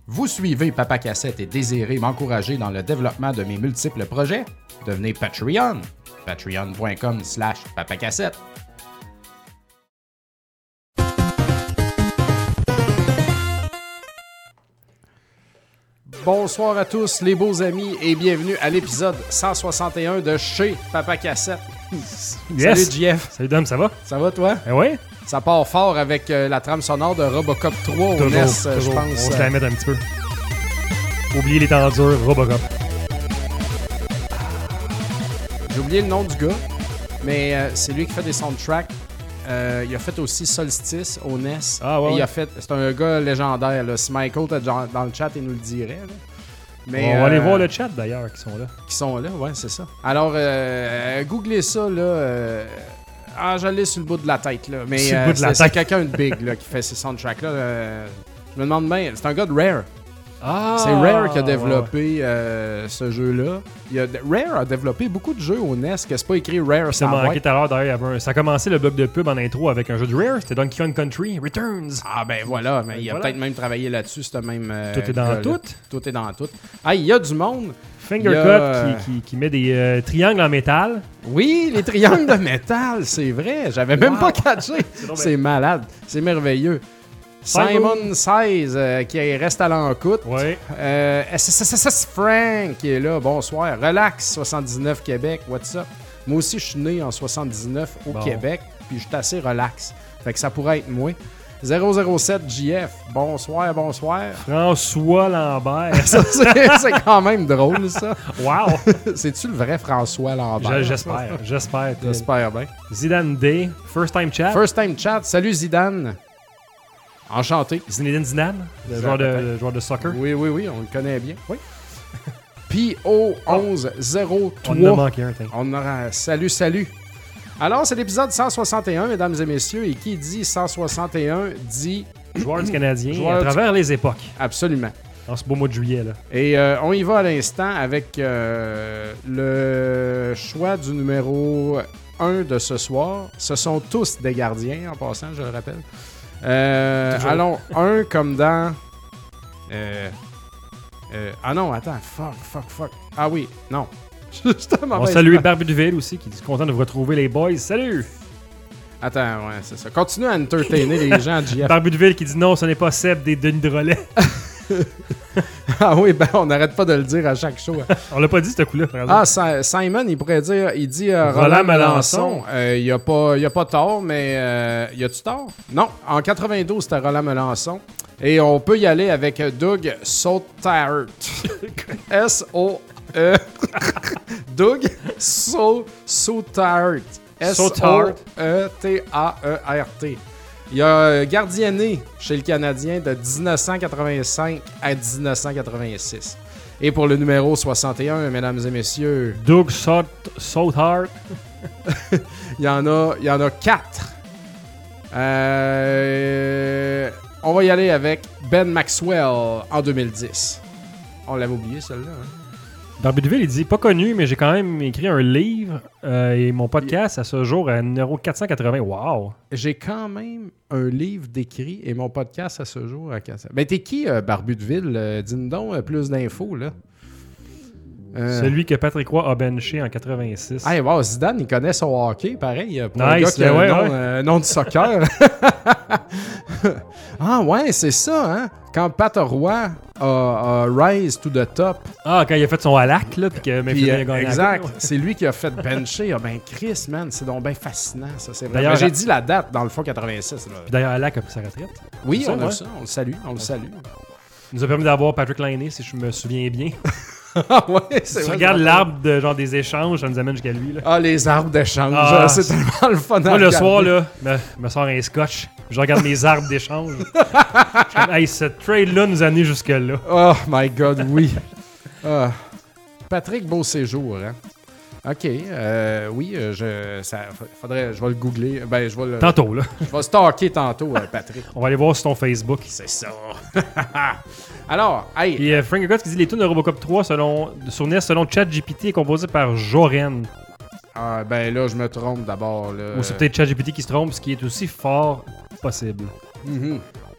Vous suivez Papa Cassette et désirez m'encourager dans le développement de mes multiples projets? Devenez Patreon. Patreon.com/papacassette. Bonsoir à tous les beaux amis et bienvenue à l'épisode 161 de chez Papa Cassette. Yes. Salut Jeff. Salut Dom, ça va? Ça va toi? Eh oui? Ça part fort avec la trame sonore de Robocop 3 au NES, je pense. On va se la mettre un petit peu. Oubliez les temps durs, Robocop. J'ai oublié le nom du gars, mais c'est lui qui fait des soundtracks. Il a fait aussi Solstice au NES. Ah ouais. Et il a fait, c'est un gars légendaire. Là. Si Michael était dans le chat, il nous le dirait. Là. Mais, on va aller voir le chat d'ailleurs qui sont là. Qui sont là, ouais, c'est ça. Alors, googlez ça, là. Je l'ai sur le bout de la tête, là. Mais c'est quelqu'un de big là, qui fait ces soundtracks-là. Je me demande bien, c'est un gars de Rare. C'est Rare qui a développé ce jeu-là. Rare a développé beaucoup de jeux au NES que c'est pas écrit Rare sans boîte. Manqué tout à l'heure d'ailleurs, ça a commencé le bloc de pub en intro avec un jeu de Rare, c'était Donkey Kong Country Returns. Ah ben voilà, mais il a peut-être même travaillé là-dessus, c'était même... tout est dans tout. Tout est dans tout. Ah, il y a du monde. Fingercut qui met des triangles en métal. Oui, les triangles de métal, c'est vrai. J'avais même pas catché. C'est malade. C'est merveilleux. Simon 16 qui reste à l'encoute. Oui. SSSS Frank qui est là. Bonsoir. Relax 79 Québec. What's up? Moi aussi, je suis né en 79 au Québec. Puis je suis assez relax. Fait que ça pourrait être moi. 007 JF. Bonsoir, bonsoir. François Lambert. Ça, c'est quand même drôle, ça. Wow. C'est-tu le vrai François Lambert? J'espère bien. Zidane Day. First time chat. First time chat. Salut Zidane. Enchanté. Zinedine Zidane, le joueur de soccer. Oui, on le connaît bien. Oui. PO1103. On en a manqué un, Salut. Alors, c'est l'épisode 161, mesdames et messieurs, et qui dit 161 dit... Joueur du Canadien à travers les époques. Absolument. En ce beau mois de juillet, là. Et on y va à l'instant avec le choix du numéro 1 de ce soir. Ce sont tous des gardiens, en passant, je le rappelle. Allons, un comme dans... ah non, attends, fuck. Ah oui, non. On salue Barbudeville aussi, qui dit content de vous retrouver, les boys. Salut! Attends, ouais, c'est ça. Continue à entertainer les gens, JF. Barbudeville qui dit non, ce n'est pas Seb des Denis de Relais. Ah oui, ben on n'arrête pas de le dire à chaque show. On l'a pas dit, ce coup-là, par exemple. Simon, il pourrait dire, il dit Roland Melançon. Il n'y a pas tort, mais y a-tu tort? Non, en 92, c'était Roland Melançon. Et on peut y aller avec Doug Soutart. S-O-E. Doug Soutart. S-O-E-T-A-E-R-T. Il a gardienné chez le Canadien de 1985 à 1986. Et pour le numéro 61, mesdames et messieurs... Doug Soutart. il y en a 4. On va y aller avec Ben Maxwell en 2010. On l'avait oublié, celle-là. Hein? Barbudeville, il dit pas connu, mais j'ai quand même écrit un livre et mon podcast à ce jour à numéro 480. Wow! J'ai quand même un livre d'écrit et mon podcast à ce jour à 400. Ben, t'es qui, Barbudeville? Dis-nous donc plus d'infos, là. Celui que Patrick Roy a benché en 86. Hey, wow, Zidane, il connaît son hockey, pareil. Pour nice, un gars qui a un nom de soccer. Ah ouais, c'est ça, hein? Quand Pat Roy a rise to the top. Ah, quand il a fait son halac, là, puis que puis, a gagné. Exact. C'est lui qui a fait bencher. Ah ben, Chris, man, c'est donc bien fascinant, ça. C'est vrai. J'ai dit la date, dans le fond, 86. Là. Puis d'ailleurs, Halac a pris sa retraite. Oui, on a ça. On le salue. Il nous a permis d'avoir Patrick Laine, si je me souviens bien. Ah ouais, c'est vrai. Regarde l'arbre de genre des échanges, ça nous amène jusqu'à lui. Là. Ah, les arbres d'échange, c'est tellement le fun. Moi, le soir, là, me sors un scotch, je regarde mes arbres d'échange. Hey, ce trade-là nous a amené jusque-là. Oh my God, oui. Patrick Beauséjour, hein? OK, oui, je vais le googler. Ben, je vais le... Tantôt, là. Je vais stalker tantôt, Patrick. On va aller voir sur ton Facebook. C'est ça. Alors, hey... Puis Frank Gott qui dit les tunes de Robocop 3 sur NES selon ChatGPT est composé par Joren. Ah, ben là, je me trompe d'abord. Là. Ou c'est peut-être ChatGPT qui se trompe, ce qui est aussi fort possible. Mm-hmm.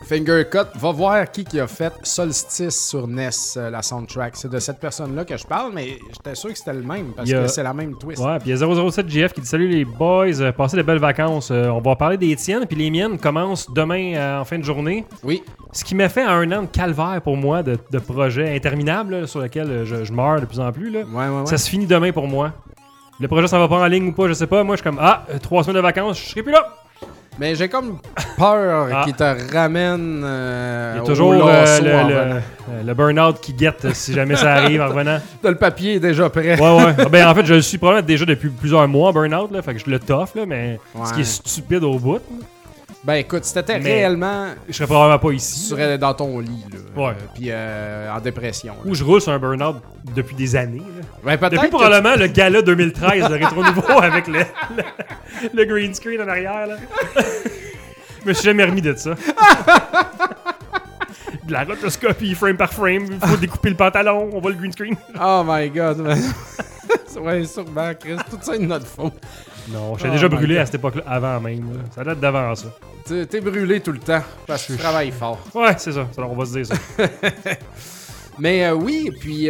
Finger Cut, va voir qui a fait Solstice sur NES, la soundtrack. C'est de cette personne-là que je parle, mais j'étais sûr que c'était le même, parce que c'est la même twist. Ouais, puis il y a 007GF qui dit « Salut les boys, passez de belles vacances. On va parler des tiennes, puis les miennes commencent demain en fin de journée. » Oui. Ce qui m'a fait un an de calvaire pour moi, de projets interminables, là, sur lesquels je meurs de plus en plus. Là. Ouais. Ça se finit demain pour moi. Le projet s'en va pas en ligne ou pas, je sais pas. Moi, je suis comme « 3 semaines de vacances, je serai plus là! » Mais j'ai comme peur qu'il te ramène il y a toujours le burn-out qui guette si jamais ça arrive en revenant. Le papier est déjà prêt. Ouais. Ben, en fait, je le suis probablement déjà depuis plusieurs mois burn-out, là, fait que je le toffe, là, mais ce qui est stupide au bout. Ben écoute, si t'étais réellement... Je serais probablement pas ici. Tu serais dans ton lit, là. Ouais. Puis en dépression. Là. Ou je roule sur un burn-out depuis des années. Là. Ben, peut-être depuis probablement le gala 2013 de Rétro Nouveau avec le green screen en arrière. Là. Je me suis jamais remis de ça. De la rotoscopie frame par frame. Il faut découper le pantalon. On voit le green screen. Oh my god. Ouais, sûrement, Chris. Tout ça est de notre faute. Non, j'étais déjà brûlé à cette époque-là, avant même. Là. Ça date d'avant ça. T'es brûlé tout le temps parce que tu travailles fort. Ouais, c'est ça. Alors, on va se dire ça. Mais oui, puis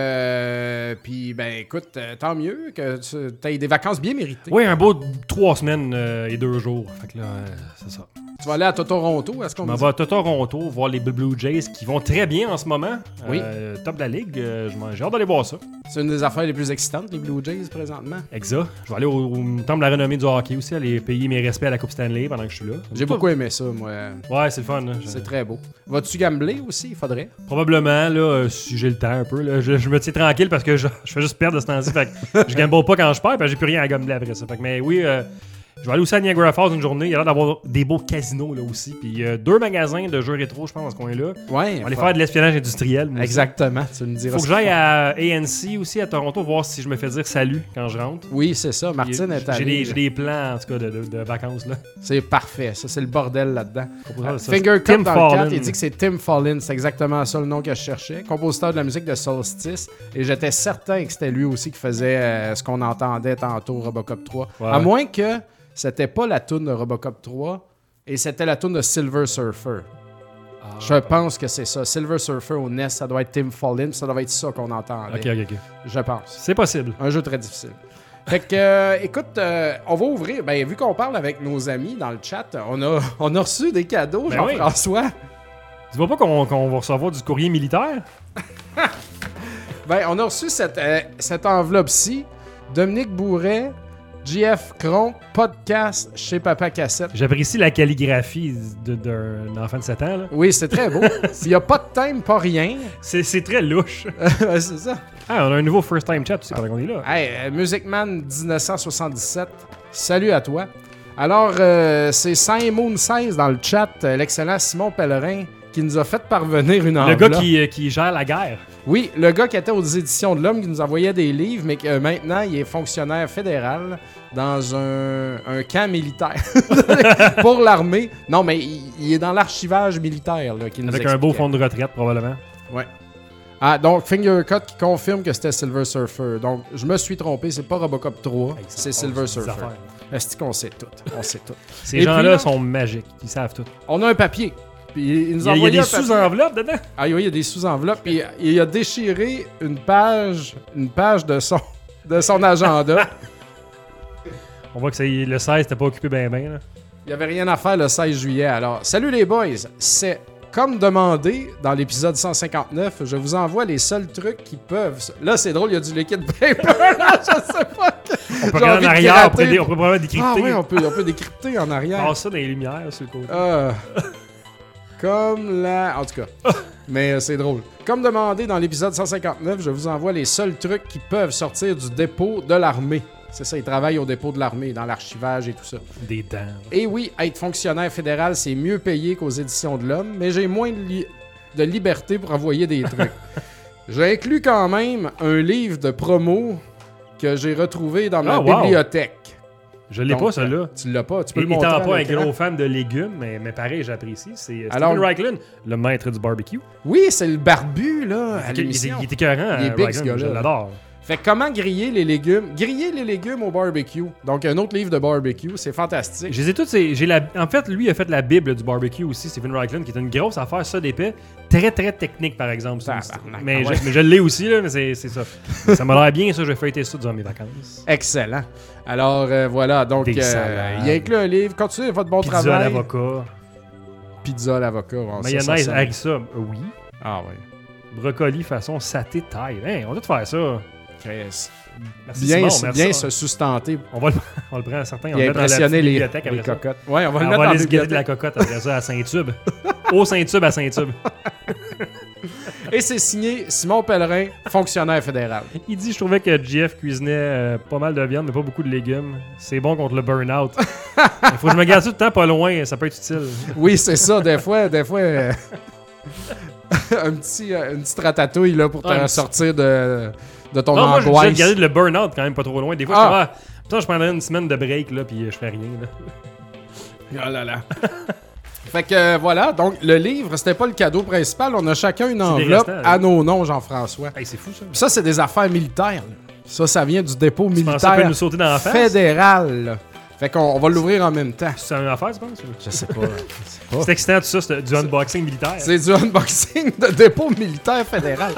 ben écoute, tant mieux que tu aies des vacances bien méritées. Oui, un beau 3 semaines et 2 jours. Fait que là, c'est ça. Tu vas aller à Toronto, est-ce qu'on dit? On va à Toronto voir les Blue Jays qui vont très bien en ce moment. Oui. Top de la ligue. J'ai hâte d'aller voir ça. C'est une des affaires les plus excitantes, les Blue Jays, présentement. Exact. Je vais aller au temple de la renommée du hockey aussi, aller payer mes respects à la Coupe Stanley pendant que je suis là. J'ai beaucoup aimé ça, moi. Ouais, c'est le fun. C'est très beau. Vas-tu gambler aussi? Il faudrait. Probablement, là, si j'ai le temps un peu. Là, je me tiens tranquille parce que je fais juste perdre de ce temps-ci. Fait que je gamble pas quand je perds, parce que j'ai plus rien à gambler après ça. Fait que, mais oui, je vais aller aussi à Niagara Falls une journée. Il y a l'air d'avoir des beaux casinos là aussi. Puis 2 magasins de jeux rétro, je pense, dans ce coin-là. Ouais. On va aller faire de l'espionnage industriel. Exactement. Tu me diras. Faut que j'aille à ANC aussi, à Toronto, voir si je me fais dire salut quand je rentre. Oui, c'est ça. Martine est allée. J'ai des plans, en tout cas, de vacances. Là. C'est parfait. Ça, c'est le bordel là-dedans. Ça, Finger Cut dans Fallin. le 4, il dit que c'est Tim Fallin. C'est exactement ça le nom que je cherchais. Compositeur de la musique de Solstice. Et j'étais certain que c'était lui aussi qui faisait ce qu'on entendait tantôt, Robocop 3. Ouais. À moins que c'était pas la toune de Robocop 3 et c'était la toune de Silver Surfer. Je pense que c'est ça. Silver Surfer au NES, ça doit être Tim Fallin. Ça doit être ça qu'on entendait. Ok. Je pense. C'est possible. Un jeu très difficile. Fait que, écoute, on va ouvrir. Ben, vu qu'on parle avec nos amis dans le chat, on a reçu des cadeaux, Jean-François. Oui. Tu vois pas qu'on va recevoir du courrier militaire? Ben, on a reçu cette enveloppe-ci. Dominique Bourret, JF Cron, podcast chez Papa Cassette. J'apprécie la calligraphie d'un enfant de 7 ans. Là. Oui, c'est très beau. Il n'y a pas de thème, pas rien. C'est très louche. C'est ça. Ah, on a un nouveau first time chat aussi pendant qu'on est là. Hey, Music Man 1977, salut à toi. Alors, c'est Saint Moon 16 dans le chat, l'excellent Simon Pellerin, qui nous a fait parvenir une enveloppe. Le gars qui gère la guerre. Oui, le gars qui était aux Éditions de l'Homme, qui nous envoyait des livres, mais que maintenant, il est fonctionnaire fédéral dans un camp militaire pour l'armée. Non, mais il est dans l'archivage militaire. Là, qui nous Avec un beau fonds de retraite, probablement. Ouais. Ah, donc Finger Cut qui confirme que c'était Silver Surfer. Donc, je me suis trompé, c'est pas Robocop 3, c'est Silver Surfer. Est-ce qu'on sait tout? On sait tout. Ces gens-là sont magiques, ils savent tout. On a un papier. Puis il y a des sous-enveloppes dedans? Ah oui, il y a des sous-enveloppes. Puis il a déchiré une page de son agenda. On voit que le 16 n'était pas occupé bien. Il n'y avait rien à faire le 16 juillet. Alors, salut les boys. C'est comme demandé dans l'épisode 159, je vous envoie les seuls trucs qui peuvent... Là, c'est drôle, il y a du liquide paper. Là, je sais pas. On peut regarder en arrière, on peut probablement décrypter. Ah oui, on peut décrypter en arrière. Passe ça dans les lumières, sur le côté. Comme la... En tout cas. Mais c'est drôle. Comme demandé dans l'épisode 159, je vous envoie les seuls trucs qui peuvent sortir du dépôt de l'armée. C'est ça, ils travaillent au dépôt de l'armée, dans l'archivage et tout ça. Des dents. Et oui, être fonctionnaire fédéral, c'est mieux payé qu'aux Éditions de l'Homme, mais j'ai moins de liberté pour envoyer des trucs. J'ai inclus quand même un livre de promo que j'ai retrouvé dans ma bibliothèque. Je l'ai pas, celui-là. Tu l'as pas, tu peux le montrer. Étant pas un gros fan de légumes, mais pareil, j'apprécie. C'est Steven Raiklin, le maître du barbecue. Oui, c'est le barbu, là, à l'émission. Il est écœurant, il est big, ce gars-là. Je l'adore. Fait que comment griller les légumes? Griller les légumes au barbecue. Donc, un autre livre de barbecue. C'est fantastique. Je les ai toutes. En fait, lui, il a fait la Bible du barbecue aussi, Stephen Reichland, qui est une grosse affaire, ça, d'épais. Très, très technique, par exemple. Mais je l'ai aussi, là, mais c'est ça. Ça m'a l'air bien, ça. Je vais feuilleter ça durant mes vacances. Excellent. Alors, voilà. Donc, il inclut un livre. Continuez votre bon travail. Pizza à l'avocat. Pizza à l'avocat. Bon, mayonnaise harissa. Oui. Ah, oui. Brocoli façon saté taille. Hey, on doit faire ça. Merci, bien se sustenter. On va le prendre à certains. On va le mettre dans la bibliothèque les cocottes. Ouais, on va le mettre dans la bibliothèque de la cocotte après ça à Saint-Tube. Au Saint-Tube à Saint-Tube. Et c'est signé Simon Pellerin, fonctionnaire fédéral. Il dit, je trouvais que JF cuisinait pas mal de viande, mais pas beaucoup de légumes. C'est bon contre le burn-out. Il faut que je me garde tout le temps pas loin, ça peut être utile. Oui, c'est ça. Des fois une petite ratatouille là, pour te sortir de ton angoisse. Moi, j'ai gardé le burn-out quand même pas trop loin. Des fois, je prendrais une semaine de break, là, puis je fais rien. Là. Oh là là. Fait que voilà, donc le livre, c'était pas le cadeau principal. On a chacun une enveloppe à nos noms, Jean-François. Hey, c'est fou, ça. Ça, c'est des affaires militaires. Là. Ça vient du dépôt militaire ça peut nous sauter dans la face? Fédéral. Là. Fait qu'on va l'ouvrir en même temps. C'est la même affaire, tu penses? Je sais pas. C'est excitant, tout ça. C'est du unboxing militaire. C'est du unboxing de dépôt militaire fédéral.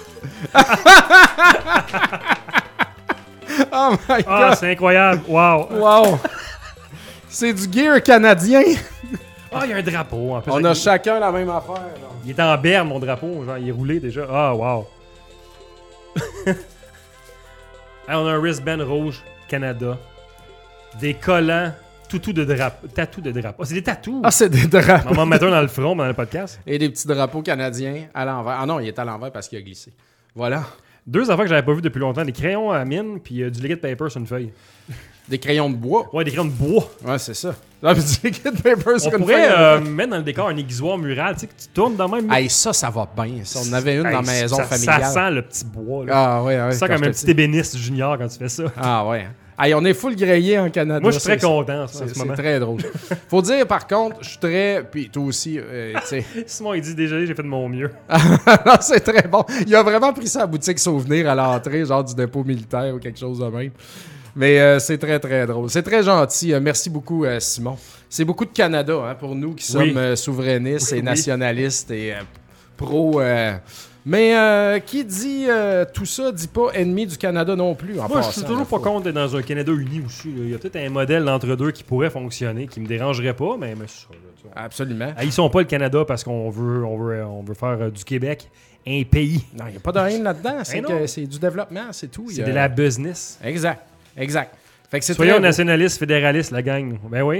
Oh my God! Ah, c'est incroyable! Wow! C'est du gear canadien! Ah, il y a un drapeau. En plus, on a chacun la même affaire. Là. Il est en berne, mon drapeau. Genre, il est roulé déjà. Ah, wow! Hey, on a un wristband rouge, Canada. Des collants, tatou de drapeau. Ah, c'est des tatous! Ah, c'est des drapeaux! On va en mettre un dans le front, dans le podcast. Et des petits drapeaux canadiens à l'envers. Ah non, il est à l'envers parce qu'il a glissé. Voilà. 2 affaires que j'avais pas vues depuis longtemps. Des crayons à mine, puis du liquid paper sur une feuille. Des crayons de bois? Ouais, des crayons de bois. Ouais, c'est ça. Ah, du liquid paper sur une feuille. On pourrait mettre dans le décor un aiguisoir mural, tu sais, que tu tournes dans le même... Hey, ça va bien. Ça. On en avait une dans la maison familiale. Ça sent le petit bois. Là. Ah ouais. Ça comme un petit ébéniste junior quand tu fais ça. Ah ouais. Hey, on est full grillé en Canada. Moi, je suis très content en ce moment. C'est très drôle. Faut dire, par contre, je suis très... Puis toi aussi, tu sais... Simon, il dit déjà, j'ai fait de mon mieux. Non, c'est très bon. Il a vraiment pris ça à la boutique souvenir à l'entrée, genre du dépôt militaire ou quelque chose de même. Mais c'est très, très drôle. C'est très gentil. Merci beaucoup, Simon. C'est beaucoup de Canada, hein, pour nous qui sommes souverainistes et nationalistes et pro... Mais qui dit tout ça dit pas ennemi du Canada non plus. Moi, je suis toujours pas contre d'être dans un Canada uni aussi. Là. Il y a peut-être un modèle d'entre-deux qui pourrait fonctionner, qui me dérangerait pas, mais c'est ça. Là, absolument. Ils sont pas le Canada parce qu'on veut faire du Québec un pays. Non, il n'y a pas de haine là-dedans. C'est du développement, c'est tout. C'est de la business. Exact. Fait que c'est soyons nationalistes, fédéralistes, la gang. Ben oui.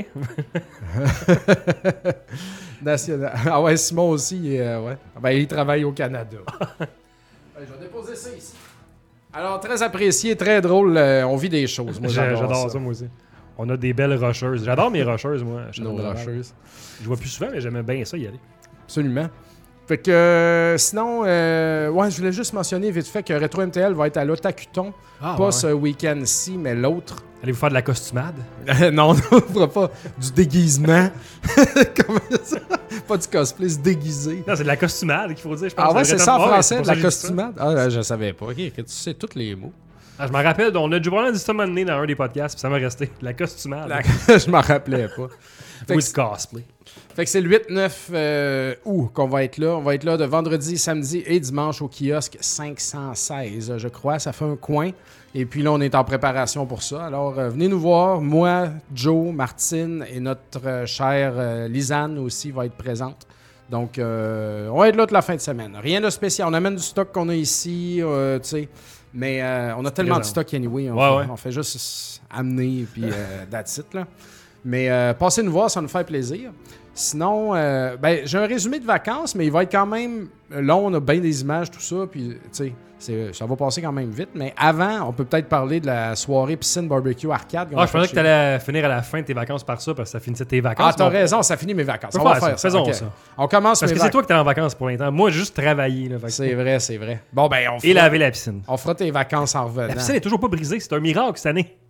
Ah ouais, Simon aussi, ouais. Ben, il travaille au Canada. Je vais déposer ça ici. Alors, très apprécié, très drôle. On vit des choses. Moi, j'adore ça, moi aussi. On a des belles rocheuses. J'adore mes rocheuses, moi. Nos rocheuses. Je vois plus souvent, mais j'aimais bien ça y aller. Absolument. Fait que sinon, je voulais juste mentionner vite fait que Retro MTL va être à l'Otakuton. Pas ce week-end-ci, mais l'autre. Allez-vous faire de la costumade? Non, on ne fera pas du déguisement. Comment ça? Pas du cosplay, se déguiser. Non, c'est de la costumade qu'il faut dire. Je pense ah ouais, c'est ça en français, de la costumade? Ah, je savais pas. Ok, tu sais tous les mots. Ah, je m'en rappelle, on a dû voir dit ça dans un des podcasts, puis ça m'a resté. La costumade. Je m'en rappelais pas. Ou du cosplay. Fait que c'est le 8-9 août qu'on va être là. On va être là de vendredi, samedi et dimanche au kiosque 516, je crois. Ça fait un coin. Et puis là, on est en préparation pour ça. Alors, venez nous voir. Moi, Joe, Martine et notre chère Lisanne aussi va être présente. Donc, on va être là toute la fin de semaine. Rien de spécial. On amène du stock qu'on a ici, tu sais. Mais on a tellement de stock anyway. On fait juste amener et puis that's it, là. Mais passez nous voir, ça nous fait plaisir. Sinon, j'ai un résumé de vacances, mais il va être quand même long. On a bien des images, tout ça. Puis, tu sais, ça va passer quand même vite. Mais avant, on peut peut-être parler de la soirée piscine barbecue arcade. Je pensais que tu allais finir à la fin de tes vacances par ça, parce que ça finissait tes vacances. Ah, t'as raison, ça finit mes vacances. On va faire ça. Faisons ça. On commence parce que c'est toi qui t'es en vacances pour l'instant. Moi, j'ai juste travaillé. Là, c'est vrai. Bon, ben, et laver la piscine. On fera tes vacances en revenant. La piscine n'est toujours pas brisée. C'est un miracle cette année.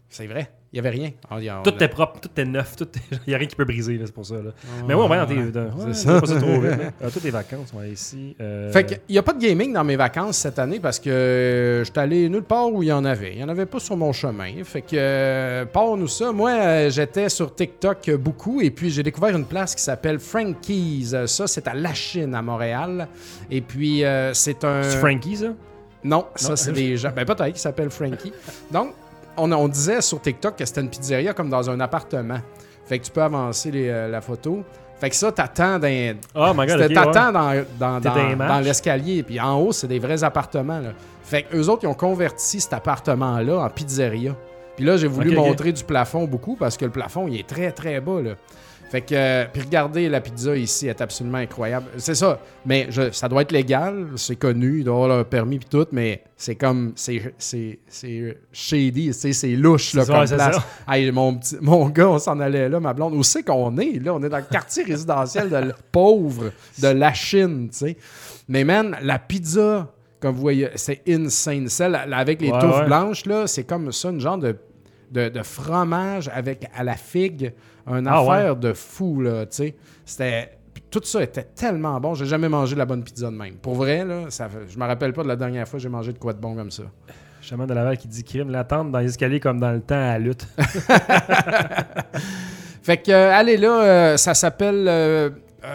C'est vrai. Il n'y avait rien. Tout est propre, tout est neuf, il n'y a rien qui peut briser, là, c'est pour ça. Là. Mais ouais, on va c'est ça. Pas ça trop vite. Toutes les vacances, on va ici. Fait qu'il n'y a pas de gaming dans mes vacances cette année parce que je suis allé nulle part où il y en avait. Il n'y en avait pas sur mon chemin. Fait que, part-nous ça. Moi, j'étais sur TikTok beaucoup et puis j'ai découvert une place qui s'appelle Frankie's. Ça, c'est à Lachine, à Montréal. Et puis, c'est un... C'est Frankie, ça? Non, ça, c'est des gens... Ben, peut-être qui s'appelle Frankie. Donc, on disait sur TikTok que c'était une pizzeria comme dans un appartement. Fait que tu peux avancer la photo. Fait que ça, t'attends t'attends dans l'escalier. Puis en haut, c'est des vrais appartements. Là. Fait que eux autres, ils ont converti cet appartement-là en pizzeria. Puis là, j'ai voulu montrer du plafond beaucoup parce que le plafond, il est très, très bas. Là. Fait que, puis regardez, la pizza ici est absolument incroyable. C'est ça, mais ça doit être légal, c'est connu, il doit avoir le permis puis tout, mais c'est comme, c'est shady, c'est louche là, comme place. Hey, mon gars, on s'en allait là, ma blonde, où c'est qu'on est? Là, on est dans le quartier résidentiel de pauvre de Lachine, tu sais. Mais man, la pizza, comme vous voyez, c'est insane. Celle avec les touffes blanches, là, c'est comme ça, une genre de fromage à la figue, une affaire de fou, là, tu sais. Tout ça était tellement bon. J'ai jamais mangé de la bonne pizza de même. Pour vrai, là, je me rappelle pas de la dernière fois que j'ai mangé de quoi de bon comme ça. Chemin de Laval qui dit crime, l'attente dans les escaliers comme dans le temps à la lutte. Fait que, allez là, ça s'appelle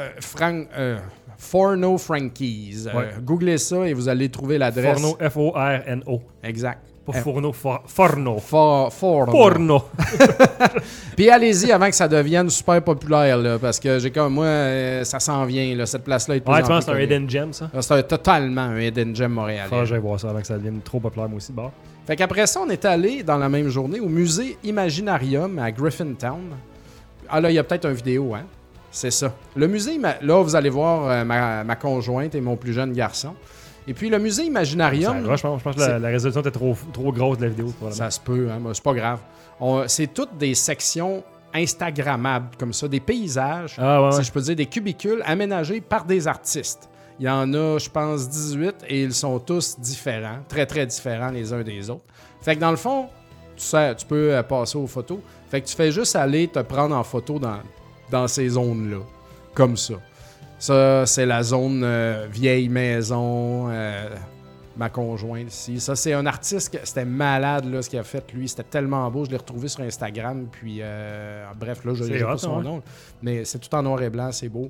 Forno Frankie's. Googlez ça et vous allez trouver l'adresse. Forno, F-O-R-N-O. Exact. Pas fourneau, forno. Forno. Puis allez-y avant que ça devienne super populaire, là, parce que j'ai comme moi, ça s'en vient, là, cette place-là est de plus en plus. Tu penses que c'est un hidden gem, ça? C'est totalement un hidden gem montréalais. Je vais voir ça avant que ça devienne trop populaire, moi aussi. Bon. Fait qu'après ça, on est allé dans la même journée au musée Imaginarium à Griffintown. Ah là, il y a peut-être une vidéo, hein? C'est ça. Le musée, là, vous allez voir ma conjointe et mon plus jeune garçon. Et puis, le musée Imaginarium... Je pense que la résolution était trop grosse de la vidéo. Ça se peut, hein, mais c'est pas grave. C'est toutes des sections Instagrammables, comme ça, des paysages, si je peux dire, des cubicules aménagés par des artistes. Il y en a, je pense, 18 et ils sont tous différents, très, très différents les uns des autres. Fait que dans le fond, tu peux passer aux photos. Fait que tu fais juste aller te prendre en photo dans ces zones-là, comme ça. Ça, c'est la zone vieille maison, ma conjointe ici. Ça, c'est un artiste, c'était malade là, ce qu'il a fait, lui. C'était tellement beau, je l'ai retrouvé sur Instagram. Puis, bref, là, je n'ai pas son nom. Mais c'est tout en noir et blanc, c'est beau.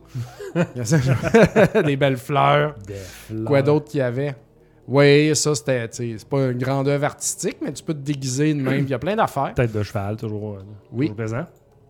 Des belles fleurs. Quoi d'autre qu'il y avait? Oui, ça, c'était, c'est pas une grande œuvre artistique, mais tu peux te déguiser de même. Il y a plein d'affaires. Tête de cheval, toujours présent.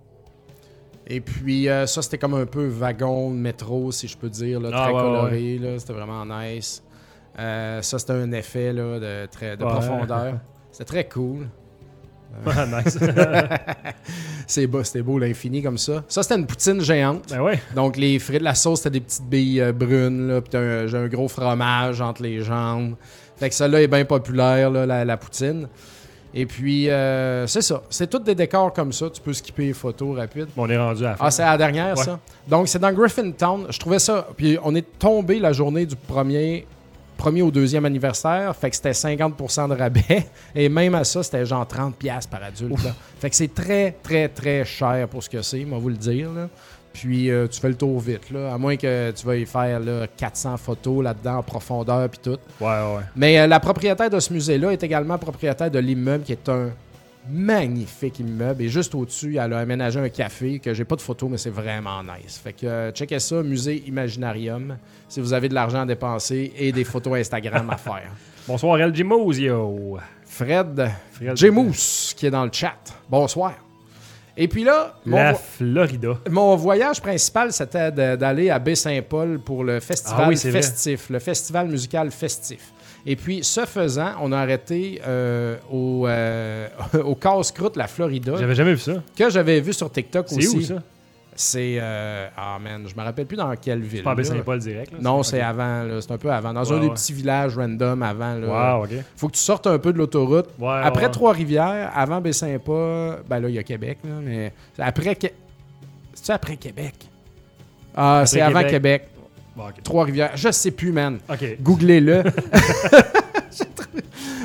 Et puis, ça, c'était comme un peu wagon, métro, si je peux dire, là, très coloré. Là, c'était vraiment nice. Ça, c'était un effet là, de profondeur. C'était très cool. Nice. C'était beau, l'infini, comme ça. Ça, c'était une poutine géante. Ben ouais. Donc, les frites, la sauce, c'était des petites billes brunes. Là, puis j'ai un gros fromage entre les jambes. Fait que celle-là est bien populaire, là, la poutine. Et puis, c'est ça. C'est tous des décors comme ça. Tu peux skipper les photos rapides. On est rendu à la fin. Ah, c'est à la dernière, ça? Donc, c'est dans Griffintown. Je trouvais ça... Puis, on est tombé la journée du premier au deuxième anniversaire. Fait que c'était 50% de rabais. Et même à ça, c'était genre 30$ par adulte. Là. Fait que c'est très, très, très cher pour ce que c'est, moi, vous le dire. Là. Puis, tu fais le tour vite, là. À moins que tu veuilles faire là, 400 photos là-dedans en profondeur puis tout. Ouais. Mais la propriétaire de ce musée-là est également propriétaire de l'immeuble qui est un magnifique immeuble. Et juste au-dessus, elle a aménagé un café que j'ai pas de photos, mais c'est vraiment nice. Fait que checkez ça, Musée Imaginarium, si vous avez de l'argent à dépenser et des photos Instagram à faire. Bonsoir, El Jimosio. Fred Jimous, qui est dans le chat. Bonsoir. Et puis là, Florida. Mon voyage principal, c'était d'aller à Baie-Saint-Paul pour le festival festif, le festival musical festif. Et puis, ce faisant, on a arrêté au Casse-Croûte, la Florida. J'avais jamais vu ça. Que j'avais vu sur TikTok aussi. C'est où ça? C'est... man, je me rappelle plus dans quelle ville. C'est pas Baie-Saint-Paul direct? Là, non, c'est avant. Là, c'est un peu avant. Dans un des petits villages random avant. Là, wow, OK. Faut que tu sortes un peu de l'autoroute. Ouais, après Trois-Rivières, avant Baie-Saint-Paul, ben là, il y a Québec. Là, mais après... C'est-tu après Québec? Ah, c'est avant Québec. Bon, okay. Trois-Rivières. Je sais plus, man. Okay. Googlez-le.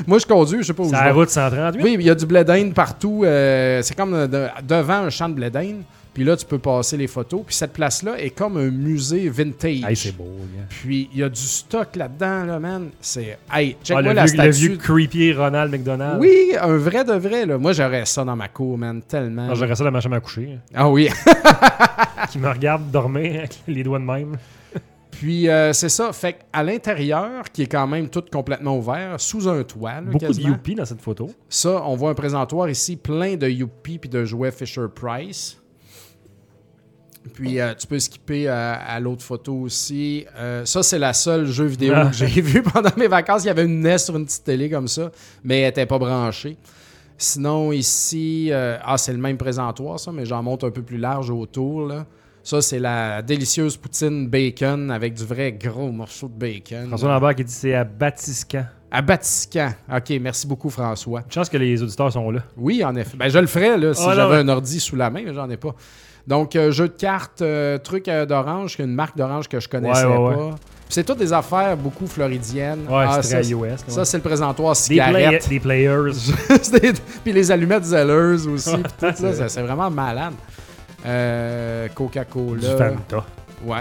Moi, je conduis, je sais pas où c'est je vais. la route 138? Oui, il y a du blé d'Inde partout. C'est comme devant un champ de blé d'Inde. Puis là, tu peux passer les photos. Puis cette place-là est comme un musée vintage. Hey, c'est beau, gars. Puis il y a du stock là-dedans, là, man. C'est... Hey, check-moi la le statue. vieux creepy Ronald McDonald. Oui, un vrai de vrai, là. Moi, j'aurais ça dans ma cour, man, tellement. J'aurais ça dans ma chambre à coucher. Ah oui. Qui me regarde dormir avec les doigts de même. Puis c'est ça. Fait qu'à l'intérieur, qui est quand même tout complètement ouvert, sous un toit, là, beaucoup quasiment. de Youpi dans cette photo. Ça, on voit un présentoir ici plein de Youpi puis de jouets Fisher-Price. Puis tu peux skipper à l'autre photo aussi. Ça, c'est la seule jeu vidéo que j'ai vu pendant mes vacances. Il y avait une NES sur une petite télé comme ça, mais elle n'était pas branchée. Sinon, ici, c'est le même présentoir, ça, mais j'en monte un peu plus large autour, là. Ça, c'est la délicieuse poutine bacon avec du vrai gros morceau de bacon. François Lambert qui dit c'est à Batiscan. À Batiscan. OK, merci beaucoup, François. Une chance que les auditeurs sont là. Oui, en effet. Ben, je le ferais là, si j'avais un ordi sous la main, mais j'en ai pas. Donc, jeu de cartes, truc d'orange, une marque d'orange que je connaissais pas. Puis c'est toutes des affaires beaucoup floridiennes. Ouais, c'est très US. Ça, c'est le présentoir cigarette. Des players. Puis les allumettes Zellers aussi. Tout ça, c'est vraiment malade. Coca-Cola. Du Fanta. Ouais.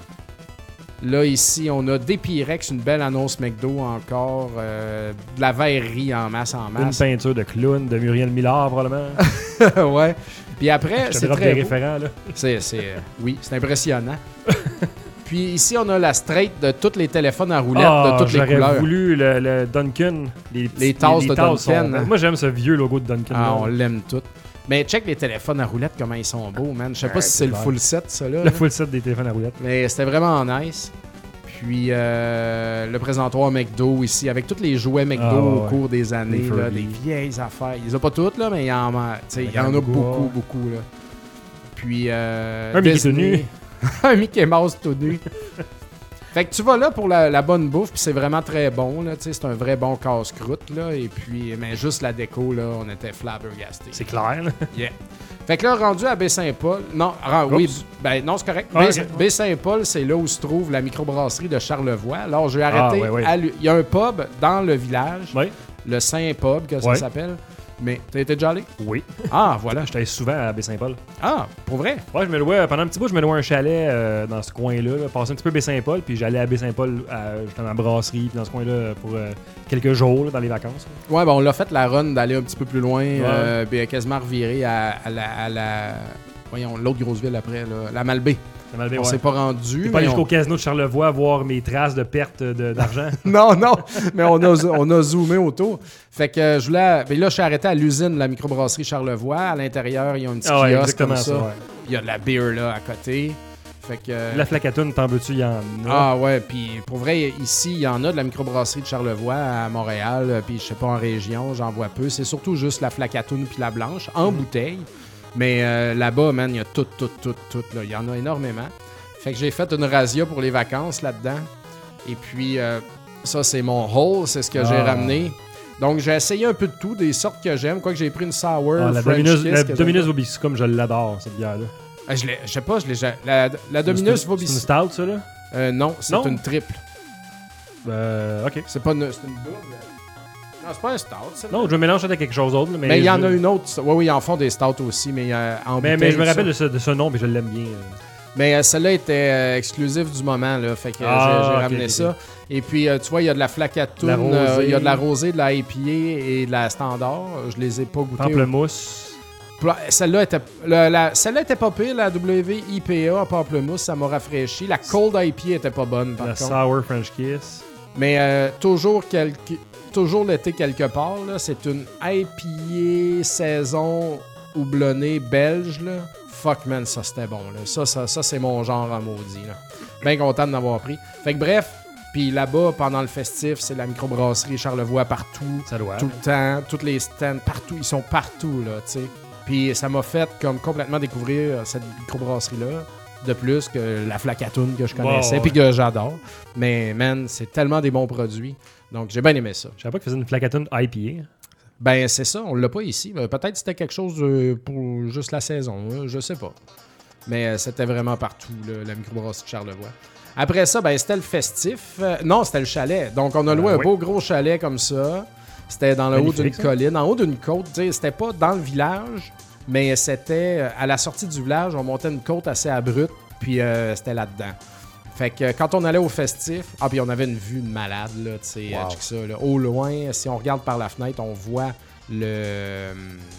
Là, ici, on a des Pyrex, une belle annonce McDo encore. De la verrerie en masse. Une peinture de clown de Muriel Millard, probablement. Ouais. Puis après, c'est très des référents, là. Oui, c'est impressionnant. Puis ici, on a la straight de tous les téléphones à roulettes de toutes les couleurs. J'aurais voulu le Duncan. Les tasses de Duncan. Moi, j'aime ce vieux logo de Duncan. On l'aime tout. Mais check les téléphones à roulettes, comment ils sont beaux, man. Je sais pas si c'est le full set, ça, là. Le full set des téléphones à roulettes. Mais c'était vraiment nice. Puis le présentoir McDo ici, avec tous les jouets McDo au cours des années, là, des vieilles affaires. Ils ont pas toutes, là, mais il y en a beaucoup, beaucoup. Là. Puis un Mickey tout nu. Un Mickey Mouse tout nu. Fait que tu vas là pour la bonne bouffe, puis c'est vraiment très bon, là, c'est un vrai bon casse-croûte, là, et puis, mais juste la déco, là, on était flabbergastés. C'est clair, là. Yeah. Fait que là, rendu à Baie-Saint-Paul, non, non, c'est correct. Baie-Saint-Paul, c'est là où se trouve la microbrasserie de Charlevoix. Alors, j'ai arrêté, il y a un pub dans le village, le Saint-Pub, que ça s'appelle. Mais t'as été déjà allé? Oui. Ah, voilà. J'étais souvent à Baie-Saint-Paul. Ah, pour vrai? Ouais, je me louais, pendant un petit bout, je me louais un chalet dans ce coin-là. Passer un petit peu Baie-Saint-Paul, puis j'allais à Baie-Saint-Paul, justement à la brasserie, puis dans ce coin-là, pour quelques jours, là, dans les vacances. Ouais, ben on l'a fait la run d'aller un petit peu plus loin, puis quasiment revirer à l'autre grosse ville après, là, la Malbaie. On s'est pas rendu. T'es pas allé jusqu'au casino de Charlevoix voir mes traces de perte d'argent? non, mais on a zoomé autour. Fait que je voulais... Ben là, je suis arrêté à l'usine de la microbrasserie Charlevoix. À l'intérieur, il y a un petit kiosque comme ça. Il y a de la beer là à côté. Fait que... La Flacatoune, t'en veux-tu? Il y en a. Ah ouais, puis pour vrai, ici, il y en a de la microbrasserie de Charlevoix à Montréal. Puis je sais pas, en région, j'en vois peu. C'est surtout juste la Flacatoune puis la Blanche, en bouteille. Mais là-bas, man, il y a tout. Là. Il y en a énormément. Fait que j'ai fait une razzia pour les vacances là-dedans. Et puis, ça, c'est mon haul. C'est ce que j'ai ramené. Donc, j'ai essayé un peu de tout, des sortes que j'aime. Quoique j'ai pris une sour la French Dominus, Kiss. La Dominus Vobiscum, je l'adore, cette bière-là. Je sais pas, la Dominus Vobiscum. C'est une stout, ça, là? Non, c'est une triple. OK. C'est une double. Non, c'est pas un stout. Non, je mélange ça avec quelque chose d'autre. Mais il y en a une autre. Oui, ils en font des stouts aussi, mais en bouteille. Mais je me rappelle de ce nom, et je l'aime bien. Mais celle-là était exclusive du moment, là. Fait que j'ai ramené ça. Et puis, tu vois, il y a de la Flacatoune, il y a de la rosée, de la IPA et de la standard. Je les ai pas goûtées. Pamplemousse. Celle-là était pas pire, la WIPA à pamplemousse, ça m'a rafraîchi. La Cold IPA était pas bonne, par contre. La Sour French Kiss. Mais toujours l'été quelque part, là. C'est une IPA saison houblonnée belge, là. Fuck, man, ça c'était bon, là. Ça c'est mon genre en maudit, là. Bien content de l'avoir pris. Fait que bref, puis là-bas, pendant le festif, c'est la microbrasserie Charlevoix partout. Ça doit. Tout le temps, tous les stands, partout. Ils sont partout, là, tu sais. Puis ça m'a fait comme complètement découvrir cette microbrasserie-là. De plus que la Flacatoune que je connaissais puis que j'adore. Mais, man, c'est tellement des bons produits. Donc, j'ai bien aimé ça. Je savais pas qu'ils faisaient une Flacatoune IPA. Ben, c'est ça. On l'a pas ici. Peut-être que c'était quelque chose pour juste la saison. Je sais pas. Mais c'était vraiment partout, là, la microbrasserie de Charlevoix. Après ça, ben, c'était le festif. Non, c'était le chalet. Donc, on a loué un beau gros chalet comme ça. C'était dans le haut d'une ça. colline, en haut d'une côte. C'était pas dans le village, mais c'était à la sortie du village. On montait une côte assez abrupte, puis c'était là-dedans. Fait que quand on allait au festif, puis on avait une vue de malade, là, tu sais, check ça, là. Au loin, si on regarde par la fenêtre, on voit le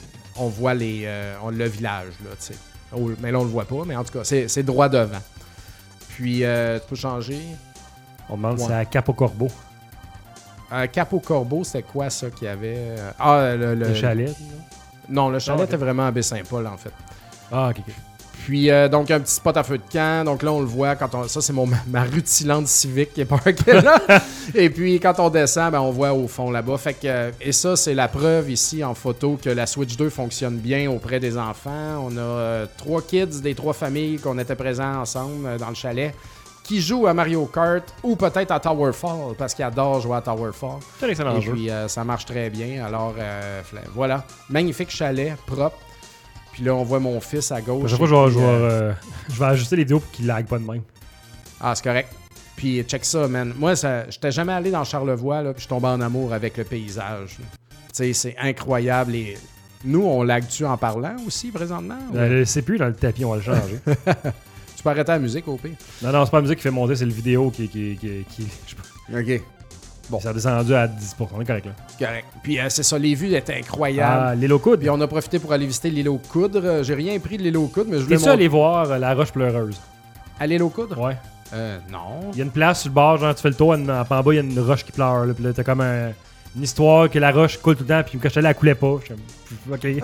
village, là, tu sais. Mais là, on le voit pas, mais en tout cas, c'est droit devant. Puis, tu peux changer. On demande si c'est à Cap au Corbeau. Cap au Corbeau, c'était quoi ça qu'il y avait? Le chalet. Non, le chalet okay. était vraiment à Baie-Saint-Paul, en fait. Ah, ok. Puis, donc, un petit spot à feu de camp. Donc là, on le voit. Ça, c'est ma rutilante Civic qui est parkée là. Et puis, quand on descend, on voit au fond là-bas. Fait que, et ça, c'est la preuve ici en photo que la Switch 2 fonctionne bien auprès des enfants. On a 3 kids des 3 familles qu'on était présents ensemble dans le chalet qui jouent à Mario Kart ou peut-être à Towerfall parce qu'ils adorent jouer à Towerfall. C'est un excellent jeu. Et puis, ça marche très bien. Alors, voilà. Magnifique chalet, propre. Puis là, on voit mon fils à gauche. À chaque fois, je vais ajuster les vidéos pour qu'il lag pas de même. Ah, c'est correct. Puis check ça, man. Moi, j'étais jamais allé dans Charlevoix, là, puis je tombais en amour avec le paysage. Tu sais, c'est incroyable. Nous, on lag-tu en parlant aussi, présentement? C'est plus dans le tapis, on va le changer. Tu peux arrêter la musique, au pire? Non, c'est pas la musique qui fait monter, c'est le vidéo qui OK. Bon. Ça a descendu à 10%, on est correct là. Correct. Puis c'est ça, les vues étaient incroyables. Ah, l'île aux coudres. Puis on a profité pour aller visiter l'île aux coudres. J'ai rien pris de l'île aux coudres, mais je voulais T'es-tu allé voir la roche pleureuse? À l'île aux coudres? Ouais. Non. Il y a une place sur le bord, genre tu fais le tour, en bas il y a une roche qui pleure. Là, puis là t'as comme une histoire que la roche coule tout le temps, puis quand je suis allé, elle coulait pas. OK.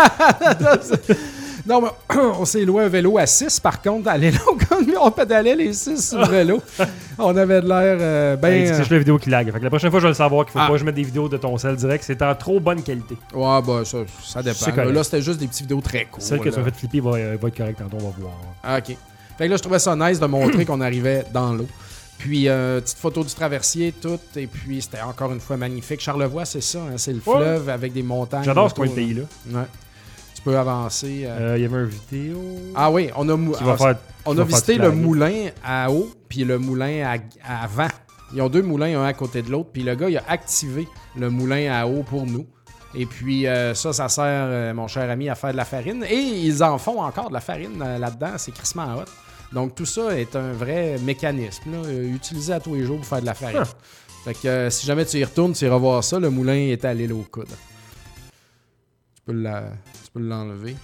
Non, mais on s'est loué un vélo à 6, par contre, à l'île aux coudres. On pédalait les 6 sur le vélo. On avait de l'air C'est juste la vidéo qui lag. Fait que la prochaine fois, je vais le savoir qu'il faut pas que je mette des vidéos de ton cell direct. C'est en trop bonne qualité. Ouais, bah ça dépend. Là, c'était juste des petites vidéos très courtes. Celle que tu m'as fait flipper va être correcte tantôt, on va voir. OK. Fait que là, je trouvais ça nice de montrer qu'on arrivait dans l'eau. Puis, petite photo du traversier, tout. Et puis, c'était encore une fois magnifique. Charlevoix, c'est ça, hein, c'est le fleuve avec des montagnes. J'adore ce coin de pays-là. Ouais. Tu peux avancer. Il y avait une vidéo. Ah oui, on a visité le moulin à eau puis le moulin à vent. Ils ont 2 moulins, un à côté de l'autre. Puis le gars, il a activé le moulin à eau pour nous. Et puis ça sert, mon cher ami, à faire de la farine. Et ils en font encore de la farine là-dedans. C'est crissement hot. Donc tout ça est un vrai mécanisme là, utilisé à tous les jours pour faire de la farine. Fait que si jamais tu y retournes, tu iras voir ça. Le moulin est à l'île aux coudres. Tu peux l'enlever.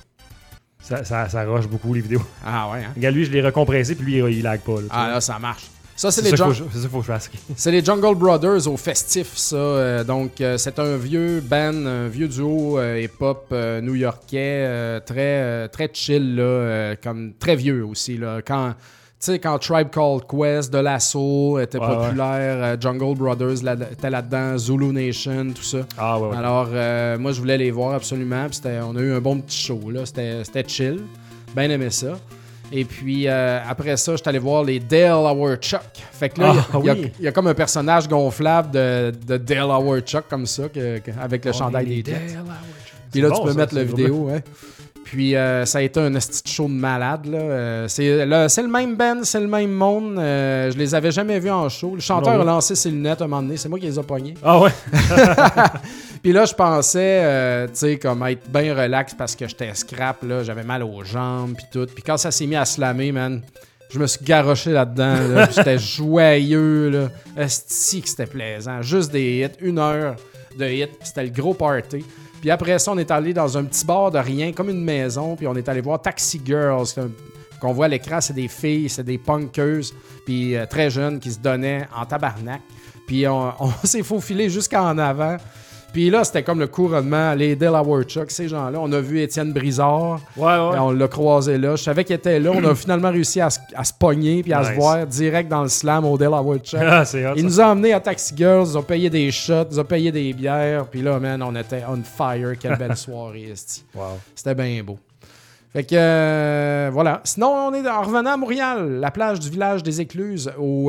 Ça rush beaucoup les vidéos. Ah ouais, hein? Regarde, lui, je l'ai recompressé, puis lui, il lag pas. Là, là, ça marche. Ça, c'est ça qu'il faut que je fasse. C'est les Jungle Brothers au festif, ça. Donc, c'est un vieux band, un vieux duo hip-hop new-yorkais, très chill, là, comme très vieux aussi. Là. Quand Tribe Called Quest, De La Soul était populaire, Jungle Brothers était là-dedans, Zulu Nation, tout ça. Ah, ouais. Alors, moi, je voulais les voir absolument. Puis on a eu un bon petit show. Là. C'était chill. Bien aimé ça. Et puis, après ça, je suis allé voir les Dale Howard Chuck. Fait que là, il y a comme un personnage gonflable de Dale Howard Chuck, comme ça, avec le chandail des Jets. Puis là, tu peux mettre la vidéo. Ouais. Puis, ça a été un esti show de malade. Là. C'est le même band, c'est le même monde. Je les avais jamais vus en show. Le chanteur a lancé ses lunettes à un moment donné. C'est moi qui les ai pognés. Ah ouais? Puis là, je pensais, tu sais, comme être bien relax parce que j'étais scrap, là. J'avais mal aux jambes, puis tout. Puis quand ça s'est mis à slammer, man, je me suis garoché là-dedans. Là, j'étais joyeux, là. Esti que c'était plaisant. Juste des hits, 1 heure de hits. C'était le gros party. Puis après ça, on est allé dans un petit bar de rien, comme une maison. Puis on est allé voir Taxi Girls. Qu'on voit à l'écran, c'est des filles, c'est des punkeuses. Puis très jeunes qui se donnaient en tabarnak. Puis on s'est faufilé jusqu'en avant. Puis là, c'était comme le couronnement, les Dale Howard Chuck, ces gens-là. On a vu Étienne Brizard. Ouais. On l'a croisé là. Je savais qu'il était là. On a finalement réussi à se pogner puis à se voir direct dans le slam au Dale Howard Chuck. Ah, c'est hot, il nous a emmenés à Taxi Girls. Ils ont payé des shots. Ils ont payé des bières. Puis là, man, on était on fire. Quelle belle soirée, esti. Wow. C'était bien beau. Fait que, voilà. Sinon, on est en revenant à Montréal, la plage du village des Écluses au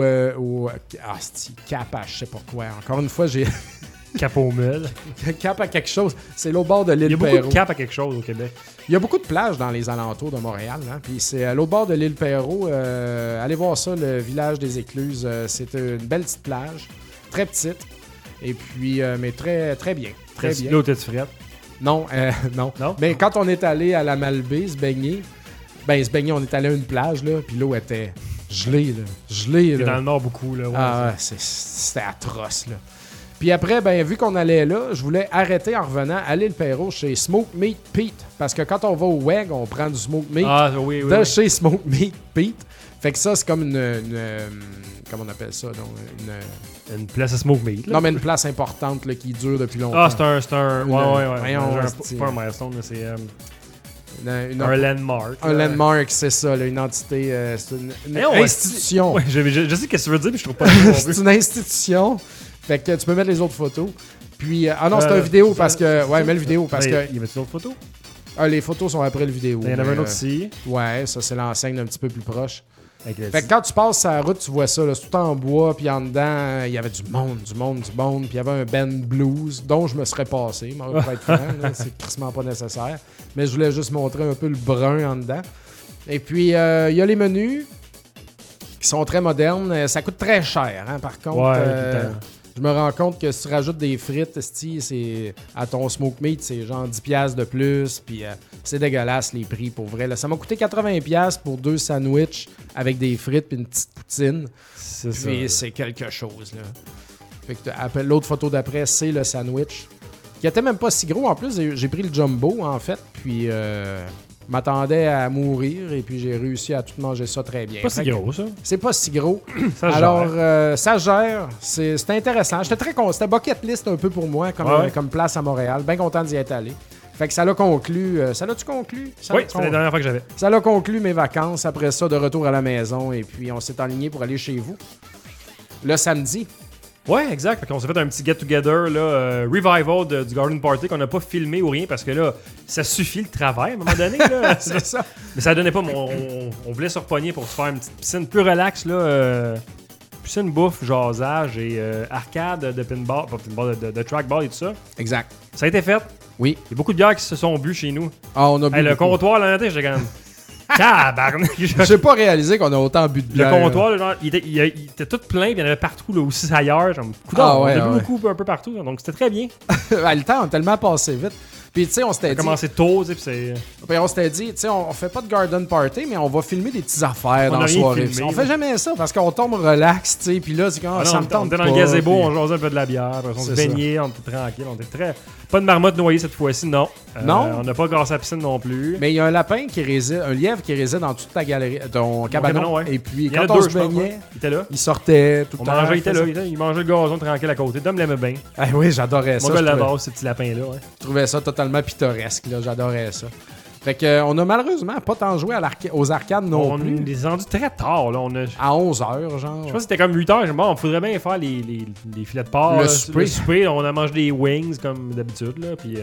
Cap à je sais pas quoi. Encore une fois, j'ai... Cap au mille. Cap à quelque chose. C'est l'autre bord de l'île Perrault. Il y a beaucoup de cap à quelque chose au Québec. Il y a beaucoup de plages dans les alentours de Montréal. Hein? Puis c'est à l'autre bord de l'île Perrault. Allez voir ça, le village des Écluses. C'est une belle petite plage. Très petite. Et puis, mais très, très bien. Très bien. L'eau était frette? Non, non. Mais quand on est allé à la Malbaie se baigner, on est allé à une plage, là, puis l'eau était gelée, là. Gelée, là. Dans le nord, beaucoup, là. Ouais, c'était atroce, là. Puis après, vu qu'on allait là, je voulais arrêter en revenant, aller le Perrault chez Smoke Meat Pete. Parce que quand on va au WEG, on prend du Smoke Meat chez Smoke Meat Pete. Fait que ça, c'est comme une comment on appelle ça? Donc, une place à Smoke Meat. Là. Non, mais une place importante là, qui dure depuis longtemps. Ah, c'est un... Ouais. Voyons, c'est pas un milestone, c'est... un landmark. Un landmark, c'est ça, là, une entité, c'est une institution. Ouais, je sais ce que tu veux dire, mais je trouve pas c'est une institution. Fait que tu peux mettre les autres photos. Puis, non, c'est une vidéo parce que... Ouais, mets le vidéo parce que... Il y avait-tu d'autres photos? Les photos sont après le vidéo. Il y en avait un autre ici. Ouais, ça, c'est l'enseigne un petit peu plus proche. Fait que quand tu passes sur la route, tu vois ça, là, c'est tout en bois, puis en dedans, il y avait du monde, puis il y avait un band blues dont je me serais passé, pour être franc, là, c'est crissement pas nécessaire. Mais je voulais juste montrer un peu le brun en dedans. Et puis, il y a les menus qui sont très modernes. Ça coûte très cher, hein, par contre. Je me rends compte que si tu rajoutes des frites, c'est à ton smoke meat, c'est genre 10$ de plus. Puis c'est dégueulasse les prix pour vrai. Là, ça m'a coûté 80$ pour 2 sandwichs avec des frites puis une petite poutine. C'est quelque chose. Là. Fait que l'autre photo d'après, c'est le sandwich. Qui était même pas si gros. En plus, j'ai pris le jumbo en fait. Puis m'attendais à mourir et puis j'ai réussi à tout manger ça très bien. Pas si gros, ça. C'est pas si gros. Alors, ça gère. C'est intéressant. J'étais très content. C'était bucket list un peu pour moi comme place à Montréal. Bien content d'y être allé. Fait que ça l'a conclu. Ça l'a-tu conclu? Oui, c'était la dernière fois que j'avais. Ça l'a conclu mes vacances. Après ça, de retour à la maison. Et puis, on s'est enligné pour aller chez vous. Le samedi. Ouais, exact. Fait qu'on s'est fait un petit get-together, là, revival du Garden Party qu'on n'a pas filmé ou rien parce que là, ça suffit le travail à un moment donné. Là. C'est ça. Mais ça donnait pas. On voulait se repogner pour se faire une petite piscine plus relax, là. Piscine bouffe, jasage et arcade de pinball, pas pinball, de trackball et tout ça. Exact. Ça a été fait. Oui. Il y a beaucoup de bières qui se sont bues chez nous. Ah, on a bu. Le comptoir, là, j'étais quand même. Tabarnak! J'ai pas réalisé qu'on a autant bu de bière. Le comptoir, là, genre, il était tout plein, puis il y en avait partout, là, aussi ailleurs. Genre, on a bu beaucoup, un peu partout, donc c'était très bien. Le temps a tellement passé vite. Puis, tu sais, on s'était dit. On a commencé tôt, tu sais, puis on s'était dit, tu sais, on fait pas de garden party, mais on va filmer des petites affaires dans la soirée. On fait jamais ça parce qu'on tombe relax, tu sais. Puis là, c'est quand ça me tente. On était dans le gazebo, on jasait un peu de la bière, on se baignait, on était tranquille, on était très. Pas de marmotte noyée cette fois-ci, non. Non. On n'a pas grassé la piscine non plus. Mais il y a un lapin qui réside, un lièvre qui réside dans toute ta galerie, ton cabanon. Ouais. Et puis, quand on se baignait, il était là. Il sortait tout le temps. Il était là, il mangeait le gazon tranquille à côté. Dom l'aimait bien. Ah oui, j'adorais ça. Mon gars là-bas, ces petits lapins-là. Ouais. Je trouvais ça totalement pittoresque, là. J'adorais ça. Fait que on a malheureusement pas tant joué aux arcades non plus. On les a rendus très tard, là. À 11h, genre. Je pense que c'était comme 8h. Bon, on faudrait bien faire les filets de porc. Le souper. On a mangé des wings, comme d'habitude, là. Puis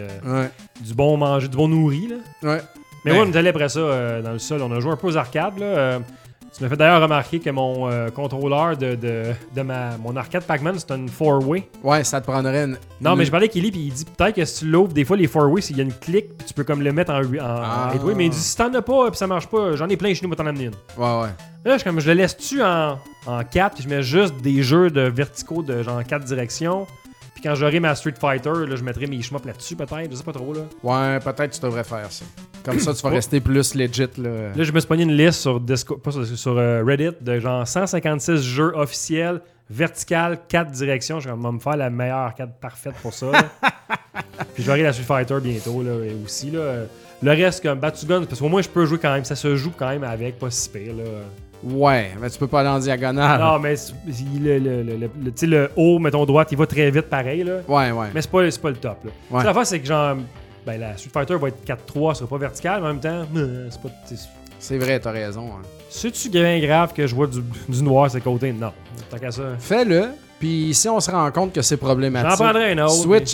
du bon manger, du bon nourri, là. Ouais. Mais ouais, on est allé après ça dans le sol. On a joué un peu aux arcades, là. Tu m'as fait d'ailleurs remarquer que mon contrôleur de mon arcade Pac-Man, c'est une 4-way. Ouais, ça te prendrait une... Non, mais je parlais avec Kelly, puis il dit peut-être que si tu l'ouvres, des fois, les 4-way, il y a une clique, puis tu peux comme le mettre en 8-way. Mais il dit si t'en as pas, puis ça marche pas, j'en ai plein chez nous, moi t'en amener une. Ouais. Là, je le laisse-tu en 4, puis je mets juste des jeux de verticaux de genre 4 directions. Puis quand j'aurai ma Street Fighter, là, je mettrai mes shmups là-dessus, peut-être. Je sais pas trop, là. Ouais, peut-être tu devrais faire ça. Comme ça, tu vas rester plus legit, là. Là, je me suis pogné une liste sur Reddit de genre 156 jeux officiels, vertical, 4 directions. Je vais me faire la meilleure arcade parfaite pour ça. Puis j'aurai la Street Fighter bientôt, là, aussi, là. Le reste, comme Bakugan, parce qu'au moins, je peux jouer quand même. Ça se joue quand même avec, pas si pire, là. Ouais, mais tu peux pas aller en diagonale. Non, mais le haut, mettons droite, il va très vite pareil, là. Ouais. Mais c'est pas le top, là. Ouais. La fois, c'est que genre, la Street Fighter va être 4-3, ça sera pas vertical, mais en même temps, c'est pas... C'est vrai, t'as raison. Hein. C'est-tu bien grave que je vois du noir sur le côté? Non. Tant qu'à ça. Fais-le, puis si on se rend compte que c'est problématique... J'en prendrai un autre. Switch...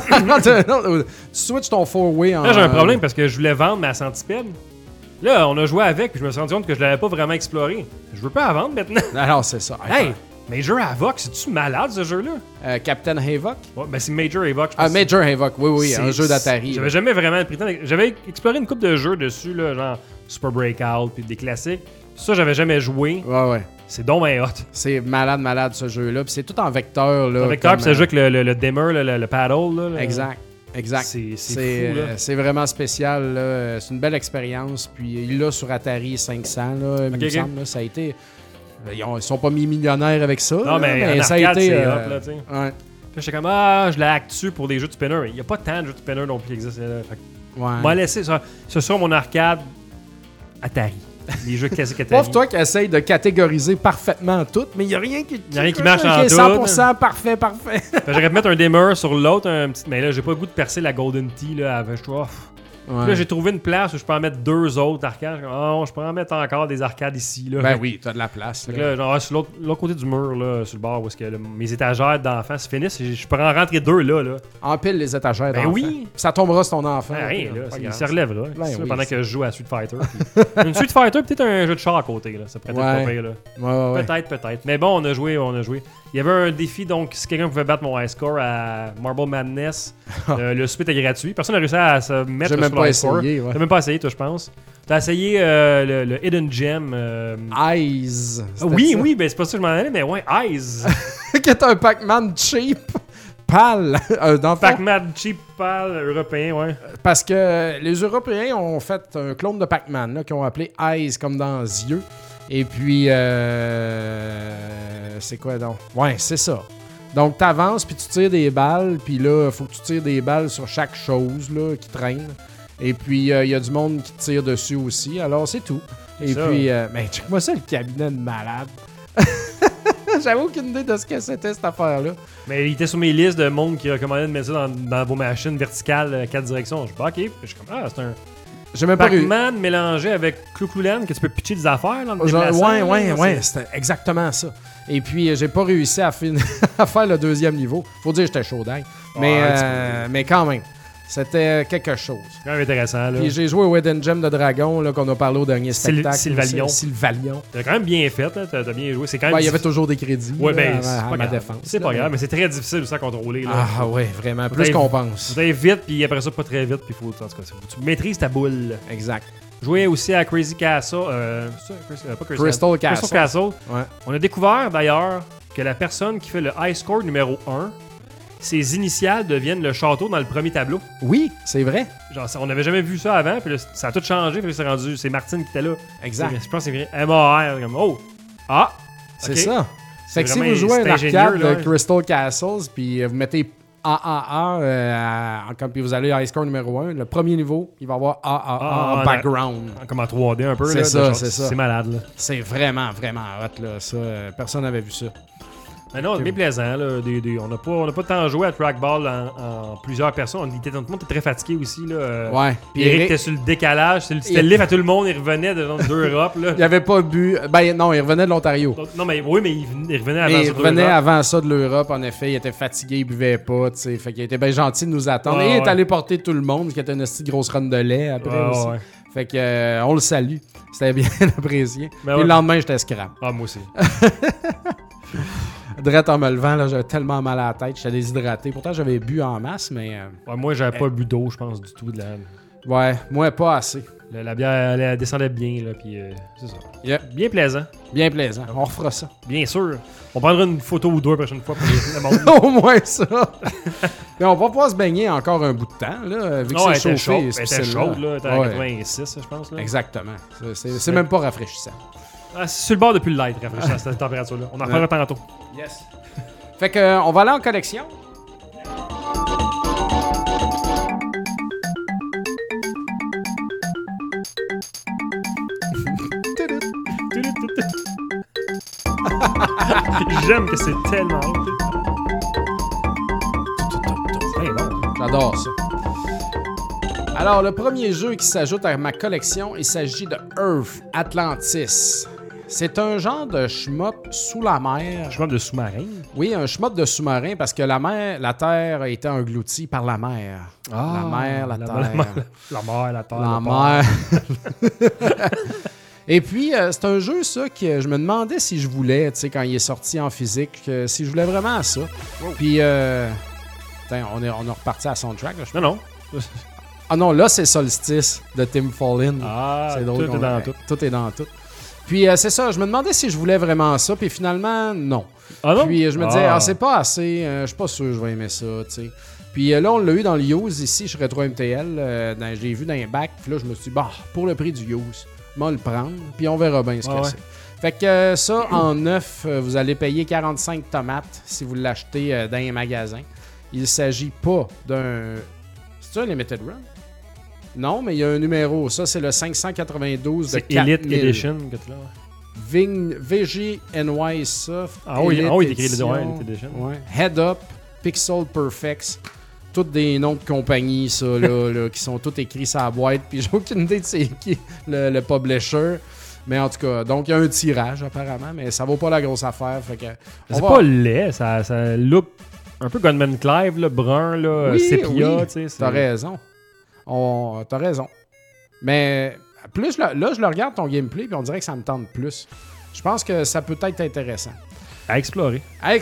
Tu switch ton 4-way en... Là, j'ai un problème parce que je voulais vendre ma centipède. Là, on a joué avec, puis je me suis rendu compte que je l'avais pas vraiment exploré. Je veux pas la vendre maintenant. Alors, c'est ça. Hey! Major Havoc, c'est-tu malade ce jeu-là? Captain Havoc? Ouais, c'est Major Havoc. Je pense Major Havoc, oui, un jeu d'Atari. J'avais jamais vraiment pris le temps. J'avais exploré une couple de jeux dessus, là, genre Super Breakout, puis des classiques. Ça, j'avais jamais joué. Ouais. C'est donc bien hot. C'est malade ce jeu-là. Puis c'est tout en vecteur. Là, en vecteur, puis ça joue avec le dimmer, le paddle. Là, Exact. C'est fou, là. C'est vraiment spécial. Là. C'est une belle expérience. Puis il l'a sur Atari 500. Là, il me semble. Là, ça a été... Ils sont pas mis millionnaires avec ça. Non, mais ça a été... c'est hot, là, tu sais. Ouais. Puis j'étais comme, je l'ai actu pour des jeux de spinner. Il n'y a pas tant de jeux de spinner non plus qui existent. Ouais. M'a laissé ça. Ce sur mon arcade Atari. Les jeux classiques Atari. Pauvre toi qui essaye de catégoriser parfaitement tout, mais il n'y a rien qui marche en tout. 100% parfait. J'aurais pu mettre un dimmer sur l'autre, mais là, j'ai pas le goût de percer la Golden Tee. Là, je trouve. Puis là, j'ai trouvé une place où je peux en mettre 2 autres arcades. Je peux en mettre encore des arcades ici. Là. Ben oui, t'as de la place. Là, genre, sur l'autre côté du mur, là, sur le bord, où est-ce que mes étagères d'enfants se finissent, je peux en rentrer 2 là. Empile les étagères d'enfants. Ben oui. Ça tombera sur ton enfant. Rien, là, il se relèvera. Ben pendant que je joue à Street Fighter. Une Street Fighter, peut-être un jeu de char à côté. Là. Ça pourrait être pas pire, là. Ouais. Peut-être. Mais bon, on a joué. Il y avait un défi, donc si quelqu'un pouvait battre mon high score à Marble Madness, le souper était gratuit. Personne n'a réussi à se mettre sur le high score. T'as même pas essayé, toi, je pense. T'as essayé le Hidden Gem. Eyes. Oui, ben c'est pas ça que je m'en allais, mais ouais, Eyes. Qui est un Pac-Man cheap. PAL. Pac-Man cheap PAL européen, ouais. Parce que les Européens ont fait un clone de Pac-Man là, qu'ils ont appelé Eyes comme dans yeux. Et puis, c'est quoi donc? Ouais, c'est ça. Donc, t'avances, puis tu tires des balles, puis là, il faut que tu tires des balles sur chaque chose là, qui traîne. Et puis, il y a du monde qui tire dessus aussi. Alors, c'est tout. Et puis, mais check-moi ça, le cabinet de malade. J'avais aucune idée de ce que c'était, cette affaire-là. Mais il était sur mes listes de monde qui recommandait de mettre ça dans vos machines verticales 4 directions. Je dis, OK. Je suis comme, c'est un... J'ai même pas Pac-Man mélangé avec Clou-Clouland que tu peux pitcher des affaires dans le déplaçant. Ouais, c'était exactement ça. Et puis, j'ai pas réussi à faire le 2e niveau. Faut dire que j'étais chaud d'ail. Mais quand même, c'était quelque chose. C'est quand même intéressant. Là. Puis j'ai joué au Hidden Gem de Dragon là, qu'on a parlé au dernier spectacle. Sylvalion. T'as quand même bien fait. Hein? T'as bien joué. C'est quand même il y avait toujours des crédits à ma défense. C'est pas grave, mais c'est très difficile aussi à contrôler. Là. Ah ouais, vraiment. Plus qu'on pense. Vous allez vite, puis après ça, pas très vite. Puis en tout cas, tu maîtrises ta boule. Exact. Jouer aussi à Crazy Castle. Crystal Castle. Ouais. On a découvert d'ailleurs que la personne qui fait le high score numéro 1, ses initiales deviennent le château dans le premier tableau. Oui, c'est vrai. Genre, on n'avait jamais vu ça avant, puis là, ça a tout changé, puis c'est Martine qui était là. Exact. Je pense que c'est vrai. MAR, comme c'est ça. Fait que si vous jouez à l'arcade de Crystal Castles, puis vous mettez AAA, puis vous allez à high score numéro 1, le premier niveau, il va avoir AAA en background. Comme en 3D un peu. C'est ça. C'est malade. Là. C'est vraiment hot. Là, ça. Personne n'avait vu ça. Mais non, c'est bien plaisant. Là. On n'a pas tant joué à Trackball en plusieurs personnes. Tout le monde était très fatigué aussi. Là. Ouais. Puis Eric était sur le décalage. C'était le livre à tout le monde. Il revenait d'Europe. Là. Il avait pas bu. Ben non, il revenait de l'Ontario. Non, mais oui, mais il revenait avant ça. Il revenait avant ça de l'Europe, en effet. Il était fatigué, il buvait pas. T'sais. Fait qu'il était bien gentil de nous attendre. Et il est allé porter tout le monde, qui était une grosse run de lait après aussi. Ouais. Fait que on le salue. C'était bien apprécié. Et le lendemain, j'étais scrap. Ah, moi aussi. Drette en me levant, là, j'avais tellement mal à la tête, j'étais déshydraté. Pourtant, j'avais bu en masse, mais... moi, j'avais pas bu d'eau, je pense, du tout. Ouais, moi, pas assez. La bière, elle descendait bien, là, puis c'est ça. Yep. Bien plaisant. Bien plaisant. On refera ça. Bien sûr. On prendra une photo ou 2 la prochaine fois pour le monde. Au moins ça. Mais on va pouvoir se baigner encore un bout de temps, là, vu que c'est chauffé. C'était chaude, là. T'es à 86, je pense. Là. Exactement. C'est même pas rafraîchissant. C'est sur le bord depuis le light, rafraîchissant, cette température-là. On en reparlera tantôt. Yes. Fait que, on va aller en collection. J'aime que c'est tellement haut. C'est bon. J'adore ça. Alors, le premier jeu qui s'ajoute à ma collection, il s'agit de Earth Atlantis. C'est un genre de shmup sous la mer. Un shmup de sous-marin? Oui, un shmup de sous-marin parce que la terre a été engloutie par la mer. Ah, la mer, la terre. La terre. La mer. Et puis, c'est un jeu, ça, que je me demandais si je voulais, tu sais, quand il est sorti en physique, si je voulais vraiment ça. Wow. Puis, on est reparti à la soundtrack. Là, non. Ah non, là, c'est Solstice de Tim Follin. Ah, c'est drôle, tout est dans tout. Tout est dans tout. Puis c'est ça, je me demandais si je voulais vraiment ça, puis finalement, non. Ah non? Puis je me disais, c'est pas assez, je suis pas sûr que je vais aimer ça, tu sais. Puis là, on l'a eu dans le Use ici, chez Retro MTL. J'ai vu dans un bac, puis là, je me suis dit, pour le prix du Use, on va le prendre, puis on verra bien ce que c'est. Fait que ça, en neuf, vous allez payer 45 tomates si vous l'achetez dans un magasin. Il s'agit pas d'un... C'est ça, Limited Run? Non, mais il y a un numéro. Ça, c'est le 592 de 4000. C'est Elite Edition que tu l'as. VGNY Soft. Ah oui, il est écrit Elite Edition. Ouais. Head Up, Pixel Perfects. Toutes des noms de compagnie, ça, là, qui sont tous écrits sur la boîte. Puis j'ai aucune idée de c'est qui le publisher. Mais en tout cas, donc il y a un tirage apparemment, mais ça vaut pas la grosse affaire. Fait que c'est pas laid, ça look un peu Gunman Clive, là, brun, là, sépia. Oui, t'as raison. T'as raison. Mais plus là, je le regarde ton gameplay, puis on dirait que ça me tente plus. Je pense que ça peut être intéressant. À explorer.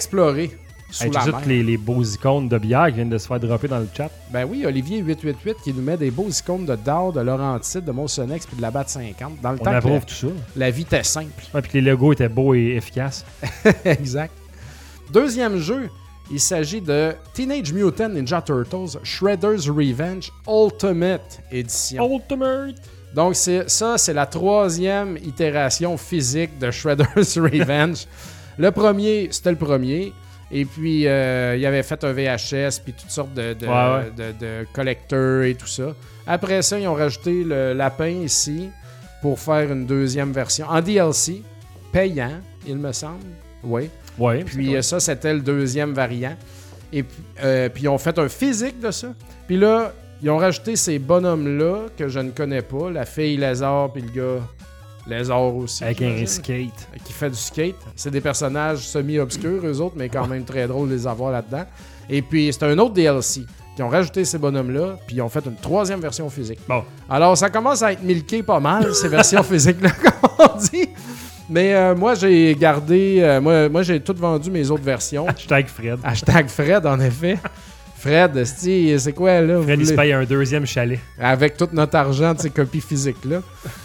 Sous la mer. Les beaux icônes de bière qui viennent de se faire dropper dans le chat. Ben oui, Olivier888 qui nous met des beaux icônes de Dard, de Laurentide, de Motionex puis de la BAT 50. Dans le on approuve tout ça. La vie était simple. Ouais, puis que les logos étaient beaux et efficaces. Exact. Deuxième jeu, il s'agit de Teenage Mutant Ninja Turtles Shredder's Revenge Ultimate Edition. Ultimate! Donc c'est la troisième itération physique de Shredder's Revenge. Le premier, c'était le premier. Et puis, il avait fait un VHS, puis toutes sortes de collecteurs et tout ça. Après ça, ils ont rajouté le lapin ici pour faire une deuxième version. En DLC, payant, il me semble. Oui. Ouais, puis ça, c'était le deuxième variant. Et puis, ils ont fait un physique de ça. Puis là, ils ont rajouté ces bonhommes-là que je ne connais pas. La fille lézard, puis le gars... lézard aussi. Avec un skate. Qui fait du skate. C'est des personnages semi-obscurs, eux autres, mais quand même très drôle de les avoir là-dedans. Et puis, c'est un autre DLC qui ont rajouté ces bonhommes-là, puis ils ont fait une troisième version physique. Bon. Alors, ça commence à être milqué pas mal, ces versions physiques-là, comme on dit. Mais moi, j'ai gardé... moi, j'ai tout vendu mes autres versions. #Fred. #Fred, en effet. Fred, c'est quoi, là? Fred, il se paye un deuxième chalet. Avec tout notre argent de ces copies physiques-là.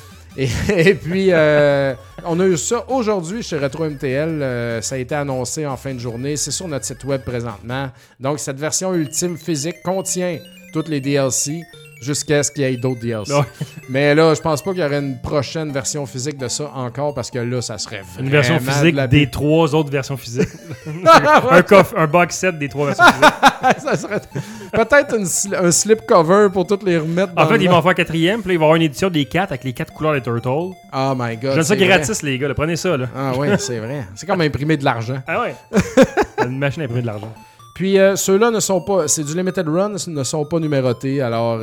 Et puis, on a eu ça aujourd'hui chez Retro MTL. Ça a été annoncé en fin de journée. C'est sur notre site web présentement. Donc, cette version ultime physique contient toutes les DLC jusqu'à ce qu'il y ait d'autres DLC. Ouais. Mais là, je pense pas qu'il y aurait une prochaine version physique de ça encore parce que là, ça serait vraiment... Une version physique des 3 autres versions physiques. un box set des 3 versions physiques. Ça serait peut-être un slipcover pour toutes les remettre dans en fait, ils vont faire 4e, puis là, ils vont avoir une édition des 4 avec les 4 couleurs des Turtles. Oh my God. Je donne ça gratis, les gars. Là. Prenez ça. Là. Ah oui, c'est vrai. C'est comme imprimer de l'argent. Ah ouais. Une machine à imprimer de l'argent. Puis ceux-là ne sont pas... C'est du Limited Run, ne sont pas numérotés. Alors,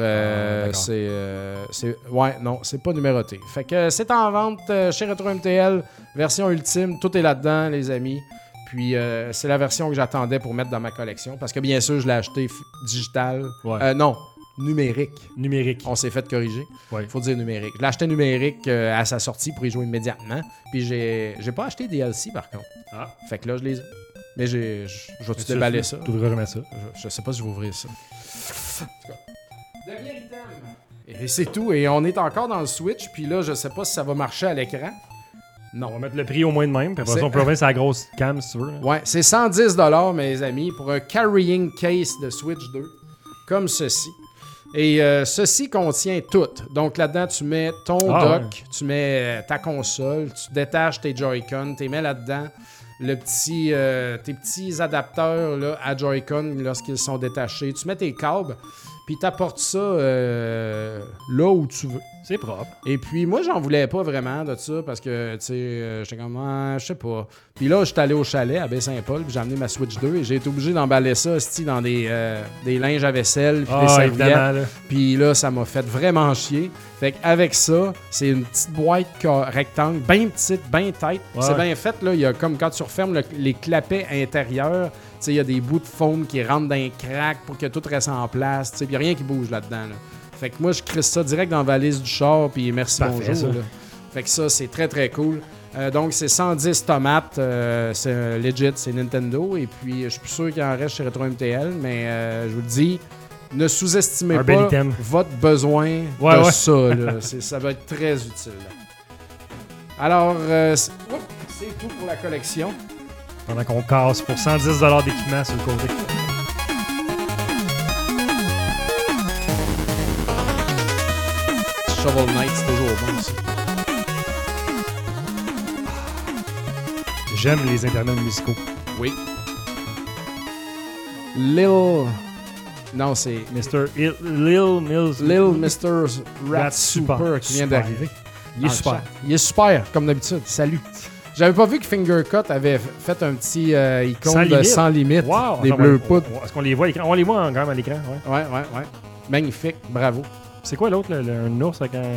ouais, non, c'est pas numéroté. Fait que c'est en vente chez Retro MTL. Version ultime, tout est là-dedans, les amis. Puis c'est la version que j'attendais pour mettre dans ma collection. Parce que bien sûr, je l'ai acheté digital. Ouais. Non, numérique. Numérique. On s'est fait corriger. Ouais. Faut dire numérique. Je l'ai acheté numérique à sa sortie pour y jouer immédiatement. Puis j'ai pas acheté DLC, par contre. Ah. Fait que là, je les ai. Mais je vais-tu déballer ça? Tu devrais jamais ça. Je sais pas si je vais ouvrir ça. En tout cas. Dernier item. Et c'est tout. Et on est encore dans le Switch. Puis là, je sais pas si ça va marcher à l'écran. Non. On va mettre le prix au moins de même. Puis après ça, on peut revenir sur la grosse cam si tu veux. Là. Ouais, c'est 110$, mes amis, pour un carrying case de Switch 2. Comme ceci. Et ceci contient tout. Donc là-dedans, tu mets ton dock, tu mets ta console, tu détaches tes Joy-Con, tu les mets là-dedans. Tes petits adapteurs là, à Joy-Con lorsqu'ils sont détachés. Tu mets tes câbles, puis tu apportes ça là où tu veux. C'est propre. Et puis, moi, j'en voulais pas vraiment de ça parce que, tu sais, j'étais comme, je sais pas. Puis là, j'étais allé au chalet à Baie-Saint-Paul, puis j'ai amené ma Switch 2 et j'ai été obligé d'emballer ça dans des linges à vaisselle, puis des serviettes. Puis là, ça m'a fait vraiment chier. Fait qu'avec ça, c'est une petite boîte rectangle, bien petite, bien tight. Ouais. C'est bien fait, là. Il y a comme quand tu refermes les clapets intérieurs, tu sais, il y a des bouts de foam qui rentrent dans un crack pour que tout reste en place. Tu sais, il n'y a rien qui bouge là-dedans, là. Fait que moi, je crisse ça direct dans la valise du char, puis merci, bonjour. Là. Fait que ça, c'est très, très cool. Donc, c'est 110 tomates. C'est legit, c'est Nintendo. Et puis, je suis plus sûr qu'il en reste chez Retro MTL, mais je vous le dis, ne sous-estimez pas votre besoin de ça. Là. Ça va être très utile. Là. Alors, c'est tout pour la collection. Pendant qu'on casse pour 110$ d'équipement sur le côté. Shovel Knight, c'est toujours bon, ça. J'aime les intermèdes musicaux. Oui. Lil... Non, c'est... Lil Mr. Rat Super qui vient d'arriver. Il est super. Il est super, comme d'habitude. Salut. J'avais pas vu que Fingercut avait fait un petit icône de Sans Limite. Wow. Des bleus poudres. Est-ce qu'on les voit à l'écran? On les voit quand même à l'écran, ouais. Ouais. Magnifique, bravo. C'est quoi l'autre, un ours avec un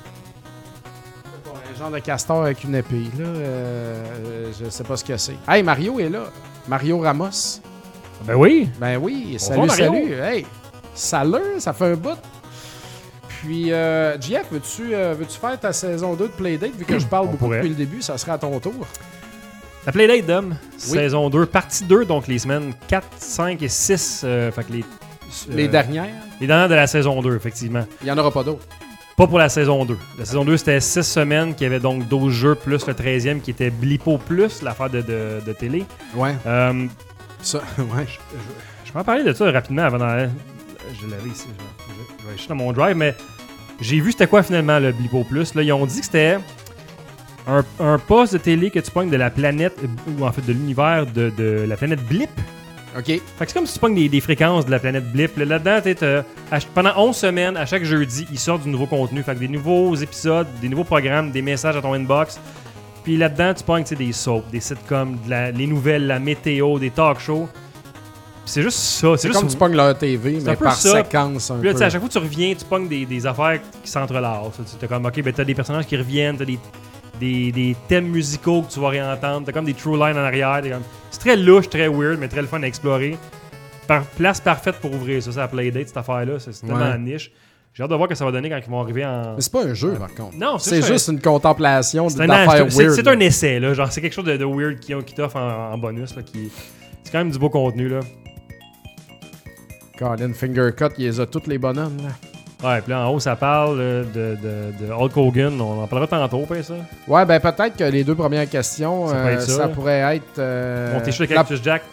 genre de castor avec une épée, là. Je sais pas ce que c'est. Hey, Mario est là. Mario Ramos. Ben oui. Ben oui, Bonjour, salut. Hey, salut, ça fait un bout. Puis, JF, veux-tu faire ta saison 2 de Playdate? Vu que je parle beaucoup depuis le début, ça serait à ton tour. La Playdate, Dom, saison 2, partie 2, donc les semaines 4, 5 et 6. Fait que les dernières? Les dernières de la saison 2, effectivement. Il n'y en aura pas d'autres. Pas pour la saison 2. La saison 2, c'était 6 semaines, qui avait donc 12 jeux, plus le 13e qui était Blippo+, l'affaire de télé. Ouais. Ça, ouais. Je vais en parler de ça rapidement avant d'aller. Je l'avais ici. Je vais aller dans mon drive, mais j'ai vu c'était quoi finalement le Blippo+. Là, ils ont dit que c'était un poste de télé que tu pognes de la planète, ou en fait de l'univers de la planète Blip. OK. Fait que c'est comme si tu pognes des fréquences de la planète Blip. Là-dedans, pendant 11 semaines, à chaque jeudi, ils sortent du nouveau contenu. Fait que des nouveaux épisodes, des nouveaux programmes, des messages à ton inbox. Puis là-dedans, tu pognes des soaps, des sitcoms, les nouvelles, la météo, des talk shows. Puis c'est juste ça. C'est juste comme tu pognes leur TV, mais par séquence un peu. Puis là, à chaque fois que tu reviens, tu pognes des affaires qui s'entrelacent. T'as comme, OK, ben t'as des personnages qui reviennent, t'as des thèmes musicaux que tu vas réentendre, t'as comme des true lines en arrière. C'est très louche, très weird, mais très le fun à explorer. Place parfaite pour ouvrir ça, c'est la Playdate, cette affaire-là. C'est tellement niche. J'ai hâte de voir ce que ça va donner quand ils vont arriver en... Mais c'est pas un jeu, par contre. Non, c'est juste une contemplation d'affaires weird. C'est un essai, là. Genre, c'est quelque chose de weird qui t'offre en bonus, là. C'est quand même du beau contenu, là. Colin Fingercut, il les a toutes les bonhommes, là. Ouais, puis là, en haut, ça parle de Hulk Hogan. On en parlera tantôt, pas ça? Ouais, ben peut-être que les deux premières questions, ça pourrait être... Mon t-shirt avec Cactus Jack.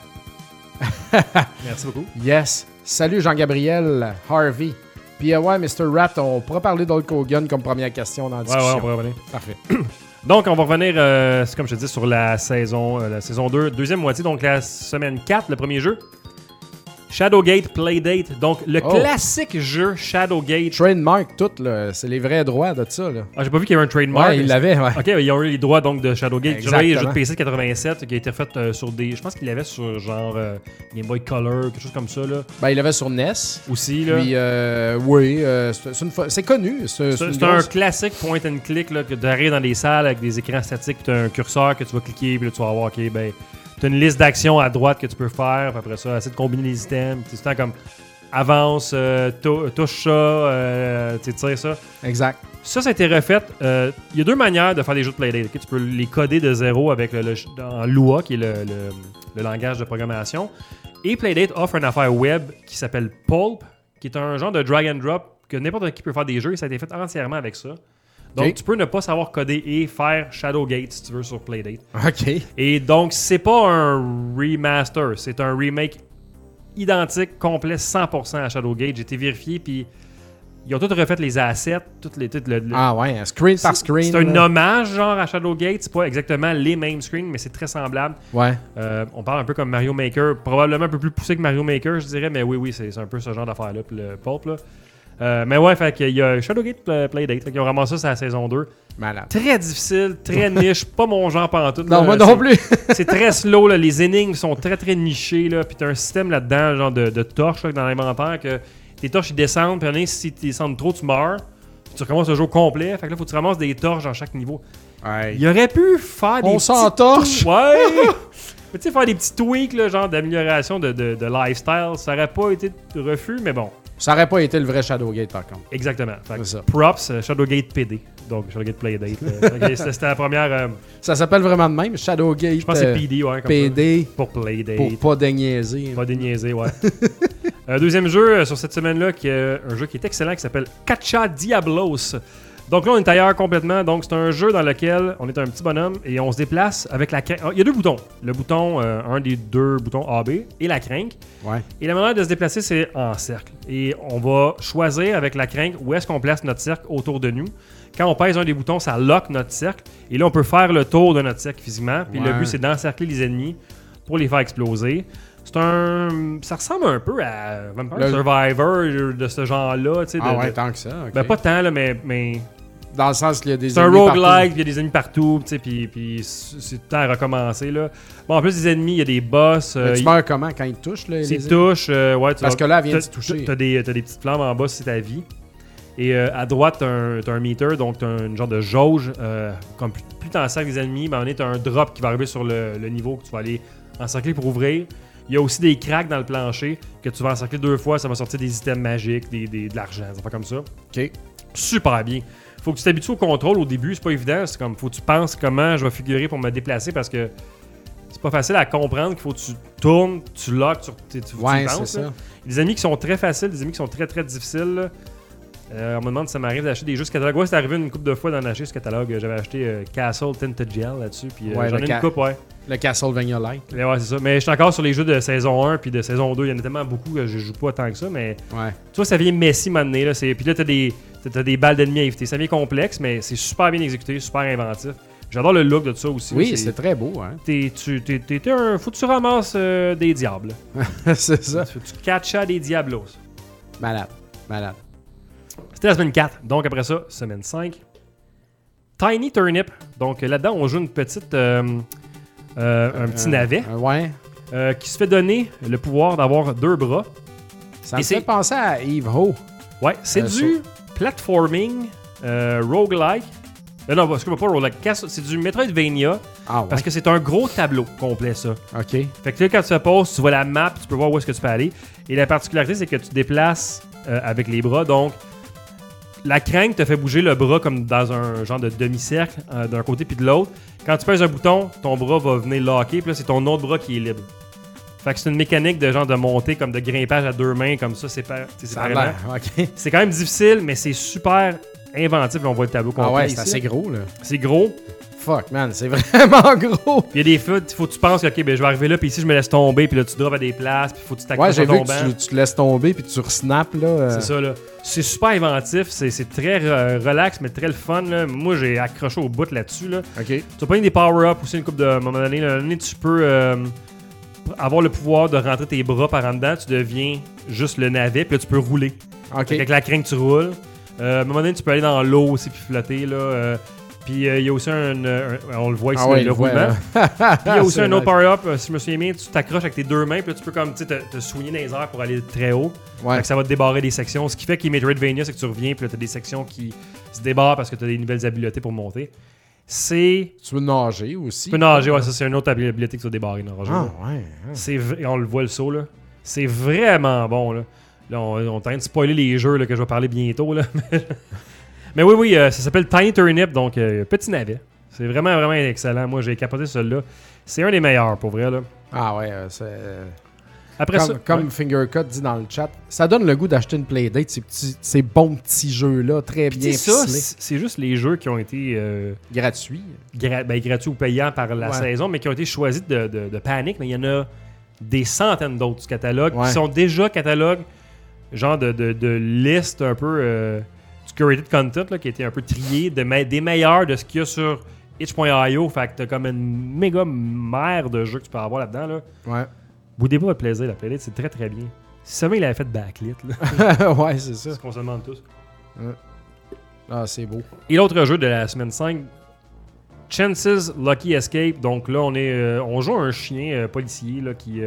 Merci beaucoup. Yes. Salut Jean-Gabriel Harvey. Puis ouais, Mr. Rat, on pourra parler d'Hulk Hogan comme première question dans la discussion. Ouais, on pourra revenir. Parfait. Donc, on va revenir, c'est comme je te dis, sur la saison 2, deuxième moitié, donc la semaine 4, le premier jeu. Shadowgate Playdate, donc le classique jeu Shadowgate. Trademark, tout, là. C'est les vrais droits de ça, là. Ah, j'ai pas vu qu'il y avait un trademark. Ouais, il l'avait, ouais. Ok, ils ont eu les droits donc de Shadowgate. Exactement. J'ai joué le jeu de PC de 87 qui a été fait sur des. Je pense qu'il l'avait sur genre Game Boy Color, quelque chose comme ça, là. Ben, il l'avait sur NES. Aussi, là. Puis, oui, c'est connu. C'est un classique point and click, là, que d'arriver dans des salles avec des écrans statiques, puis t'as un curseur que tu vas cliquer, puis là, tu vas voir, ok, ben. Tu as une liste d'actions à droite que tu peux faire, puis après ça, essayer de combiner les items. Tu sais, comme avance, touche ça, tu tires ça. Exact. Ça a été refait. Il y a deux manières de faire des jeux de Playdate. Okay? Tu peux les coder de zéro avec en Lua, qui est le langage de programmation. Et Playdate offre une affaire web qui s'appelle Pulp, qui est un genre de drag and drop que n'importe qui peut faire des jeux, et ça a été fait entièrement avec ça. Donc, tu peux ne pas savoir coder et faire Shadowgate, si tu veux, sur Playdate. OK. Et donc, c'est pas un remaster, c'est un remake identique, complet, 100% à Shadowgate. J'ai été vérifié, puis ils ont tous refait les assets, Ah ouais, screen par screen. C'est un hommage, genre, à Shadowgate. C'est pas exactement les mêmes screens, mais c'est très semblable. Ouais. On parle un peu comme Mario Maker, probablement un peu plus poussé que Mario Maker, je dirais, mais oui, c'est un peu ce genre d'affaire-là, puis le Pulp, là. Mais ouais, fait qu'il y a Shadowgate Playdate. Ils ont ramassé ça à la saison 2. Malade. Très difficile, très niche, pas mon genre pantoute. Non, moi non plus. C'est très slow, là. Les énigmes sont très très nichées, là. Puis t'as un système là-dedans, genre de torches là, dans l'inventaire, que tes torches ils descendent, puis si tu descends trop, tu meurs. Puis tu recommences le jeu complet. Fait que là, faut que tu ramasses des torches dans chaque niveau. Ouais. Il aurait pu faire des On s'entorche. Ouais. Mais tu sais, faire des petits tweaks, là, genre d'amélioration de lifestyle, ça aurait pas été de refus, mais bon. Ça aurait pas été le vrai Shadowgate, par contre. Exactement. Fait que c'est ça. Props, Shadowgate PD. Donc, Shadowgate Playdate. C'était la première... ça s'appelle vraiment de même, Shadowgate. Je pense que c'est PD, ouais. Comme PD. Ça. Pour Playdate. Pour pas déniaiser. Pas déniaiser, ouais. Deuxième jeu sur cette semaine-là, qui est un jeu qui est excellent, qui s'appelle Cacha Diablos. Donc là, on est ailleurs complètement. Donc, c'est un jeu dans lequel on est un petit bonhomme et on se déplace avec la crinque. Il y a 2 boutons. Le bouton, un des 2 boutons AB et la crinque. Ouais. Et la manière de se déplacer, c'est en cercle. Et on va choisir avec la crinque où est-ce qu'on place notre cercle autour de nous. Quand on pèse un des boutons, ça lock notre cercle. Et là, on peut faire le tour de notre cercle physiquement. Puis le but, c'est d'encercler les ennemis pour les faire exploser. Ça ressemble un peu à Vampire Survivor de ce genre-là. Tant que ça. Okay. Ben, pas tant, là, mais dans le sens qu'il y a des ennemis partout. C'est un roguelike, il y a des ennemis partout, puis c'est tout le temps à recommencer. Là. Bon, en plus des ennemis, il y a des boss. Tu meurs comment quand ils te touchent? S'ils te touchent, parce que là, elle vient de se toucher. T'as des petites flammes en bas, c'est ta vie. Et à droite, t'as un meter, donc t'as un genre de jauge. Comme plus t'encercles les ennemis, ben, t'as un drop qui va arriver sur le niveau que tu vas aller encercler pour ouvrir. Il y a aussi des cracks dans le plancher que tu vas encercler 2 fois, ça va sortir des items magiques, de l'argent, ça fait comme ça. OK. Super bien. Faut que tu t'habitues au contrôle au début, c'est pas évident. C'est comme, faut que tu penses comment je vais figurer pour me déplacer parce que c'est pas facile à comprendre qu'il faut que tu tournes, tu locks, tu penses. C'est ça. Des ennemis qui sont très faciles, des ennemis qui sont très très difficiles. Là. On me demande si ça m'arrive d'acheter des jeux ce catalogue. Ouais, c'est arrivé une couple de fois d'en acheter ce catalogue. J'avais acheté Castle Tinted Gel là-dessus. Puis j'en ai une coupe, ouais. Le Castlevania Light. Ouais, c'est ça. Mais je suis encore sur les jeux de saison 1 puis de saison 2. Il y en a tellement beaucoup que je joue pas tant que ça. Mais tu vois, ça vient messy maintenant. Là. Puis là, t'as des balles d'ennemis à éviter. Ça vient complexe, mais c'est super bien exécuté, super inventif. J'adore le look de tout ça aussi. Oui, c'est très beau. Hein? Faut que tu ramasses des diables. C'est ça. Faut que tu catches des diablos. Malade. C'était la semaine 4. Donc après ça, semaine 5. Tiny Turnip. Donc là-dedans, on joue une petite... un petit navet. Qui se fait donner le pouvoir d'avoir 2 bras. Ça me fait penser à Eve Ho. Ouais, c'est du platforming roguelike. Non, parce que pas roguelike. C'est du Metroidvania. Parce que c'est un gros tableau complet, ça. OK. Fait que là, quand tu te poses, tu vois la map, tu peux voir où est-ce que tu peux aller. Et la particularité, c'est que tu te déplaces avec les bras. Donc, la crinque te fait bouger le bras comme dans un genre de demi-cercle d'un côté puis de l'autre. Quand tu pèses un bouton, ton bras va venir locker, puis là, c'est ton autre bras qui est libre. Fait que c'est une mécanique de genre de monter, comme de grimpage à 2 mains, comme ça, séparément. Okay. C'est quand même difficile, mais c'est super inventif. Là, on voit le tableau complet. C'est assez gros, là. C'est gros. Fuck, man, c'est vraiment gros. Il y a des fois, il faut que tu penses que je vais arriver là, puis ici, je me laisse tomber, puis là, tu drops à des places, puis il faut que tu t'accroches j'ai vu que tu te laisses tomber, puis tu resnaps, là. C'est ça, là. C'est super inventif, c'est très relax, mais très le fun, là. Moi, j'ai accroché au bout là-dessus, là. OK. Tu vas prendre des power-ups aussi, une couple de... À un moment donné, tu peux avoir le pouvoir de rentrer tes bras par en dedans, tu deviens juste le navet, puis là, tu peux rouler. OK. Avec la crinque, tu roules. À un moment donné, tu peux aller dans l'eau aussi, puis flotter, là. Puis il y a aussi on le voit ici, le roulement. Puis il y a aussi un autre power-up, si je me souviens bien, tu t'accroches avec tes 2 mains, puis là, tu peux comme te soigner dans les airs pour aller très haut. Fait que ça va te débarrer des sections. Ce qui fait qu'il est Metroidvania, c'est que tu reviens, puis là, tu as des sections qui se débarrent parce que tu as des nouvelles habiletés pour monter. Tu peux nager aussi. Tu peux nager, ça c'est une autre habileté que tu vas débarrer, nager. On le voit le saut, là. C'est vraiment bon, là. Là, on est en train de spoiler les jeux là, que je vais parler bientôt, là. Mais oui, ça s'appelle Tiny Turnip, donc petit navet. C'est vraiment, vraiment excellent. Moi, j'ai capoté celui-là. C'est un des meilleurs, pour vrai, là. C'est... Après comme Fingercut dit dans le chat, ça donne le goût d'acheter une Playdate, ces bons petits jeux-là, très bien ficelés. C'est juste les jeux qui ont été... gratuits. Gratuits ou payants par la saison, mais qui ont été choisis de Panic. Mais il y en a des centaines d'autres du catalogue qui sont déjà catalogues, genre de liste un peu... du curated content là, qui a été un peu trié des meilleurs de ce qu'il y a sur itch.io. Fait que t'as comme une méga mer de jeux que tu peux avoir là-dedans. Là. Ouais. Boudez pas votre plaisir, la playlist, c'est très très bien. Si seulement il avait fait backlit. Là. Ouais, c'est ça. C'est ce qu'on se demande tous. C'est beau. Et l'autre jeu de la semaine 5, Chance's Lucky Escape. Donc là, on joue un chien policier là, qui...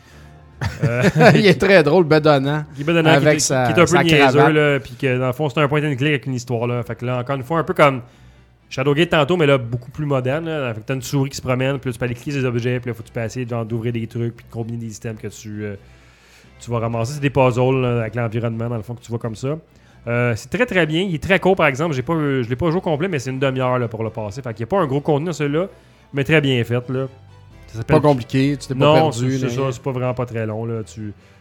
il est très drôle, bedonnant. Qui est un peu niaiseux, là, puis que dans le fond, c'est un point and click avec une histoire. Là. Fait que là, encore une fois, un peu comme Shadowgate tantôt, mais là, beaucoup plus moderne. Là. Fait que t'as une souris qui se promène, puis là, tu peux aller cliquer sur des objets, puis là, faut que tu peux essayer d'ouvrir des trucs, puis de combiner des items que tu vas ramasser. C'est des puzzles là, avec l'environnement, dans le fond, que tu vois comme ça. C'est très très bien. Il est très court, par exemple. Je l'ai pas joué au complet, mais c'est une demi-heure là, pour le passer. Fait qu'il n'y a pas un gros contenu dans celui-là, mais très bien fait. Là. Pas compliqué, tu t'es pas perdu. Non, c'est ça, c'est pas vraiment pas très long. Là. Tu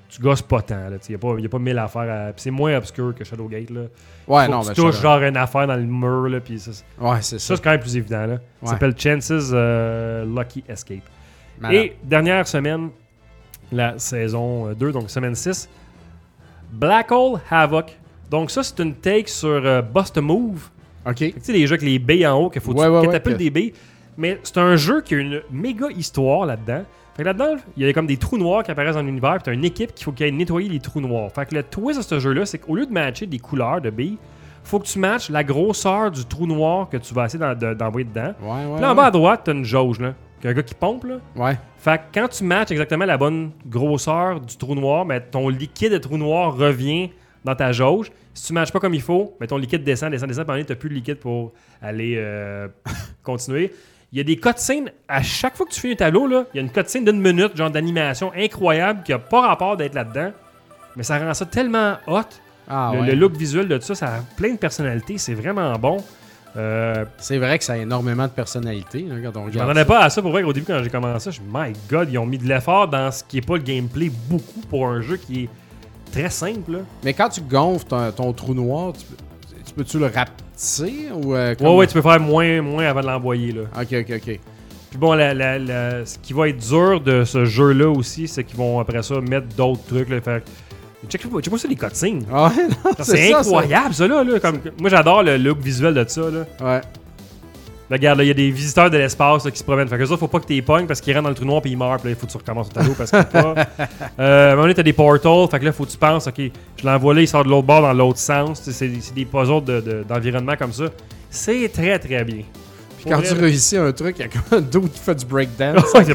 tu gosses pas tant. Il n'y a pas 1000 affaires. Puis c'est moins obscur que Shadowgate. Là. Ouais, faut non, que mais tu touches genre une affaire dans le mur. Là, puis ça, ouais, c'est ça. Ça, c'est quand même plus évident. Là. Ouais. Ça s'appelle Chance's Lucky Escape. Malade. Et dernière semaine, la saison 2, donc semaine 6, Black Hole Havoc. Donc ça, c'est une take sur Bust a Move. OK. Tu sais, les jeux avec les billes en haut, qu'il faut que tu catapultes des billes. Mais c'est un jeu qui a une méga histoire là-dedans. Fait que là-dedans, il y a comme des trous noirs qui apparaissent dans l'univers, puis t'as une équipe qu'il faut qu'elle nettoyer les trous noirs. Fait que le twist de ce jeu-là, c'est qu'au lieu de matcher des couleurs de billes, faut que tu matches la grosseur du trou noir que tu vas essayer d'envoyer dedans. Puis là, en bas à droite, t'as une jauge, là. Un gars qui pompe, là. Ouais. Fait que quand tu matches exactement la bonne grosseur du trou noir, ben, ton liquide de trou noir revient dans ta jauge. Si tu matches pas comme il faut, ben, ton liquide descend, puis t'as plus de liquide pour aller continuer. Il y a des cutscenes, à chaque fois que tu finis un tableau, là, il y a une cutscene d'1 minute, genre d'animation incroyable, qui a pas rapport d'être là-dedans. Mais ça rend ça tellement hot. Le look visuel de ça, ça a plein de personnalités, c'est vraiment bon. C'est vrai que ça a énormément de personnalité là, quand on regarde. Je m'attendais pas à ça pour vrai. Au début, quand j'ai commencé, je me suis dit, my God, ils ont mis de l'effort dans ce qui est pas le gameplay beaucoup pour un jeu qui est très simple. Là. Mais quand tu gonfles ton trou noir, tu peux-tu le rapetisser ou Ouais, tu peux faire moins avant de l'envoyer. Là. OK. Puis bon, ce qui va être dur de ce jeu-là aussi, c'est qu'ils vont après ça mettre d'autres trucs. Là, faire... Check pas ça, les cutscenes. Ah ouais, non, c'est incroyable, ça là. Comme... Moi, j'adore le look visuel de ça. Là. Ouais. Regarde, il y a des visiteurs de l'espace là, qui se promènent. Fait que ça, faut pas que t'es pognes parce qu'ils rentrent dans le trou noir puis ils meurent. Puis là, il faut que tu recommences au tableau parce qu'il peut pas. À un moment donné, t'as des portals. Fait que là, faut que tu penses, OK, je l'envoie là, il sort de l'autre bord dans l'autre sens. C'est des puzzles d'environnement comme ça. C'est très, très bien. Puis quand tu réussis un truc, il y a comme un dude qui fait du breakdance. C'est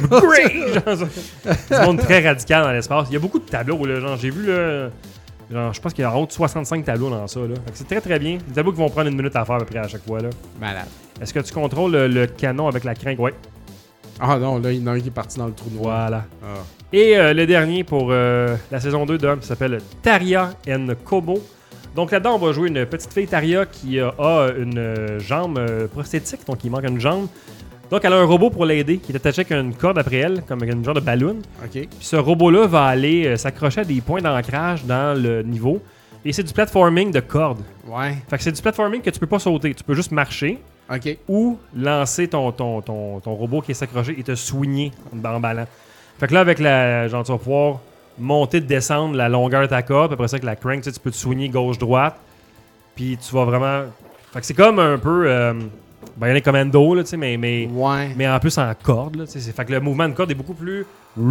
un monde très radical dans l'espace. Il y a beaucoup de tableaux. Là, genre, j'ai vu, là, genre, je pense qu'il y a en haut de 65 tableaux dans ça. Là. C'est très, très bien. Des tableaux qui vont prendre 1 minute à faire à peu près à chaque fois. Là. Malade. Est-ce que tu contrôles le canon avec la crinque? Ouais. Ah non, là, il y en a un qui est parti dans le trou noir. Voilà. Ah. Et le dernier pour la saison 2 d'Homme s'appelle Taria and Kobo. Donc là-dedans, on va jouer une petite fille, Taria, qui a une jambe prosthétique, donc il manque une jambe. Donc elle a un robot pour l'aider, qui est attaché avec une corde après elle, comme une genre de ballon. OK. Puis ce robot-là va aller s'accrocher à des points d'ancrage dans le niveau. Et c'est du platforming de corde. Ouais. Fait que c'est du platforming que tu peux pas sauter, tu peux juste marcher. OK. Ou lancer ton robot qui est s'accroché et te soigner en ballant. Fait que là, avec genre, tu vas pouvoir monter, descendre la longueur de ta corde. Puis après ça, avec la crank, tu peux te soigner gauche-droite. Puis tu vas vraiment... Fait que c'est comme un peu... il y en a commando, là, mais en plus en corde. Là, fait que le mouvement de corde est beaucoup plus...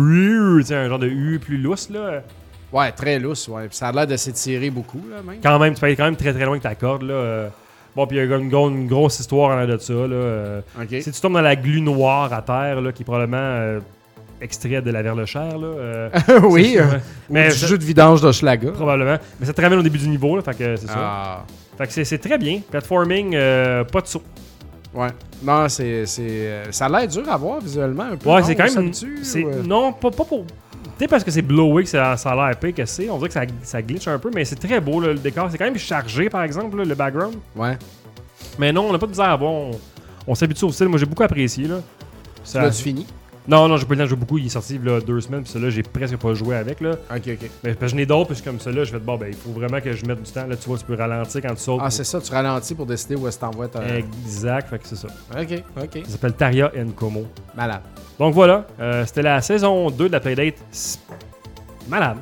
un genre de U plus lousse. Là. Ouais, très lousse. Ouais. Puis ça a l'air de s'étirer beaucoup. Là, même. Quand même, tu peux aller quand même très très loin avec ta corde. Là. Bon, puis il y a une grosse histoire en arrière de ça. Là. Okay. Si tu tombes dans la glu noire à terre, là, qui est probablement extrait de la Verlechère, là. Oui, mais du jeu de vidange d'Hochelaga. Probablement. Mais ça te ramène au début du niveau, là, fait que c'est ça. Fait que c'est très bien. Platforming, pas de saut. Ouais. Non, ça a l'air dur à voir visuellement un peu. Ouais, c'est quand même... Non, pas pour... Peut-être parce que c'est blowé que ça a l'air épais que c'est. On dirait que ça glitch un peu, mais c'est très beau, là, le décor. C'est quand même chargé, par exemple, là, le background. Ouais. Mais non, on n'a pas de misère à voir. On s'habitue au style. Moi, j'ai beaucoup apprécié, là. L'as-tu fini? Non, j'ai pas eu le temps de jouer beaucoup. Il est sorti il y a 2 semaines, puis celui-là, j'ai presque pas joué avec, là. OK. Mais parce que j'en ai d'autres, puis comme celui-là, je vais bon, il faut vraiment que je mette du temps. Là, tu vois, tu peux ralentir quand tu sautes. Ah, c'est ça, tu ralentis pour décider où est-ce que t'envoies ta... Exact, fait que c'est ça. OK. Ça s'appelle Taria and Como. Malade. Donc voilà, c'était la saison 2 de la Playdate. Malade.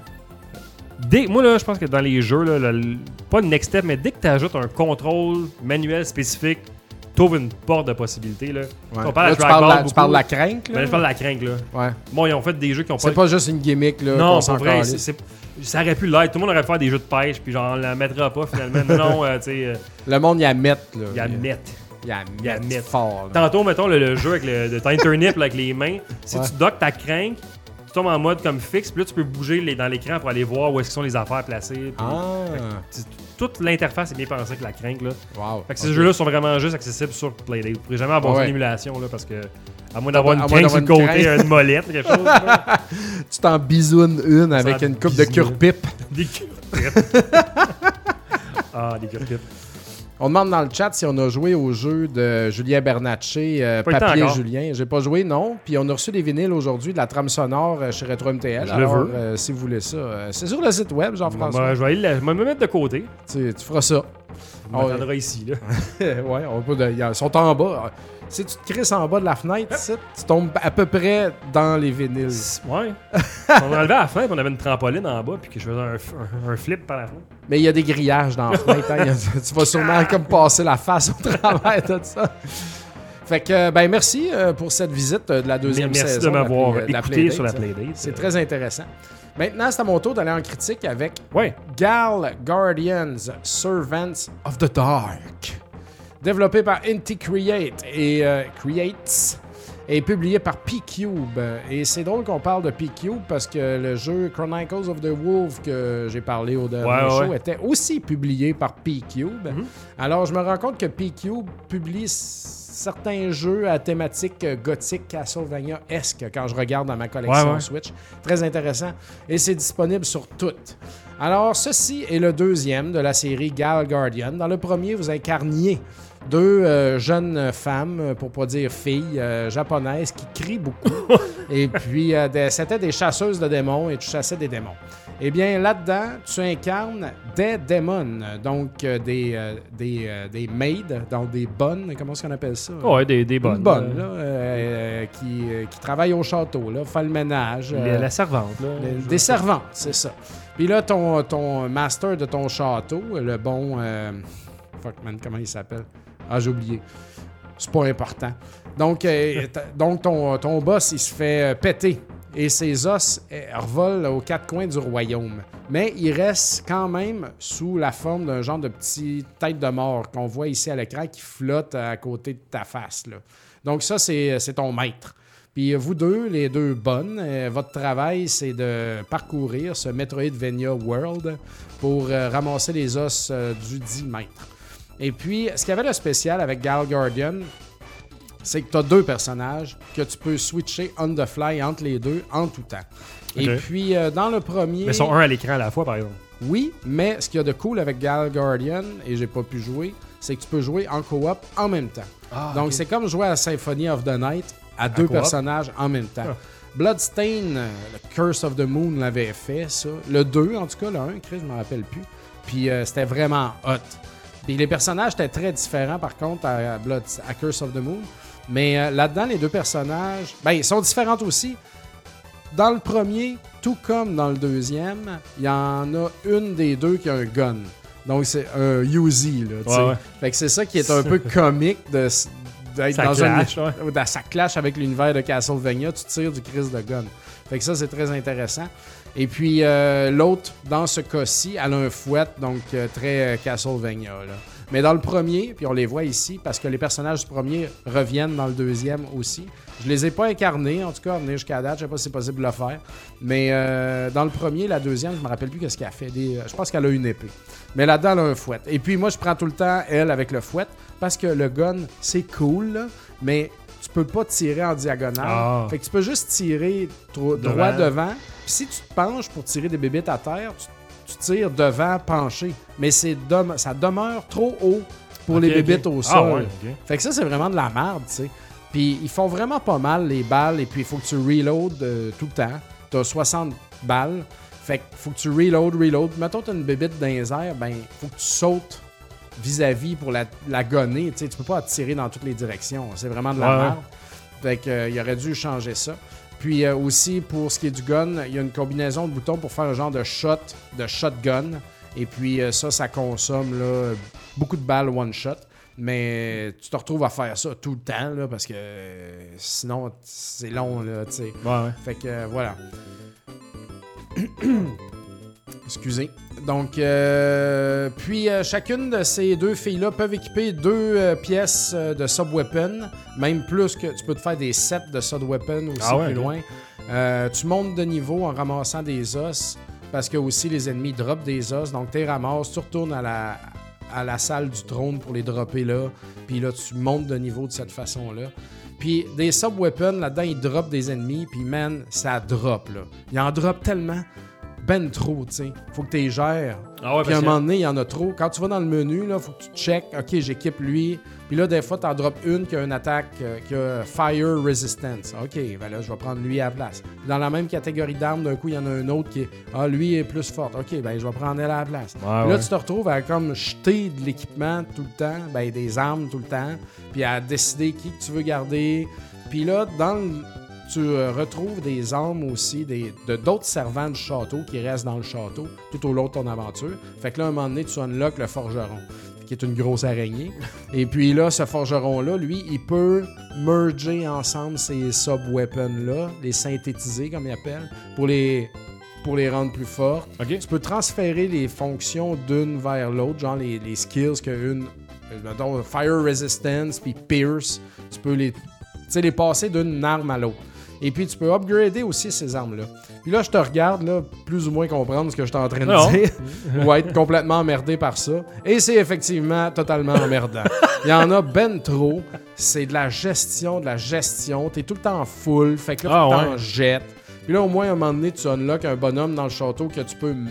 Moi, là, je pense que dans les jeux, là, pas le next step, mais dès que tu ajoutes un contrôle manuel spécifique, t'ouvres une porte de possibilités. Là. Ouais. On parle là, tu parles de la crank, là? Ben, je parle de la crank, là. Ouais. Bon, ils ont fait des jeux qui ont pas... C'est pas juste une gimmick, là. Non, c'est vrai. Ça aurait pu l'être. Tout le monde aurait pu faire des jeux de pêche, puis genre, on la mettra pas, finalement. Non, tu sais... Le monde, il la met, là. Il la met fort, là. Tantôt, mettons, le jeu avec le Tiny Turnip, là, avec les mains. Si tu docks ta crank, tu tombes en mode comme fixe, puis là, tu peux bouger dans l'écran pour aller voir où est-ce que sont les affaires placées. Toute l'interface est bien pensée avec la crank, là. Wow. Fait que ces jeux-là sont vraiment juste accessibles sur Playdate. Vous pourrez jamais avoir une émulation, là, parce que, à moins d'avoir une crank sur le côté, une molette, quelque chose. Tu t'en bisounes une avec une coupe de cure-pipe. Des cure-pipes. Des cure-pipes. On demande dans le chat si on a joué au jeu de Julien Bernatchez, Papier Julien. J'ai pas joué, non. Puis on a reçu des vinyles aujourd'hui de la trame sonore chez Retro MTL. Je le veux. Si vous voulez ça, c'est sur le site web, Jean-François. Je vais me mettre de côté. Tu feras ça. On m'attendra ici, là. Ouais, ils sont en bas. Si tu te crisses en bas de la fenêtre, tu tombes à peu près dans les vinyles. Ouais. On enlevait à la fenêtre, on avait une trampoline en bas, puis que je faisais un flip par la fenêtre. Mais il y a des grillages dans la fenêtre. Hein. Tu vas sûrement comme passer la face au travers de ça. Fait que, ben merci pour cette visite de la deuxième saison. Merci de m'avoir écouté sur la Playdate. C'est très intéressant. Maintenant, c'est à mon tour d'aller en critique avec ouais. Gal Guardians, Servants of the Dark. Développé par Inti Creates et publié par P-Cube. Et c'est drôle qu'on parle de P-Cube parce que le jeu Chronicles of the Wolf que j'ai parlé au dernier show était aussi publié par P-Cube. Mm-hmm. Alors, je me rends compte que P-Cube publie certains jeux à thématique gothique, Castlevania-esque quand je regarde dans ma collection Switch. Très intéressant. Et c'est disponible sur toutes. Alors, ceci est le deuxième de la série Gal Guardian. Dans le premier, vous incarniez deux jeunes femmes, pour pas dire filles, japonaises qui crient beaucoup. Et puis, c'était des chasseuses de démons et tu chassais des démons. Eh bien, là-dedans, tu incarnes des démons, donc des maids, donc des bonnes, comment est-ce qu'on appelle ça? Oui, des bonnes. Une bonne, là, qui travaillent au château, là, font le ménage. La servante, là. Des servantes, c'est ça. Puis là, ton master de ton château, le bon... fuck man, comment il s'appelle? Ah, j'ai oublié. C'est pas important. Donc ton boss, il se fait péter. Et ses os revolent aux quatre coins du royaume. Mais il reste quand même sous la forme d'un genre de petite tête de mort qu'on voit ici à l'écran qui flotte à côté de ta face, là. Donc ça, c'est ton maître. Puis vous deux, les deux bonnes, votre travail, c'est de parcourir ce Metroidvania World pour ramasser les os du dit maître. Et puis, ce qu'il y avait de spécial avec Gal Guardian, c'est que tu as deux personnages que tu peux switcher on the fly entre les deux en tout temps. Okay. Et puis, dans le premier... Mais ils sont un à l'écran à la fois, par exemple. Oui, mais ce qu'il y a de cool avec Gal Guardian, et j'ai pas pu jouer, c'est que tu peux jouer en coop en même temps. Ah, donc, c'est comme jouer à Symphony of the Night à deux personnages en même temps. Ah. Bloodstain, le Curse of the Moon l'avait fait, ça. Le 2, en tout cas, le 1, Chris, je m'en rappelle plus. Puis, c'était vraiment hot. Puis les personnages étaient très différents, par contre, à Curse of the Moon. Mais là-dedans, les deux personnages, ils sont différents aussi. Dans le premier, tout comme dans le deuxième, il y en a une des deux qui a un gun. Donc, c'est un Uzi, là, tu sais. Ouais. Fait que c'est ça qui est un peu comique d'être dans ça clash avec l'univers de Castlevania. Tu tires du Christ de gun. Fait que ça, c'est très intéressant. Et puis, l'autre, dans ce cas-ci, elle a un fouet, donc très Castlevania, là. Mais dans le premier, puis on les voit ici, parce que les personnages du premier reviennent dans le deuxième aussi. Je les ai pas incarnés, en tout cas, à venir jusqu'à date. Je sais pas si c'est possible de le faire. Mais dans le premier, la deuxième, je me rappelle plus qu'est-ce qu'elle a fait. Je pense qu'elle a une épée. Mais là-dedans, elle a un fouet. Et puis moi, je prends tout le temps, elle, avec le fouet, parce que le gun, c'est cool, là, mais tu peux pas tirer en diagonale. Ah. Fait que tu peux juste tirer droit devant. Puis si tu te penches pour tirer des bébites à terre, tu tires devant penché. Mais ça demeure trop haut pour les bébites au sol. Ah ouais, okay. Fait que ça, c'est vraiment de la merde, tu sais. Puis ils font vraiment pas mal les balles. Et puis il faut que tu reload tout le temps. T'as 60 balles. Fait que faut que tu reload. Mettons t'as une bébite dans les airs, faut que tu sautes vis-à-vis pour la gonner. Tu peux pas tirer dans toutes les directions. C'est vraiment de la merde. Fait que il aurait dû changer ça. Puis aussi, pour ce qui est du gun, il y a une combinaison de boutons pour faire un genre de shotgun. Et puis ça consomme là, beaucoup de balles one-shot. Mais tu te retrouves à faire ça tout le temps, là, parce que sinon, c'est long, là, tu sais. Ouais. Fait que voilà. Excusez. Donc, puis chacune de ces deux filles-là peuvent équiper deux pièces de sub-weapon, même plus que tu peux te faire des sets de sub-weapon aussi plus loin. Tu montes de niveau en ramassant des os, parce que aussi les ennemis droppent des os, donc tu les ramasses, tu retournes à la salle du trône pour les dropper là, puis là tu montes de niveau de cette façon-là. Puis des sub-weapons, là-dedans, ils droppent des ennemis, puis man, ça drop, là. Ils en droppent tellement. ben trop, tu sais. Faut que tu les gères. Ah ouais, puis à un moment donné, il y en a trop. Quand tu vas dans le menu, là, faut que tu checkes. OK, j'équipe lui. Puis là, des fois, tu en droppes une qui a une attaque qui a Fire Resistance. OK, ben là, je vais prendre lui à la place. Puis dans la même catégorie d'armes, d'un coup, il y en a un autre qui est lui est plus forte. OK, ben je vais prendre elle à la place. Puis là, tu te retrouves à comme jeter de l'équipement tout le temps, ben des armes tout le temps, puis à décider qui que tu veux garder. Puis là, tu retrouves des armes aussi d'autres servants du château qui restent dans le château tout au long de ton aventure. Fait que là, à un moment donné, tu unlocks le forgeron, qui est une grosse araignée. Et puis là, ce forgeron-là, lui, il peut merger ensemble ces sub-weapons-là, les synthétiser, comme il appelle, pour les rendre plus fortes. Okay. Tu peux transférer les fonctions d'une vers l'autre, genre les skills qu'une... Mettons, Fire Resistance puis Pierce, tu peux les passer d'une arme à l'autre. Et puis, tu peux upgrader aussi ces armes-là. Puis là, je te regarde, là, plus ou moins comprendre ce que je suis en train de dire, ou être complètement emmerdé par ça. Et c'est effectivement totalement emmerdant. Il y en a ben trop. C'est de la gestion. T'es tout le temps full. Fait que là, tu t'en jettes. Puis là, au moins, à un moment donné, tu unlocks un bonhomme dans le château que tu peux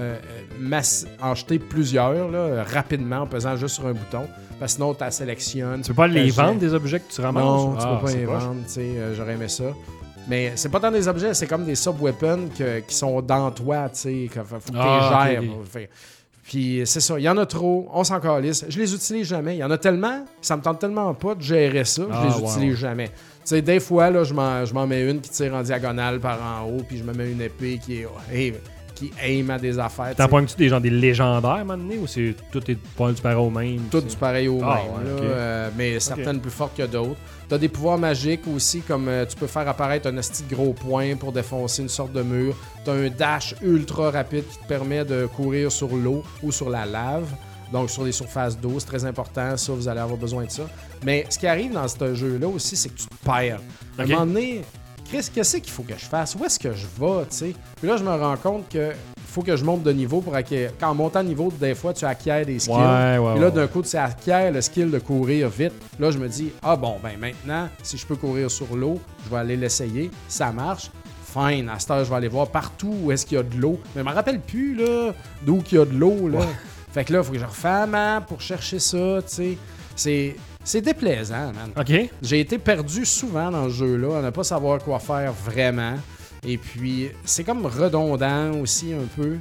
en jeter plusieurs là, rapidement en pesant juste sur un bouton. Parce que sinon, tu sélectionnes. Tu peux pas les vendre, des objets que tu ramasses? Non, tu peux pas les vendre. J'aurais aimé ça. Mais c'est pas tant des objets, c'est comme des sub-weapons qui sont dans toi, tu sais, qu'il faut que tu les gères. Okay. Puis c'est ça, il y en a trop, on s'en calisse. Je les utilise jamais. Il y en a tellement, ça me tente tellement pas de gérer ça, je les utilise jamais. Tu sais, des fois, là, je m'en mets une qui tire en diagonale par en haut, puis je me mets une épée qui aime à des affaires. T'en pognes-tu des légendaires, à un moment donné, ou tout est pas du pareil au même? Tout du pareil au même, mais certaines plus fortes que d'autres. T'as des pouvoirs magiques aussi, comme tu peux faire apparaître un asti de gros point pour défoncer une sorte de mur. T'as un dash ultra rapide qui te permet de courir sur l'eau ou sur la lave. Donc sur les surfaces d'eau, c'est très important, ça, vous allez avoir besoin de ça. Mais ce qui arrive dans ce jeu-là aussi, c'est que tu te perds. À un moment donné, Chris, qu'est-ce qu'il faut que je fasse? Où est-ce que je vais, tu sais? Puis là, je me rends compte que faut que je monte de niveau pour acquérir. Quand en montant de niveau, des fois, tu acquiers des skills. Puis là, d'un coup, tu acquiers le skill de courir vite. Là, je me dis, maintenant, si je peux courir sur l'eau, je vais aller l'essayer. Ça marche. Fine. À cette heure, je vais aller voir partout où est-ce qu'il y a de l'eau. Mais je me rappelle plus, là, d'où qu'il y a de l'eau, là. Fait que là, il faut que je refais la map pour chercher ça, tu sais. C'est déplaisant, man. OK. J'ai été perdu souvent dans ce jeu-là, à ne pas savoir quoi faire vraiment. Et puis, c'est comme redondant aussi un peu.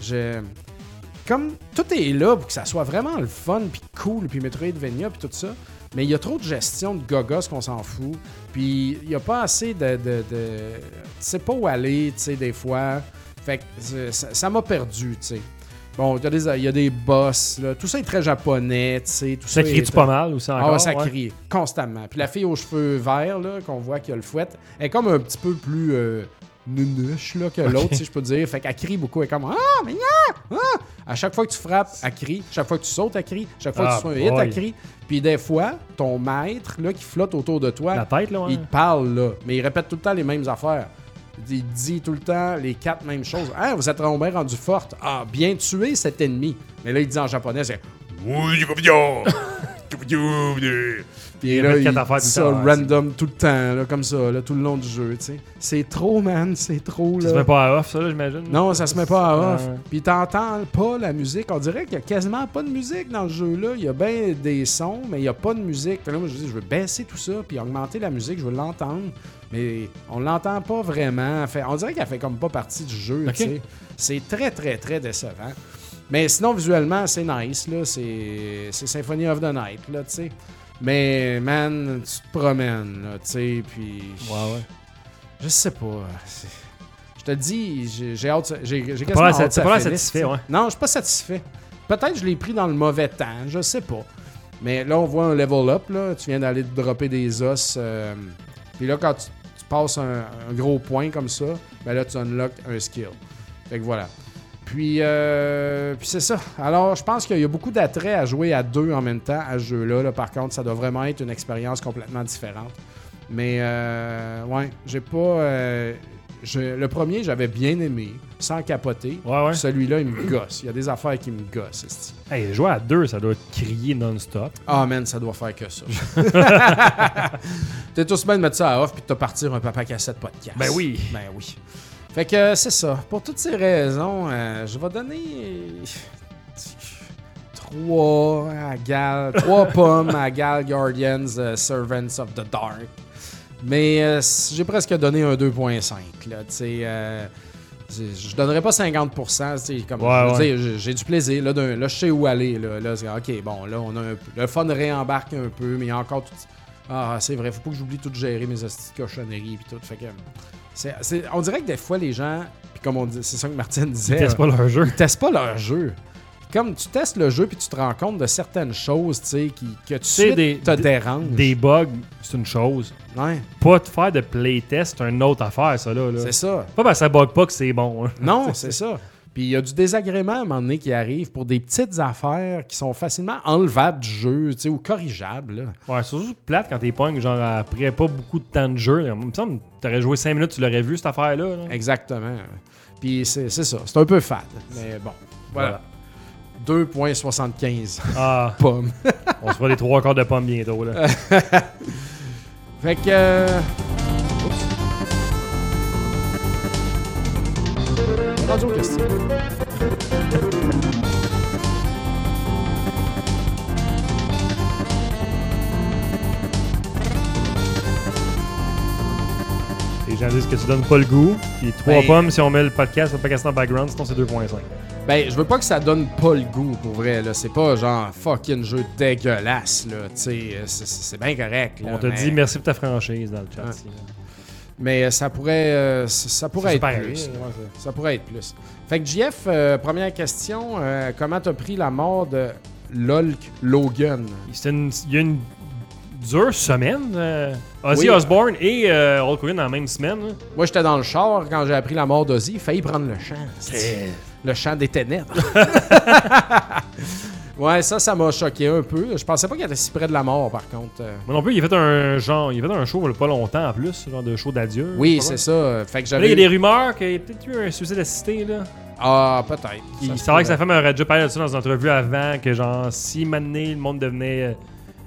Comme tout est là pour que ça soit vraiment le fun, puis cool, puis Metroidvania, puis tout ça. Mais il y a trop de gestion de gogos qu'on s'en fout. Puis, il n'y a pas assez de tu sais pas où aller, tu sais, des fois. Fait que ça m'a perdu, tu sais. Bon, il y a des boss, là. Tout ça est très japonais, tu sais. Ça crie-tu pas mal aussi encore? Ah, ça crie constamment. Puis la fille aux cheveux verts, là, qu'on voit qui a le fouet, elle est comme un petit peu plus nunuche là, que l'autre, si je peux dire. Fait qu'elle crie beaucoup. Elle est comme « mais non! À chaque fois que tu frappes, elle crie. Chaque fois que tu sautes, elle crie. Chaque fois que tu fais un hit, elle crie. Puis des fois, ton maître, là, qui flotte autour de toi, la tête, là, il te parle, là. Mais il répète tout le temps les mêmes affaires. Il dit tout le temps les 4 mêmes choses. « Ah, vous êtes bien rendu forte. Ah, bien tué cet ennemi. » Mais là, il dit en japonais, c'est « Puis là, il dit ça random tout le temps, là, comme ça, là, tout le long du jeu, tu sais. C'est trop, man, c'est trop, là. Ça se met pas à off, ça, là, j'imagine? Non, ça se met pas à off. Puis t'entends pas la musique. On dirait qu'il y a quasiment pas de musique dans le jeu-là. Il y a bien des sons, mais il y a pas de musique. Puis là, moi, je dis, je veux baisser tout ça, puis augmenter la musique, je veux l'entendre. Mais on l'entend pas vraiment. On dirait qu'elle fait comme pas partie du jeu, tu sais. C'est très, très, très décevant. Mais sinon, visuellement, c'est nice, là. C'est Symphony of the Night, là, tu sais. Mais, man, tu te promènes, là, tu sais, puis... Ouais. Je sais pas. Je te dis, j'ai hâte... J'ai quasiment hâte. T'es pas satisfait, ouais. Non, je suis pas satisfait. Peut-être que je l'ai pris dans le mauvais temps, je sais pas. Mais là, on voit un level up, là. Tu viens d'aller te dropper des os. Puis là, quand tu passes un gros point comme ça, ben là, tu unlocks un skill. Fait que voilà. Puis c'est ça. Alors, je pense qu'il y a beaucoup d'attrait à jouer à deux en même temps à ce jeu-là. Là. Par contre, ça doit vraiment être une expérience complètement différente. Mais, ouais, j'ai pas... le premier, j'avais bien aimé, sans capoter. Ouais. Celui-là, il me gosse. Il y a des affaires qui me gossent. Hey, jouer à deux, ça doit crier non-stop. Ah, man, ça doit faire que ça. T'es tous bien de mettre ça à off puis de te partir un papa cassette podcast. Ben oui. Fait que c'est ça. Pour toutes ces raisons, je vais donner 3 pommes à Gal Guardians Servants of the Dark. Mais j'ai presque donné un 2.5. Là, je donnerais pas 50%. Comme je veux dire, j'ai du plaisir. Là, je sais où aller. Là, c'est, OK, bon, là, on a le fun réembarque un peu, mais il y a encore tout... Ah, c'est vrai, faut pas que j'oublie tout de gérer mes hosties de cochonneries et tout. Fait que... on dirait que des fois, les gens... Puis comme on dit, c'est ça que Martine disait... Ils testent pas leur jeu. Ils testent pas leur jeu. Comme tu testes le jeu puis tu te rends compte de certaines choses, tu sais, que tu sais te dérangent. Des bugs, c'est une chose. Ouais. Pas de faire de playtest, c'est une autre affaire, ça, là. C'est ça. Pas parce que ça bug pas que c'est bon. Hein. Non, c'est ça. Puis il y a du désagrément à un moment donné qui arrive pour des petites affaires qui sont facilement enlevables du jeu, tu sais, ou corrigeables, là. Ouais, c'est surtout plate quand t'es pognes, genre après pas beaucoup de temps de jeu. Il me semble que t'aurais joué 5 minutes, tu l'aurais vu, cette affaire-là. Là. Exactement. Puis c'est ça. C'est un peu fade. Mais bon, voilà. 2.75 pommes. On se fera des 3 quarts de pommes bientôt. Là. Fait que... Rendu aux questions. Les gens disent que tu donnes pas le goût. Puis 3 pommes si on met le podcast en background, sinon c'est 2.5. Ben, je veux pas que ça donne pas le goût, pour vrai, là. C'est pas genre fucking jeu dégueulasse, là. Tu sais, c'est bien correct, là. On te dit merci pour ta franchise dans le chat. Ici, mais ça pourrait être plus. Ça pourrait être plus. Fait que JF, première question, comment t'as pris la mort de Hulk Logan? Il y a une dure semaine. Ozzy Osbourne et Hulk Hogan dans la même semaine. Hein. Moi, j'étais dans le char quand j'ai appris la mort d'Ozzy. Il failli prendre le champ. Le chant des ténèbres. Ouais, ça m'a choqué un peu. Je pensais pas qu'il était si près de la mort, par contre. Moi non plus, il a fait un show il y a pas longtemps en plus, genre de show d'adieu. Oui, c'est ça. Fait que j'avais... Là, il y a des rumeurs qu'il y a peut-être eu un suicide assisté, là. Ah, peut-être. C'est vrai que sa femme aurait déjà parlé de ça dans une entrevue avant, que genre, si maintenant le monde devenait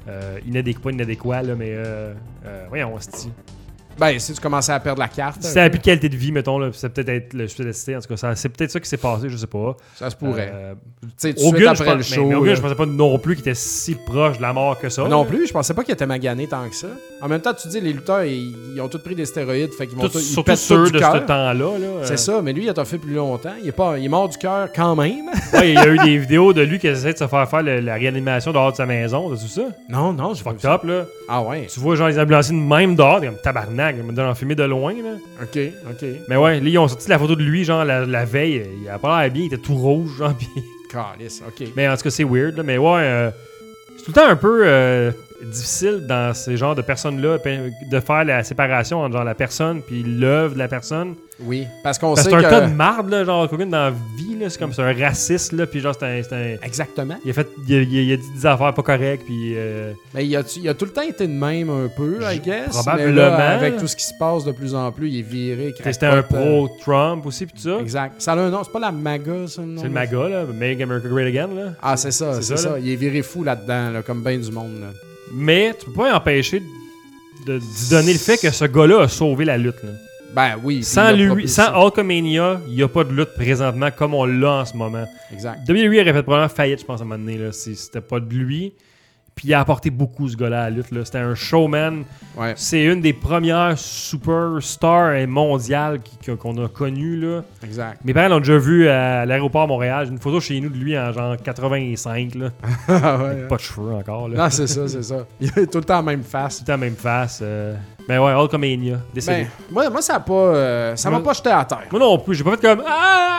inadéquat, là, mais voyons, on se dit. Ben, si tu commençais à perdre la carte. Si t'as plus de qualité de vie, mettons, là, c'est peut-être être le suicide assisté. En tout cas, c'est peut-être ça qui s'est passé, je sais pas. Ça se pourrait. Tu sais, tout de Hogan, suite après le show. Mais Hogan, je pensais pas non plus qu'il était si proche de la mort que ça. Non plus, je pensais pas qu'il était magané tant que ça. En même temps, tu dis, les lutteurs, ils ont tous pris des stéroïdes, fait qu'ils vont tous. Surtout ceux de ce temps-là. C'est ça, mais lui, il a fait plus longtemps. Il est mort du cœur quand même. Ouais, il y a eu des vidéos de lui qui essaie de se faire la réanimation dehors de sa maison, de tout ça. Non, je fucked up, là. Ah ouais. Tu vois, genre, les ambulanciers de même dehors, comme tabarnak, ils me fumer de loin, là. OK. Mais ouais, là, ils ont sorti la photo de lui, genre, la veille. Il a pas l'air bien, il était tout rouge, genre, pis... Calice, OK. Mais en tout cas, c'est weird, là. Mais ouais, c'est tout le temps un peu difficile dans ces genres de personnes-là de faire la séparation entre genre la personne puis l'œuvre de la personne. Oui, parce qu'on sait que... c'est un tas de marde, là, genre, Hogan dans la vie, là. C'est comme c'est un raciste, là, puis genre, c'est un... Exactement. Il a dit des affaires pas correctes, puis... Mais il a tout le temps été de même un peu, I guess. Probablement. Mais là, avec tout ce qui se passe de plus en plus, il est viré. C'était un pro-Trump aussi, puis tout ça. Exact. Ça a un nom, c'est pas la MAGA, ça, le nom? C'est le MAGA, là, Make America Great Again, là. Ah, c'est ça. Il est viré fou là-dedans, là, comme bien du monde, là. Mais tu peux pas empêcher de donner le fait que ce gars-là a sauvé la lutte, là. Ben oui. Sans Hulkamania, il n'y a pas de lutte présentement comme on l'a en ce moment. Exact. WWE aurait fait probablement faillite, je pense, à un moment donné, là, si c'était pas de lui. Puis il a apporté beaucoup, ce gars-là, à la lutte, là. C'était un showman. Ouais. C'est une des premières superstars mondiales qu'on a connues, là. Exact. Mes parents l'ont déjà vu à l'aéroport Montréal. J'ai une photo chez nous de lui en genre 85, là. Ouais. Pas de cheveux encore, là. Non, c'est ça. Il a tout le temps la même face. Tout le temps la même face. Mais ouais, Hulkamania, décédé. Ben, moi, ça a pas, ça m'a pas jeté à terre. Moi non plus, j'ai pas fait comme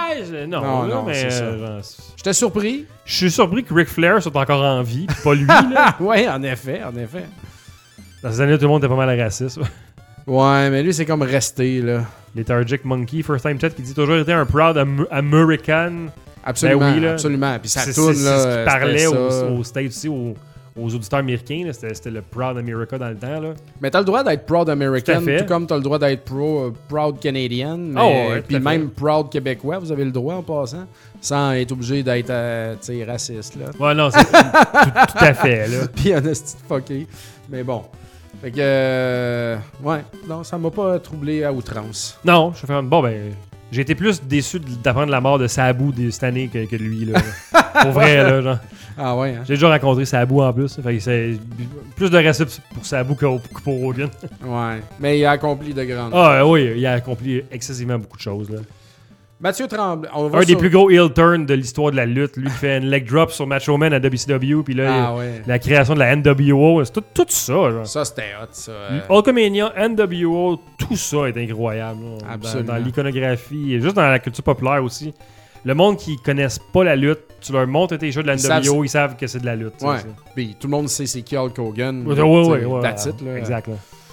non, mais c'est ça. J'étais surpris. Je suis surpris que Ric Flair soit encore en vie, pis pas lui, là. Ouais, en effet. Dans ces années, tout le monde était pas mal raciste. Ouais, mais lui, c'est comme resté, là. Lethargic Monkey, First Time Chat, qui dit toujours été un proud American. Absolument, ben oui, là. absolument. Puis ça c'est tourne, là. C'est ce qui parlait aux States aussi, aux auditeurs américains. Là. C'était le Proud America dans le temps. Là. Mais t'as le droit d'être Proud American, tout comme t'as le droit d'être Proud Canadian. Puis même Proud Québécois, vous avez le droit en passant, sans être obligé d'être raciste. Là. Ouais, non, c'est tout à fait. Là. Puis un esti de fucké. Mais bon. Fait que, ouais, non, ça m'a pas troublé à outrance. Non, je fais bon, ben, J'ai été plus déçu d'apprendre la mort de Sabu cette année que de lui. Là. Pour vrai, là, genre. Ah ouais, hein? J'ai déjà rencontré Sabu en plus. Fait que c'est plus de respect pour Sabu que pour Hogan. Ouais. Mais il a accompli de grandes choses. Ah oui, il a accompli excessivement beaucoup de choses. Là. Mathieu Tremblay. Un des plus gros heel turns de l'histoire de la lutte. Lui qui fait une leg drop sur Macho Man à WCW. Puis là, la création de la NWO. C'est tout ça. Genre. Ça, c'était hot, ça. Hulkamania, NWO, tout ça est incroyable. Là, absolument. Dans l'iconographie et juste dans la culture populaire aussi. Le monde qui ne connaisse pas la lutte, tu leur montres tes jeux de la NWO, ils savent que c'est de la lutte. Ouais. Puis tout le monde sait c'est qui Hulk Hogan. Ouais. That's it, là. Exact. Là.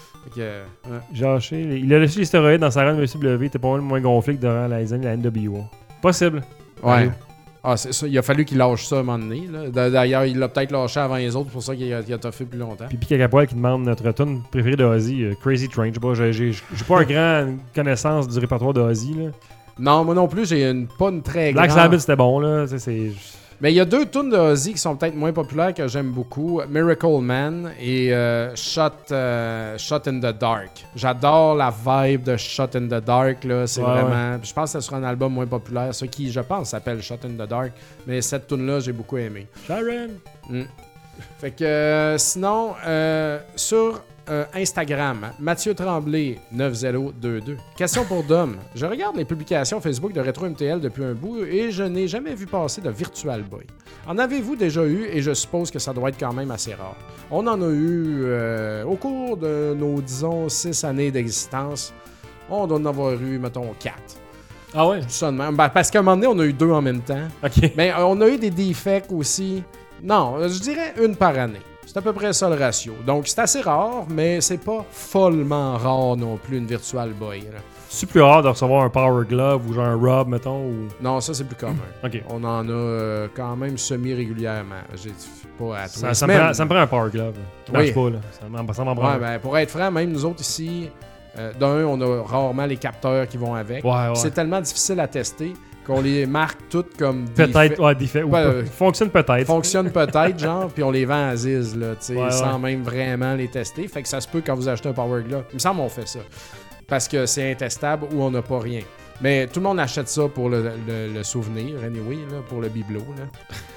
Ouais. Il a lâché les stéroïdes dans sa run WCW, il était pas mal moins gonflé que durant les années de la NWO. Possible. Ouais. Ah, c'est ça. Il a fallu qu'il lâche ça à un moment donné. Là. D'ailleurs, il l'a peut-être lâché avant les autres, c'est pour ça qu'il a toffé plus longtemps. Puis Piquet Capoil qui demande notre tune préférée de Ozzy, Crazy Train. J'ai pas une grande connaissance du répertoire de Ozzy. Là. Non, moi non plus, j'ai pas une très grande... Black Sabbath, c'était bon, là. Mais il y a 2 tunes de Ozzy qui sont peut-être moins populaires que j'aime beaucoup. Miracle Man et Shot in the Dark. J'adore la vibe de Shot in the Dark, là. C'est vraiment... Ouais. Je pense que c'est sur un album moins populaire, ce qui, je pense, s'appelle Shot in the Dark. Mais cette tune-là, j'ai beaucoup aimé. Sharon! Fait que sinon, sur... Instagram, Mathieu Tremblay 9022. Question pour Dom. Je regarde les publications Facebook de Retro MTL depuis un bout et je n'ai jamais vu passer de Virtual Boy. En avez-vous déjà eu et je suppose que ça doit être quand même assez rare. On en a eu au cours de nos, disons, 6 années d'existence. On doit en avoir eu, mettons, 4. Ah ouais? Parce qu'à un moment donné, on a eu 2 en même temps. OK. Mais on a eu des defects aussi. Non, je dirais 1 par année. C'est à peu près ça le ratio. Donc, c'est assez rare, mais c'est pas follement rare non plus, une Virtual Boy. Là. C'est plus rare de recevoir un Power Glove ou genre un Rub, mettons? Ou... Non, ça, c'est plus commun. OK. On en a quand même semi-régulièrement. J'ai pas à ça me prend un Power Glove. Oui. Pas, là. Ça m'en prend. Ouais, ben, pour être franc, même nous autres ici, on a rarement les capteurs qui vont avec. Ouais. C'est tellement difficile à tester qu'on les marque toutes comme peut-être, défaits. Fonctionne peut-être. Fonctionne peut-être, genre, puis on les vend à Ziz, là, sans même vraiment les tester. Fait que ça se peut quand vous achetez un Power Glove. Il me semble qu'on fait ça. Parce que c'est intestable ou on n'a pas rien. Mais tout le monde achète ça pour le souvenir, anyway, là, pour le bibelot. Là.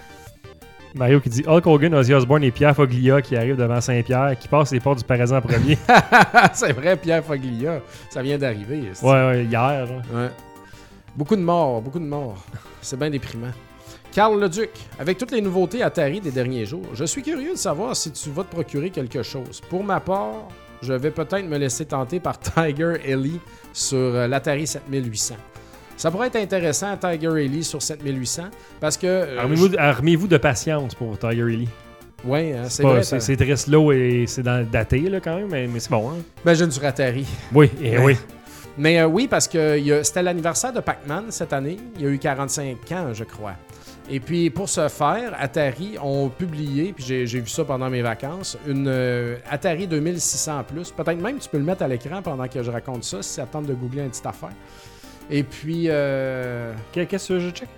Mario qui dit Hulk Hogan, Ozzy Osbourne et Pierre Foglia qui arrivent devant Saint-Pierre, qui passent les portes du Paradis en premier. C'est vrai, Pierre Foglia. Ça vient d'arriver. Ouais, hier. Genre. Ouais. Beaucoup de morts. C'est bien déprimant. Carl Leduc, avec toutes les nouveautés Atari des derniers jours, je suis curieux de savoir si tu vas te procurer quelque chose. Pour ma part, je vais peut-être me laisser tenter par Tiger Ellie sur l'Atari 7800. Ça pourrait être intéressant, Tiger Ellie sur 7800, parce que... Armez-vous de patience pour Tiger Ellie. Oui, hein, c'est vrai. C'est très slow et c'est daté là, quand même, mais c'est bon. Hein? Imagine sur Atari. Oui, oui. Mais oui, parce que c'était l'anniversaire de Pac-Man cette année. Il y a eu 45 ans, je crois. Et puis, pour ce faire, Atari ont publié, puis j'ai vu ça pendant mes vacances, une Atari 2600+. Peut-être même tu peux le mettre à l'écran pendant que je raconte ça, si ça tente de googler une petite affaire. Et puis... Qu'est-ce que je check?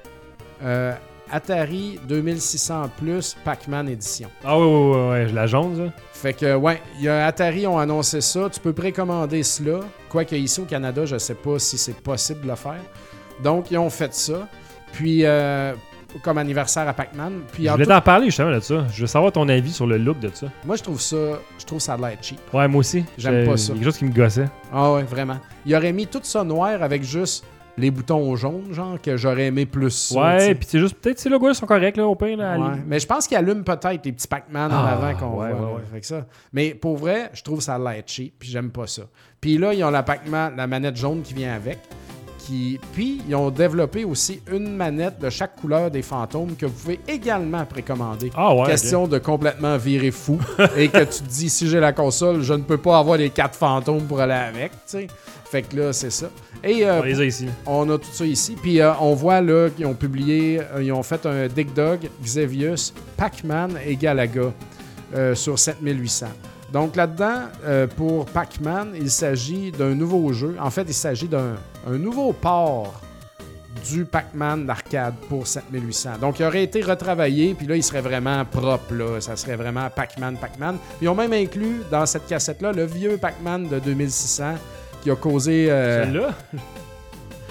Atari 2600+, Pac-Man édition. Ah ouais, la jaune, ça. Fait que, ouais, Atari ont annoncé ça. Tu peux précommander cela. Quoique ici au Canada, je sais pas si c'est possible de le faire. Donc, ils ont fait ça. Puis, comme anniversaire à Pac-Man. Puis, je voulais t'en parler justement de ça. Je veux savoir ton avis sur le look de ça. Moi, je trouve ça a l'air cheap. Ouais, moi aussi. J'aime pas ça. Il y a quelque chose qui me gossait. Ah ouais, vraiment. Il aurait mis tout ça noir avec juste les boutons jaunes, genre, que j'aurais aimé plus ça. Ouais, puis c'est juste, peut-être ces logos sont corrects, là, au pire. Là, ouais. Mais je pense qu'ils allument peut-être les petits Pac-Man en avant qu'on voit. Ouais. Fait que ça. Mais pour vrai, je trouve que ça a l'air cheap, puis j'aime pas ça. Puis là, ils ont la Pac-Man, la manette jaune qui vient avec. Puis, ils ont développé aussi une manette de chaque couleur des fantômes que vous pouvez également précommander. Ah ouais, question de complètement virer fou. Et que tu te dis, si j'ai la console, je ne peux pas avoir les 4 fantômes pour aller avec, tu sais. Fait que là, c'est ça. Et on les a ici. On a tout ça ici. Puis on voit là qu'ils ont publié, ils ont fait un Dig Dug, Xevious, Pac-Man et Galaga sur 7800. Donc là-dedans, pour Pac-Man, il s'agit d'un nouveau jeu. En fait, il s'agit d'un nouveau port du Pac-Man d'arcade pour 7800. Donc, il aurait été retravaillé, puis là, il serait vraiment propre, là. Ça serait vraiment Pac-Man. Ils ont même inclus dans cette cassette-là le vieux Pac-Man de 2600 qui a causé... Celle-là?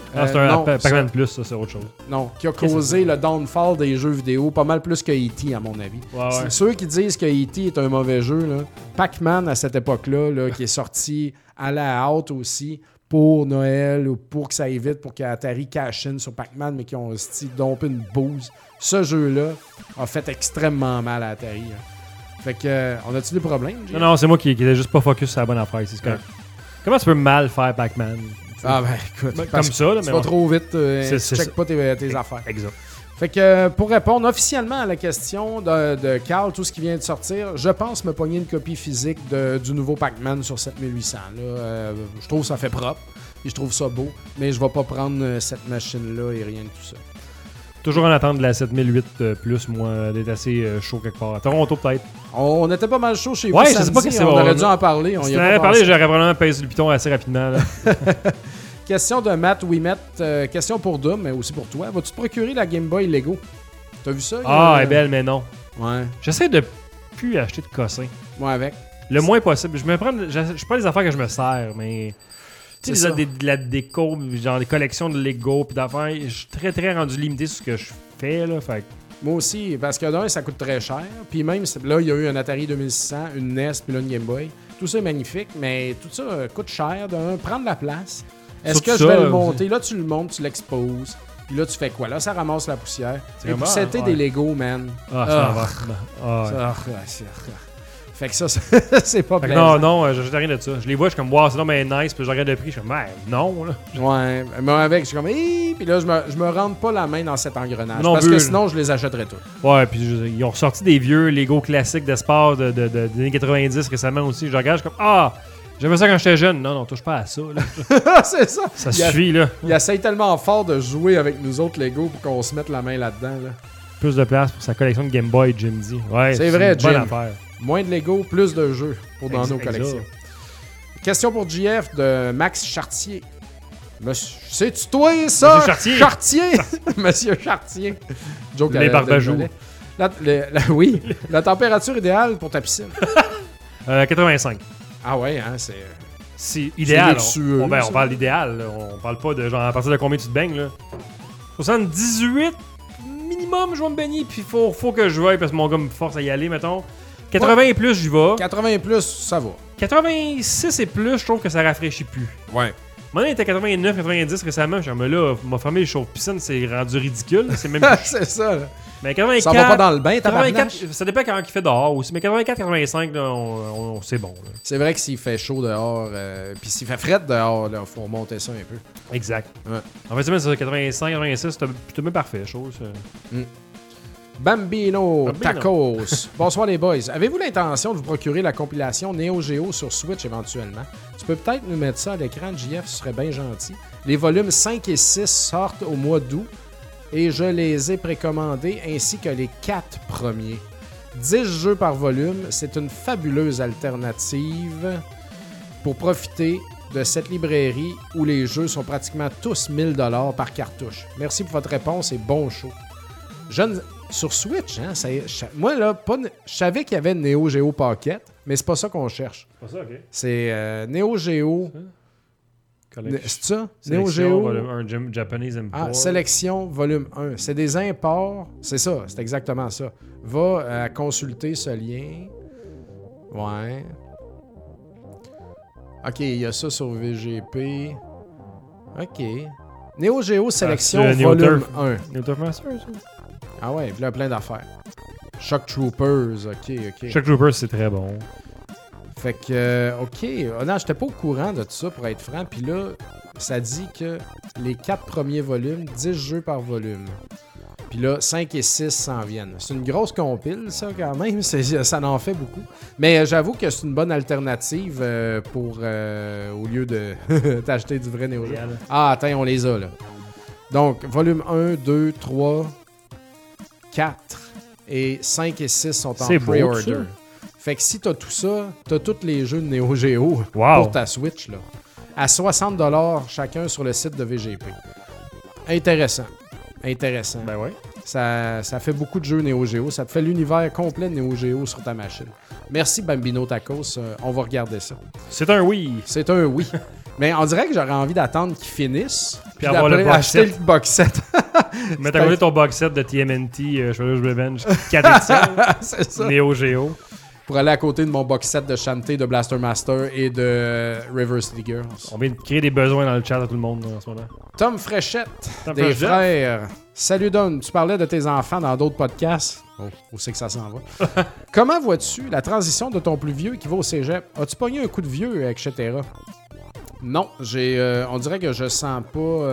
c'est un Pac-Man Plus, ça, c'est autre chose. Non, qui a causé le downfall des jeux vidéo pas mal plus que E.T. à mon avis. Ouais. Ceux qui disent que E.T. est un mauvais jeu, là, Pac-Man à cette époque-là, là, qui est sorti à la out aussi pour Noël ou pour que ça aille vite, pour qu'Atari cash in sur Pac-Man, mais qui ont dompé une bouse. Ce jeu-là a fait extrêmement mal à Atari. Hein. Fait que, on a-tu des problèmes? Non, c'est moi qui était juste pas focus sur la bonne affaire. C'est correct. Comment tu peux mal faire Pac-Man? Ah ben écoute, comme ça, là, tu vas trop vite, tu checkes pas tes affaires. Exact. Fait que pour répondre officiellement à la question de Carl, tout ce qui vient de sortir, je pense me pogner une copie physique du nouveau Pac-Man sur 7800. Là. Je trouve que ça fait propre et je trouve ça beau, mais je vais pas prendre cette machine-là et rien de tout ça. Toujours en attente de la 7008 plus, moi, d'être assez chaud quelque part. À Toronto, peut-être. On était pas mal chaud chez vous je samedi, sais pas que c'est on aurait dû en parler. Si on avait parlé, j'aurais probablement pèsé le piton assez rapidement. Là. Question de Matt Wimet, question pour Doom, mais aussi pour toi. Vas-tu te procurer la Game Boy Lego? T'as vu ça? Elle est belle, mais non. Ouais. J'essaie de plus acheter de cossins. Moi avec. Le moins possible. Je prends les affaires que je me sers, mais... Tu sais, de la déco, genre des collections de Lego pis d'affaires, je suis très très rendu limité sur ce que je fais, là. Fait. Moi aussi, parce que d'un, ça coûte très cher. Puis même, là, il y a eu un Atari 2600, une NES, puis là, une Game Boy. Tout ça est magnifique, mais tout ça coûte cher. D'un, prendre la place. Est-ce que je vais le monter? Là, tu le montes, tu l'exposes. Puis là, tu fais quoi? Là, ça ramasse la poussière. Et puis, c'était des Lego, man. Ça va. Fait que ça, c'est pas bien. Non, j'achète rien de ça. Je les vois, je suis comme, wow, c'est non, mais nice. Puis je regarde le prix, je suis comme, non. Là. Ouais, mais avec, je suis comme, puis là, je me rentre pas la main dans cet engrenage. Non, parce que sinon, je les achèterais tous. Ouais, puis ils ont ressorti des vieux Lego classiques de sport des années 90 récemment aussi. Je regarde, je suis comme, j'aimais ça quand j'étais jeune. Non, touche pas à ça. Là. C'est ça. Ça suffit, là. Il essaye tellement fort de jouer avec nous autres Lego pour qu'on se mette la main là-dedans. Là. Plus de place pour sa collection de Game Boy, Jim dit. Ouais, c'est vrai, une bonne Jim. Affaire. Moins de Lego, plus de jeux pour dans nos collections. Question pour JF de Max Chartier. C'est-tu toi, ça? Monsieur Chartier! Monsieur Chartier. Joke les barbajous. Oui. La température idéale pour ta piscine? 85. Ah ouais, hein, c'est idéal. Luxueux, on parle d'idéal. On parle pas de genre à partir de combien tu te baignes. Là. 78 minimum, je vais me baigner. Puis faut que je veuille parce que mon gars me force à y aller, mettons. 80 et plus, j'y vais. 80 et plus, ça va. 86 et plus, je trouve que ça rafraîchit plus. Ouais. Mon était à 89, 90 récemment. Je suis comme là, m'a fermé les chauves piscines, c'est rendu ridicule. C'est même c'est ça, là. Mais 84, ça va pas dans le bain, 84, ça dépend quand il fait dehors aussi. Mais 84, 85, là, c'est bon. Là. C'est vrai que s'il fait chaud dehors, puis s'il fait frais dehors, il faut monter ça un peu. Exact. Ouais. En fait, c'est 85, 86, c'était même parfait, chose. Bambino Tacos. Bonsoir les boys. Avez-vous l'intention de vous procurer la compilation Neo Geo sur Switch éventuellement? Tu peux peut-être nous mettre ça à l'écran, JF, ce serait bien gentil. Les volumes 5 et 6 sortent au mois d'août et je les ai précommandés ainsi que les 4 premiers. 10 jeux par volume, c'est une fabuleuse alternative pour profiter de cette librairie où les jeux sont pratiquement tous 1000$ par cartouche. Merci pour votre réponse et bon show. Sur Switch, hein, moi là, je savais qu'il y avait Neo Geo Pocket, mais c'est pas ça qu'on cherche. Pas ça, ok. C'est Neo Geo. C'est ça? Neo Geo. Volume 1, Japanese Import. Sélection Volume 1. C'est des imports. C'est ça, c'est exactement ça. Va consulter ce lien. Ouais. Ok, il y a ça sur VGP. Ok. Neo Geo Sélection Volume 1. Neo Turf Masters, ça? Ah ouais, il y a plein d'affaires. Shock Troopers, ok. Shock Troopers, c'est très bon. Fait que, ok. Non, j'étais pas au courant de tout ça, pour être franc. Puis là, ça dit que les 4 premiers volumes, 10 jeux par volume. Puis là, 5 et 6 s'en viennent. C'est une grosse compile, ça, quand même. Ça en fait beaucoup. Mais j'avoue que c'est une bonne alternative pour, au lieu de t'acheter du vrai Neo Geo. Ah, attends, on les a, là. Donc, volume 1, 2, 3... 4 et 5 et 6 sont en pre-order. Fait que si t'as tout ça, t'as tous les jeux de Neo Geo pour ta Switch là, à 60$ chacun sur le site de VGP. Intéressant. Ben ouais. Ça fait beaucoup de jeux Neo Geo. Ça te fait l'univers complet de Neo Geo sur ta machine. Merci Bambino Tacos. On va regarder ça. C'est un oui. C'est un oui. Mais on dirait que j'aurais envie d'attendre qu'ils finissent. Puis avoir le box set. Acheter le box set. Mais t'as ton box set de TMNT, Shredder's Revenge, 4 éditions. C'est ça. Neo Geo. Pour aller à côté de mon box set de Shantae, de Blaster Master et de River City Girls. On vient de créer des besoins dans le chat à tout le monde en ce moment. Tom Fréchette, des frères. Salut Don, tu parlais de tes enfants dans d'autres podcasts. Oh, où c'est que ça s'en va? Comment vois-tu la transition de ton plus vieux qui va au cégep? As-tu pogné un coup de vieux, etc.? Non, on dirait que je sens pas...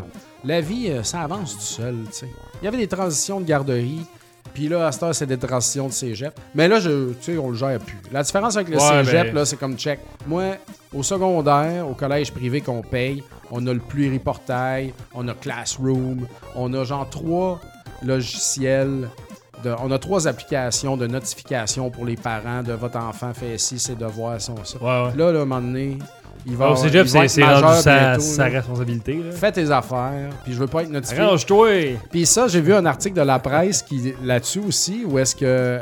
la vie, ça avance tout seul, tu sais. Il y avait des transitions de garderie, puis là, à cette heure, c'est des transitions de cégep. Mais là, tu sais, on le gère plus. La différence avec le cégep, là, c'est comme check. Moi, au secondaire, au collège privé qu'on paye, on a le pluriportail, on a Classroom, on a genre 3 logiciels... on a 3 applications de notification pour les parents de votre enfant fait ci, ses devoirs, ça. Ouais. Là, à un moment donné, il va au cégep, c'est rendu sa responsabilité. Là. Fais tes affaires, puis je veux pas être notifié. Arrange-toi! Puis ça, j'ai vu un article de la presse là-dessus aussi, où est-ce que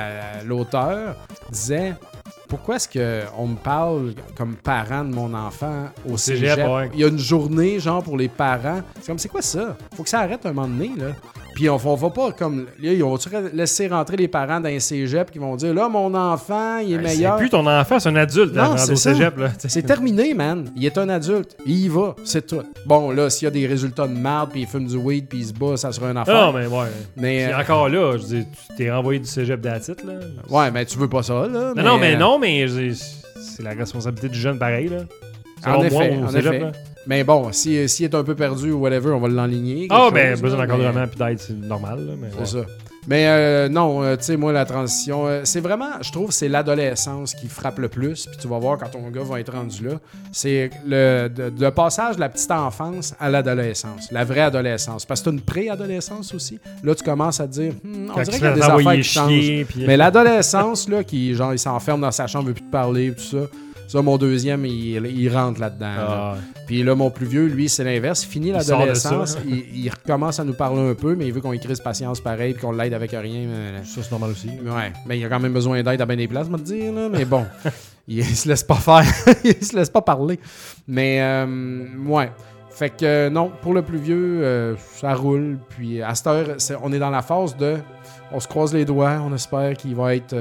l'auteur disait... Pourquoi est-ce qu'on me parle comme parent de mon enfant au cégep? Ouais. Il y a une journée, genre, pour les parents. C'est comme, c'est quoi ça? Faut que ça arrête un moment donné, là. Puis on va pas comme... Là, ils vont laisser rentrer les parents dans un cégep qui vont dire, là, mon enfant, il est meilleur. C'est plus ton enfant, c'est un adulte. Non, c'est au cégep, là. C'est terminé, man. Il est un adulte. Il y va, c'est tout. Bon, là, s'il y a des résultats de merde, puis il fume du weed, puis il se bat, ça sera une affaire. Non, mais ouais. Mais encore là, je dis, tu t'es renvoyé du cégep d'attitude, là. Ouais, mais tu veux pas ça, là. Non, mais c'est la responsabilité du jeune pareil, là. En effet. Là. Mais bon, s'il est un peu perdu ou whatever, on va l'enligner. Ben, besoin d'encadrement puis d'aide, c'est normal. Là, mais c'est ça. Mais non, tu sais, moi, la transition, c'est vraiment, je trouve, c'est l'adolescence qui frappe le plus. Puis tu vas voir quand ton gars va être rendu là. C'est le passage de la petite enfance à l'adolescence. La vraie adolescence. Parce que tu as une pré-adolescence aussi. Là, tu commences à te dire, on dirait qu'il y a des affaires qui changent. Mais l'adolescence, là, qui, genre, il s'enferme dans sa chambre, veut plus te parler, tout ça. Ça, mon deuxième, il rentre là-dedans. Là. Puis là, mon plus vieux, lui, c'est l'inverse. Il finit l'adolescence, il recommence à nous parler un peu, mais il veut qu'on écrise patience pareil puis qu'on l'aide avec rien. Ça, c'est normal aussi. Ouais, mais il a quand même besoin d'aide à bien des places, moi te dire. Là. Mais bon, il se laisse pas faire. Il se laisse pas parler. Mais, ouais. Fait que non, pour le plus vieux, ça roule. Puis à cette heure, on est dans la phase de... On se croise les doigts, on espère qu'il va être...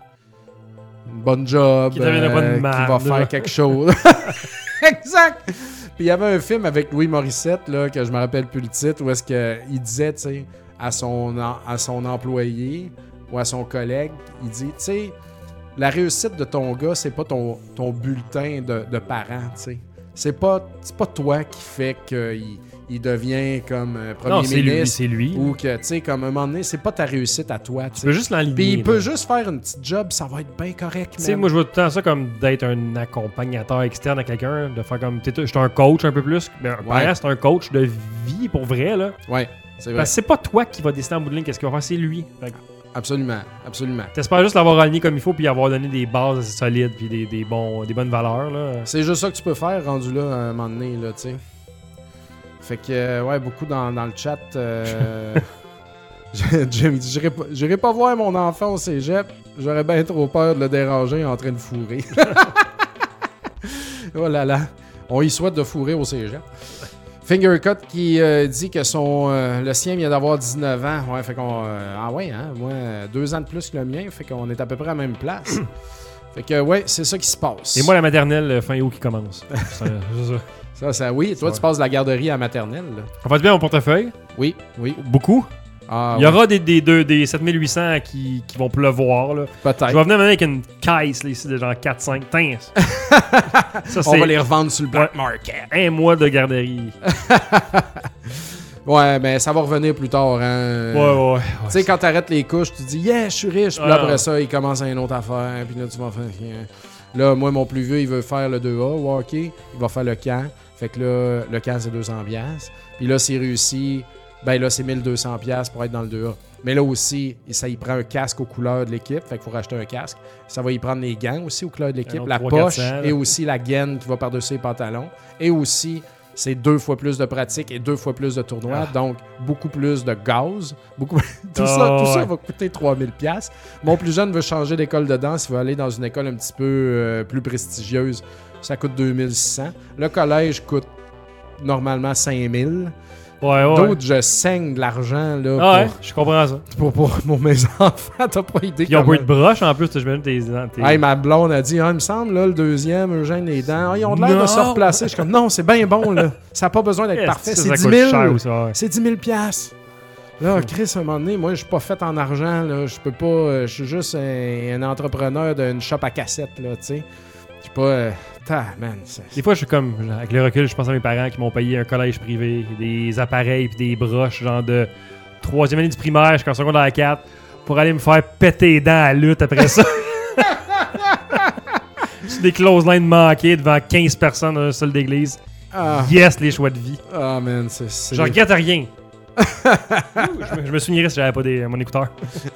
une bonne job, qui va faire quelque chose. Exact! Puis il y avait un film avec Louis Morissette, là, que je me rappelle plus le titre, où est-ce qu'il disait, tu sais, à son employé ou à son collègue, il dit, tu sais, la réussite de ton gars, c'est pas ton bulletin de parent, tu sais. C'est pas toi qui fait qu'il devient comme premier ministre. C'est lui. Ou que, tu sais, comme à un moment donné, c'est pas ta réussite à toi. Tu peux juste l'enligner. Puis il peut juste faire une petite job, ça va être bien correct. Tu sais, moi, je vois tout le temps ça comme d'être un accompagnateur externe à quelqu'un, de faire comme. Je suis un coach un peu plus. Mais un parent, c'est un coach de vie pour vrai, là. Ouais, c'est vrai. Parce que c'est pas toi qui va décider en bout de ligne qu'est-ce qu'il va faire, c'est lui. Absolument. T'espères juste l'avoir aligné comme il faut puis avoir donné des bases assez solides puis des bonnes valeurs, là. C'est juste ça que tu peux faire, rendu là, à un moment donné, là, tu sais. Fait que, ouais, beaucoup dans le chat. Jim dit, j'irai pas voir mon enfant au cégep. J'aurais bien trop peur de le déranger en train de fourrer. Oh là là. On y souhaite de fourrer au cégep. Fingercut qui dit que le sien vient d'avoir 19 ans. Ouais, fait qu'on... moi, 2 ans de plus que le mien. Fait qu'on est à peu près à la même place. Fait que, ouais, c'est ça qui se passe. Et moi, la maternelle, fin août qui commence. C'est ça. Oui, toi, tu passes de la garderie à la maternelle. Là. On va bien mon portefeuille? Oui. Beaucoup? Il y aura des 7800 qui vont pleuvoir. Là. Peut-être. Je vais venir avec une caisse là, ici de genre 4-5. On va les revendre sur le black market. Un mois de garderie. Ouais, mais ça va revenir plus tard. Hein? Ouais. Tu sais, quand t'arrêtes les couches, tu dis « Yeah, je suis riche ». Puis après ça, il commence à une autre affaire. Puis là, tu vas faire... Là, moi, mon plus vieux, il veut faire le 2A au hockey. Il va faire le camp. Fait que là, le camp, c'est 200$. Puis là, s'il réussit... Ben là, c'est 1200$ pour être dans le 2A. Mais là aussi, ça y prend un casque aux couleurs de l'équipe. Fait qu'il faut racheter un casque. Ça va y prendre les gants aussi aux couleurs de l'équipe. La poche et aussi la gaine qui va par-dessus les pantalons. Et aussi, c'est 2 fois plus de pratique et 2 fois plus de tournois. Donc, beaucoup plus de gaz. Tout ça va coûter 3000$. Mon plus jeune veut changer d'école de danse. Il veut aller dans une école un petit peu plus prestigieuse. ça coûte 2600. Le collège coûte normalement 5000. Ouais. D'autres, je saigne de l'argent là, ouais, je comprends ça. Pour mes enfants. T'as pas idée. Ils ont pas eu de broche en plus, je me dis Hey, ma blonde a dit, il me semble, là, le deuxième, Eugène, les dents, ils ont l'air de se replacer. Je suis comme, non, c'est bien bon, là. Ça n'a pas besoin d'être parfait. C'est 10 000. C'est 10 000 piastres. Là, Chris, à un moment donné, moi, je suis pas fait en argent, là. Je peux pas. Je suis juste un entrepreneur d'une shop à cassette, là, tu sais. Je suis pas. Man, des fois, je suis comme, avec le recul, je pense à mes parents qui m'ont payé un collège privé, des appareils puis des broches, genre de 3e année du primaire, jusqu'en secondaire 4, pour aller me faire péter les dents à la lutte après ça. Sur des close lines manquées devant 15 personnes dans un sol d'église. Yes, les choix de vie. Man, c'est... Je regrette rien. je me souviendrais si j'avais pas mon écouteur.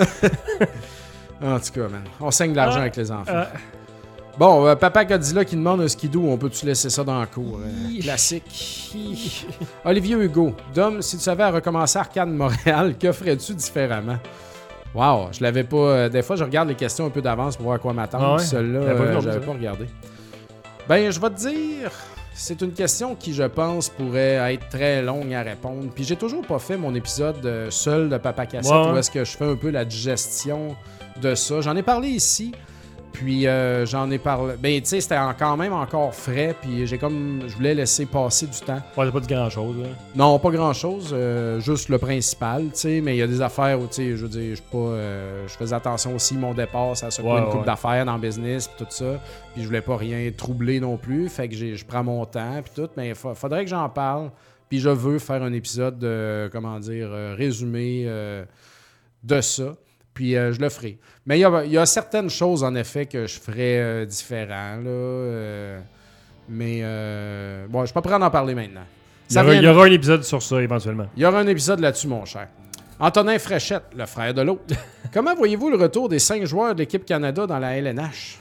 En tout cas, man, on saigne de l'argent avec les enfants. Bon, Papa Godzilla qui demande un skidoo, on peut-tu laisser ça dans le cours? Classique. Olivier Hugo, Dom, si tu savais à recommencer Arcade Montréal, que ferais-tu différemment? Wow, je l'avais pas. Des fois, je regarde les questions un peu d'avance pour voir à quoi m'attendre. Celle-là, j'avais pas regardé. Ben, je vais te dire, c'est une question qui, je pense, pourrait être très longue à répondre. Puis j'ai toujours pas fait mon épisode seul de Papa Cassette, où est-ce que je fais un peu la digestion de ça. J'en ai parlé ici. Puis j'en ai parlé. Ben, tu sais, c'était quand même encore frais. Puis je voulais laisser passer du temps. Ouais, c'est pas du grand-chose. Là. Non, pas grand-chose. Juste le principal, tu sais. Mais il y a des affaires où, tu sais, je veux dire, je faisais attention aussi. Mon départ, ça se une couple d'affaires dans le business, puis tout ça. Puis je voulais pas rien troubler non plus. Fait que je prends mon temps, puis tout. Mais il faudrait que j'en parle. Puis je veux faire un épisode de, résumé de ça. Puis je le ferai. Mais il y a certaines choses, en effet, que je ferais différent. Là, mais bon, je suis pas prêt à en parler maintenant. Il y aura un épisode sur ça, éventuellement. Il y aura un épisode là-dessus, mon cher. Antonin Fréchette, le frère de l'autre. Comment voyez-vous le retour des 5 joueurs de l'équipe Canada dans la LNH?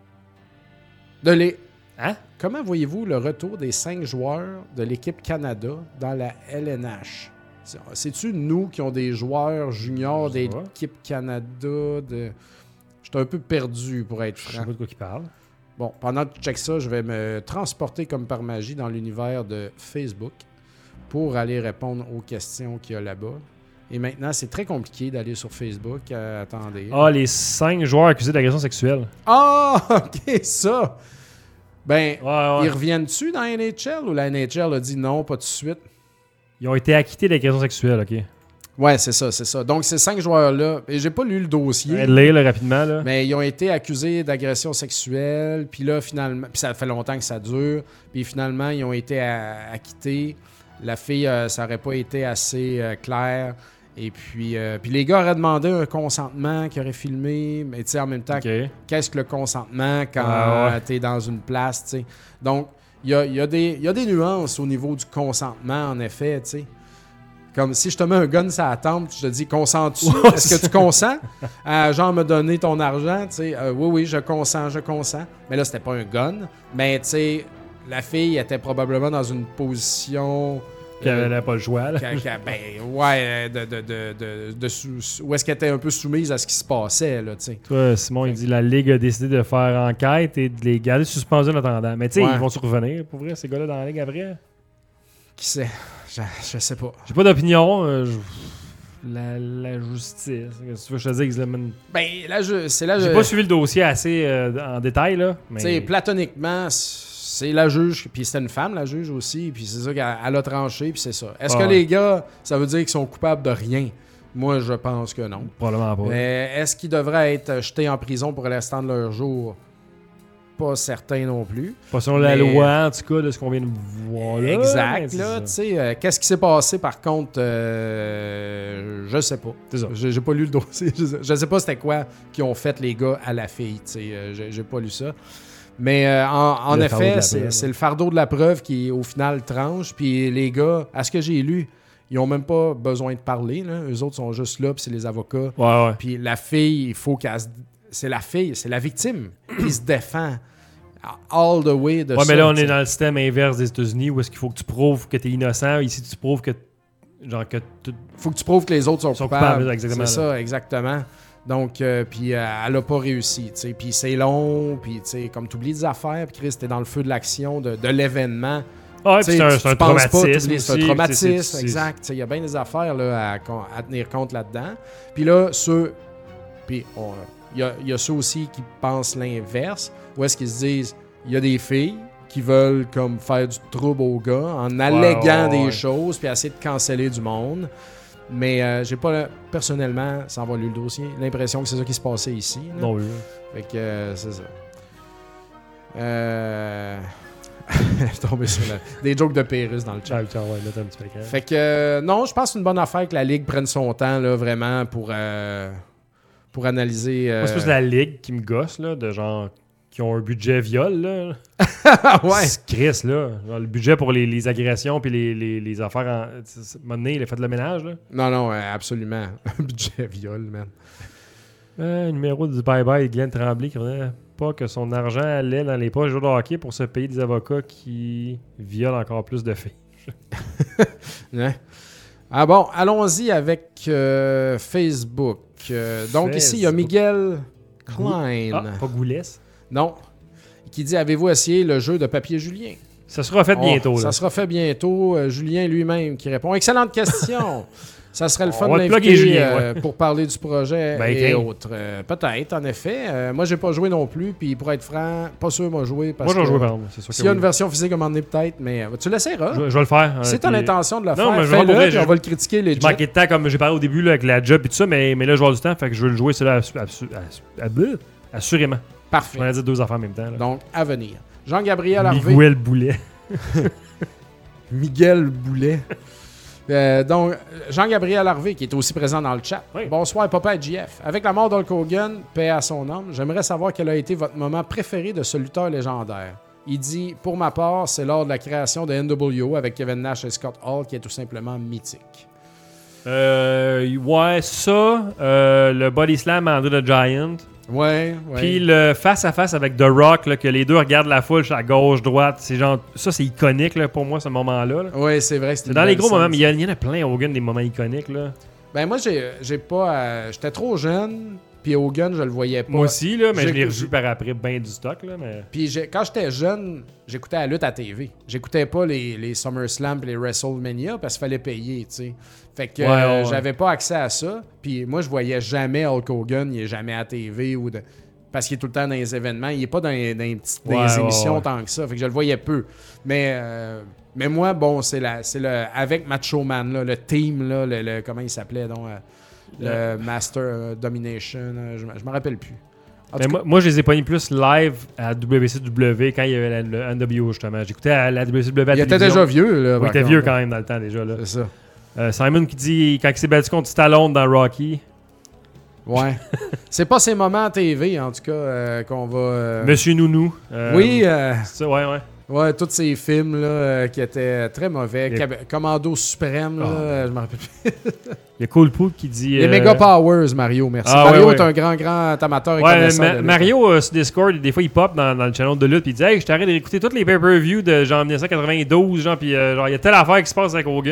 Hein? Comment voyez-vous le retour des 5 joueurs de l'équipe Canada dans la LNH? C'est-tu nous qui ont des joueurs juniors de l'équipe Canada? Je suis un peu perdu, pour être franc. Je sais pas de quoi il parle. Bon, pendant que tu checkes ça, je vais me transporter comme par magie dans l'univers de Facebook pour aller répondre aux questions qu'il y a là-bas. Et maintenant, c'est très compliqué d'aller sur Facebook. Attendez. Les 5 joueurs accusés d'agression sexuelle. OK, ça! Ben, ils reviennent-tu dans la NHL ou la NHL a dit non, pas tout de suite? Ils ont été acquittés d'agression sexuelle, OK. Ouais, c'est ça. Donc, ces 5 joueurs-là, et j'ai pas lu le dossier. Là, rapidement, là. Mais ils ont été accusés d'agression sexuelle, puis là, finalement, puis ça fait longtemps que ça dure, puis finalement, ils ont été acquittés. La fille, ça aurait pas été assez clair. Et puis les gars auraient demandé un consentement qu'ils auraient filmé, mais tu sais, en même temps, qu'est-ce que le consentement quand tu es dans une place, tu sais. Donc, il y a des nuances au niveau du consentement, en effet, tu sais. Comme si je te mets un gun sur la tempe, je te dis, consens-tu? Est-ce que tu consens à genre me donner ton argent? Tu sais, oui, je consens. Mais là, c'était pas un gun. Mais tu sais, la fille était probablement dans une position... qu'elle n'avait pas le choix. Là. Où est-ce qu'elle était un peu soumise à ce qui se passait, là, tu sais. Toi, Simon, il dit la Ligue a décidé de faire enquête et de les garder suspendus en attendant. Mais tu sais, ils vont-tu revenir, pour vrai, ces gars-là, dans la Ligue après? Qui sait? Je sais pas. J'ai pas d'opinion. La justice. Qu'est-ce que tu veux que je te dise? J'ai pas suivi le dossier assez en détail, là. Tu sais, platoniquement... C'est la juge, puis c'était une femme, la juge aussi, puis c'est ça qu'elle a tranché, puis c'est ça. Est-ce que les gars, ça veut dire qu'ils sont coupables de rien? Moi, je pense que non. Probablement pas. Mais est-ce qu'ils devraient être jetés en prison pour le restant de leur jour? Pas certain non plus. Pas selon la loi, en tout cas, de ce qu'on vient de voir là. Exact, là, tu sais. Qu'est-ce qui s'est passé, par contre, je sais pas. C'est ça. J'ai pas lu le dossier. Je sais pas c'était quoi qu'ils ont fait les gars à la fille, tu sais. J'ai pas lu ça. Mais en effet, c'est le fardeau de la preuve qui, au final, tranche. Puis les gars, à ce que j'ai lu, ils n'ont même pas besoin de parler. Là. Eux autres sont juste là, puis c'est les avocats. Ouais. Puis la fille, il faut qu'elle... C'est la fille, c'est la victime qui se défend all the way de ça. Ouais, mais là, on est dans le système inverse des États-Unis où est-ce qu'il faut que tu prouves que tu es innocent. Ici, tu prouves que... Faut que tu prouves que les autres sont coupables. Exactement. C'est ça, exactement. Donc, puis elle a pas réussi, tu sais. Puis c'est long, puis tu sais, comme tu oublies des affaires, puis Chris, t'es dans le feu de l'action, de l'événement. Ah ouais, puis c'est un traumatisme. C'est un traumatisme, exact. Il y a bien des affaires là, à tenir compte là-dedans. Puis là, il y a ceux aussi qui pensent l'inverse, où est-ce qu'ils se disent, il y a des filles qui veulent comme faire du trouble aux gars en alléguant des choses, puis essayer de canceller du monde. Mais j'ai pas, personnellement, sans avoir lu le dossier, l'impression que c'est ça qui se passait ici. Là. Non, oui. Fait que c'est ça. Je suis tombé sur des jokes de Pérus dans le chat. Fait que non, je pense que c'est une bonne affaire que la Ligue prenne son temps là, vraiment pour analyser. Moi, c'est plus la Ligue qui me gosse, là, de genre qui ont un budget viol. Là. Ouais. C'est Chris, là. Genre, le budget pour les agressions puis les affaires en. Monnaie, il a fait de le ménage. Là. Non, absolument. Un budget viol, man. Numéro du bye-bye de Glenn Tremblay qui revenait pas que son argent allait dans les poches de joueurs de hockey pour se payer des avocats qui violent encore plus de filles. Ouais. Ah bon, allons-y avec Facebook. Donc ici, il y a Miguel Klein. Ah, pas Goulès. Non. Qui dit, avez-vous essayé le jeu de papier Julien? Ça sera fait bientôt. Là. Ça sera fait bientôt. Julien lui-même qui répond. Excellente question. Ça serait le fun de l'inviter Julien pour parler du projet et autres. Peut-être, en effet. Moi, j'ai pas joué non plus. Puis pour être franc, pas sûr moi jouer. Moi, je vais jouer, par exemple. S'il y a une version physique à un moment donné, peut-être. Mais tu l'essaieras. Je vais le faire. C'est ton intention de le faire. Mais fais-le, puis on va le critiquer. Je manquais de temps, comme j'ai parlé au début là, avec la job et tout ça. Mais là, je vais avoir du temps. Fait que je veux le jouer. C'est là assurément. Parfait. Je vais dire 2 affaires en même temps. Là. Donc, à venir. Jean-Gabriel Harvey. Miguel Boulet. Miguel Boulet. Donc, Jean-Gabriel Harvey, qui est aussi présent dans le chat. Oui. Bonsoir, Papa et JF. Avec la mort d'Hulk Hogan, paix à son âme, j'aimerais savoir quel a été votre moment préféré de ce lutteur légendaire. Il dit, pour ma part, c'est lors de la création de NWO avec Kevin Nash et Scott Hall, qui est tout simplement mythique. Ouais, ça, le Body Slam à André the Giant. Ouais. Puis le face-à-face avec The Rock, là, que les deux regardent la foule à gauche, droite. C'est genre, ça, c'est iconique là, pour moi, ce moment-là. Là. Ouais, c'est vrai. C'est dans les gros moments, mais il y en a plein, Hogan, des moments iconiques. Là. Ben moi, j'ai pas... j'étais trop jeune, puis Hogan, je le voyais pas. Moi aussi, là, mais je l'ai revu par après, ben du stock. Là, mais... Puis quand j'étais jeune, j'écoutais la lutte à TV. J'écoutais pas les SummerSlam et les WrestleMania parce qu'il fallait payer, tu sais. Fait que j'avais pas accès à ça. Puis moi, je voyais jamais Hulk Hogan, il est jamais à TV parce qu'il est tout le temps dans les événements. Il est pas dans les émissions tant que ça. Fait que je le voyais peu. Mais moi, bon, c'est le avec Macho Man, là, le team, là, le comment il s'appelait donc le Master Domination, je me rappelle plus. Mais moi, je les ai pognés plus live à WCW quand il y avait le NWO, justement. J'écoutais à la WCW à la télévision. Il était déjà vieux, là. Oui, il était vieux quand même dans le temps, déjà. Là. C'est ça. Simon qui dit, quand il s'est battu contre Stallone dans Rocky. Ouais. C'est pas ces moments à TV, en tout cas, qu'on va... Monsieur Nounou. Oui. C'est ça, ouais. Ouais, tous ces films là, qui étaient très mauvais. Commando Suprême, là, je me rappelle plus. Il y a Cool Pool qui dit... Les Mega Powers, Mario, merci. Mario est un grand amateur et connaisseur. Mario, sur Discord, des fois, il pop dans le channel de lutte et il dit « Hey, je t'arrête d'écouter tous les pay-per-views de genre 1992, genre, puis genre, il y a telle affaire qui se passe avec Hogan. »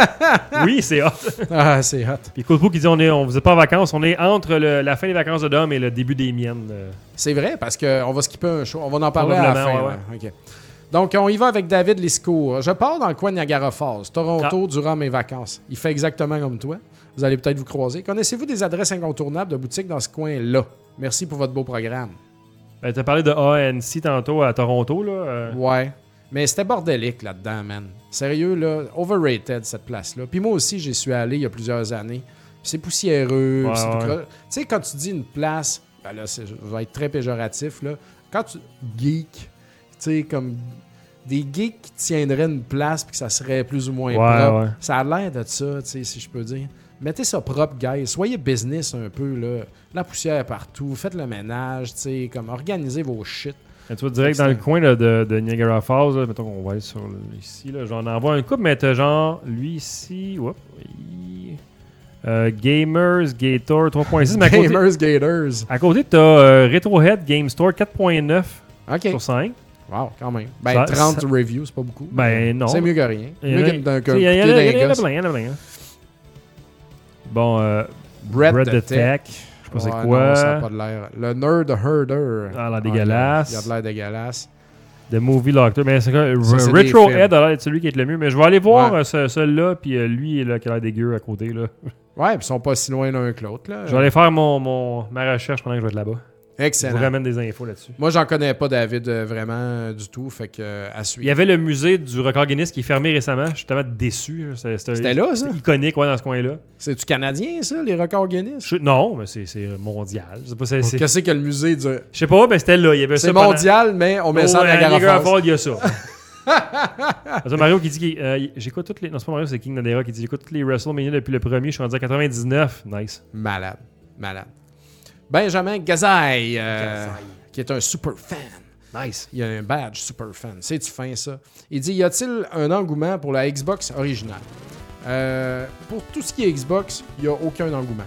Oui, c'est hot. Ah, c'est hot. Puis Cool Pool qui dit « On vous est pas en vacances, on est entre la fin des vacances de Dom et le début des miennes. » C'est vrai, parce qu'on va skipper un show. On va en parler à la fin. Ouais. Okay. Donc, on y va avec David Liscourt. Je pars dans le coin de Niagara Falls, Toronto, durant mes vacances. Il fait exactement comme toi. Vous allez peut-être vous croiser. Connaissez-vous des adresses incontournables de boutiques dans ce coin-là? Merci pour votre beau programme. Ben, tu as parlé de ANC tantôt à Toronto, là. Ouais. Mais c'était bordélique là-dedans, man. Sérieux, là, overrated, cette place-là. Puis moi aussi, j'y suis allé il y a plusieurs années. C'est poussiéreux. Ouais, Tu sais, quand tu dis une place, ben là, je vais être très péjoratif, là. Quand tu... Geek... Tu sais, comme des geeks qui tiendraient une place puis que ça serait plus ou moins propre. Ouais. Ça a l'air de ça, tu sais, si je peux dire. Mettez ça propre, guys. Soyez business un peu, là. La poussière partout. Faites le ménage, tu sais, comme organisez vos shit. Et tu vois, direct dans le coin là, de Niagara Falls, là, mettons qu'on va aller sur ici, là, j'en envoie un couple, mais t'as genre, lui ici, Gamers, Gator 3.6. Gamers, Gators. À côté, t'as Retrohead Game Store 4.9 sur 5. Wow, quand même. Ben, 30 reviews, c'est pas beaucoup. Ben, non. C'est mieux que rien. Il y en a plein. Bon, Brett the Tech. sais pas c'est quoi. Non, ça n'a pas de l'air. Le Nerd Herder. Ah, l'air dégueulasse. Il a de l'air dégueulasse. The Movie Doctor. Mais c'est quoi? Ça, Retro Head a l'air d'être celui qui est le mieux. Mais je vais aller voir celui-là, puis lui là, qui a l'air dégueu à côté. Là. Ouais, puis ils sont pas si loin l'un que l'autre. Là. Je vais aller faire ma recherche pendant que je vais être là-bas. Excellent. Je vous ramène des infos là-dessus. Moi, j'en connais pas, David, vraiment du tout. Fait que à suivre. Il y avait le musée du record Guinness qui est fermé récemment. Je suis tellement déçu. C'était là, ça? C'est iconique dans ce coin-là. C'est-tu canadien, ça, les records Guinness? Non, mais c'est mondial. Je sais pas, Qu'est-ce que le musée du... Je sais pas, mais c'était là. Il y avait c'est mondial, mais on met ça en Niagara Falls. Il y a ça. C'est Mario qui dit j'écoute toutes les... Non, c'est pas Mario, c'est King Nadera qui dit j'écoute toutes les WrestleMania depuis le premier. Je suis rendu à 99. Nice. Malade. Benjamin Gazaille, qui est un super fan. Nice. Il a un badge super fan. C'est-tu fin, ça? Il dit, y a-t-il un engouement pour la Xbox originale? Pour tout ce qui est Xbox, il n'y a aucun engouement.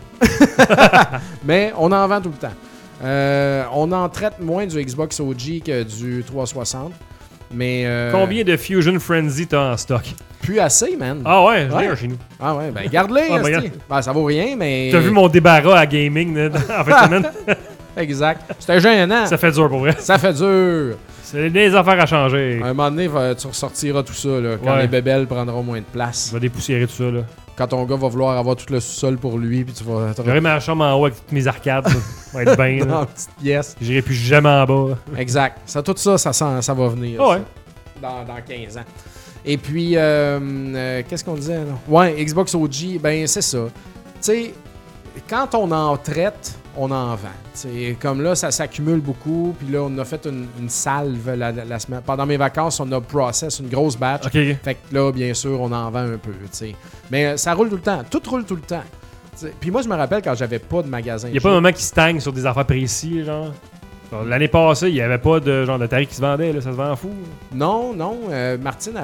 Mais on en vend tout le temps. On en traite moins du Xbox OG que du 360. Mais combien de Fusion Frenzy t'as en stock? Plus assez, man. Ah ouais, je l'ai un chez nous. Ah ouais, ben garde-les. Ça vaut rien, mais... T'as vu mon débarras à gaming en fin de semaine? Exact. C'était gênant. Ça fait dur pour vrai. Ça fait dur. C'est des affaires à changer. À un moment donné, tu ressortiras tout ça, là, quand les bébelles prendront moins de place. Tu vas dépoussiérer tout ça, là. Quand ton gars va vouloir avoir tout le sous-sol pour lui, puis tu vas... J'aurai ma chambre en haut avec toutes mes arcades. Ça va être bien. Dans une petite pièce. J'irai plus jamais en bas. Exact. Tout ça, ça va venir. Oh ouais. Dans 15 ans. Et puis, qu'est-ce qu'on disait, là? Ouais, Xbox OG, ben c'est ça. Tu sais, quand on en traite, on en vend. T'sais, comme là, ça s'accumule beaucoup. Puis là, on a fait une salve la semaine. Pendant mes vacances, on a process une grosse batch. Okay. Fait que là, bien sûr, on en vend un peu. T'sais. Mais ça roule tout le temps. Tout roule tout le temps. T'sais. Puis moi, je me rappelle quand j'avais pas de magasin. Il n'y a pas de moment qui stagne sur des affaires précis, genre. L'année passée, il n'y avait pas de genre d'Atari qui se vendait, là, ça se vend fou. Non. Martine,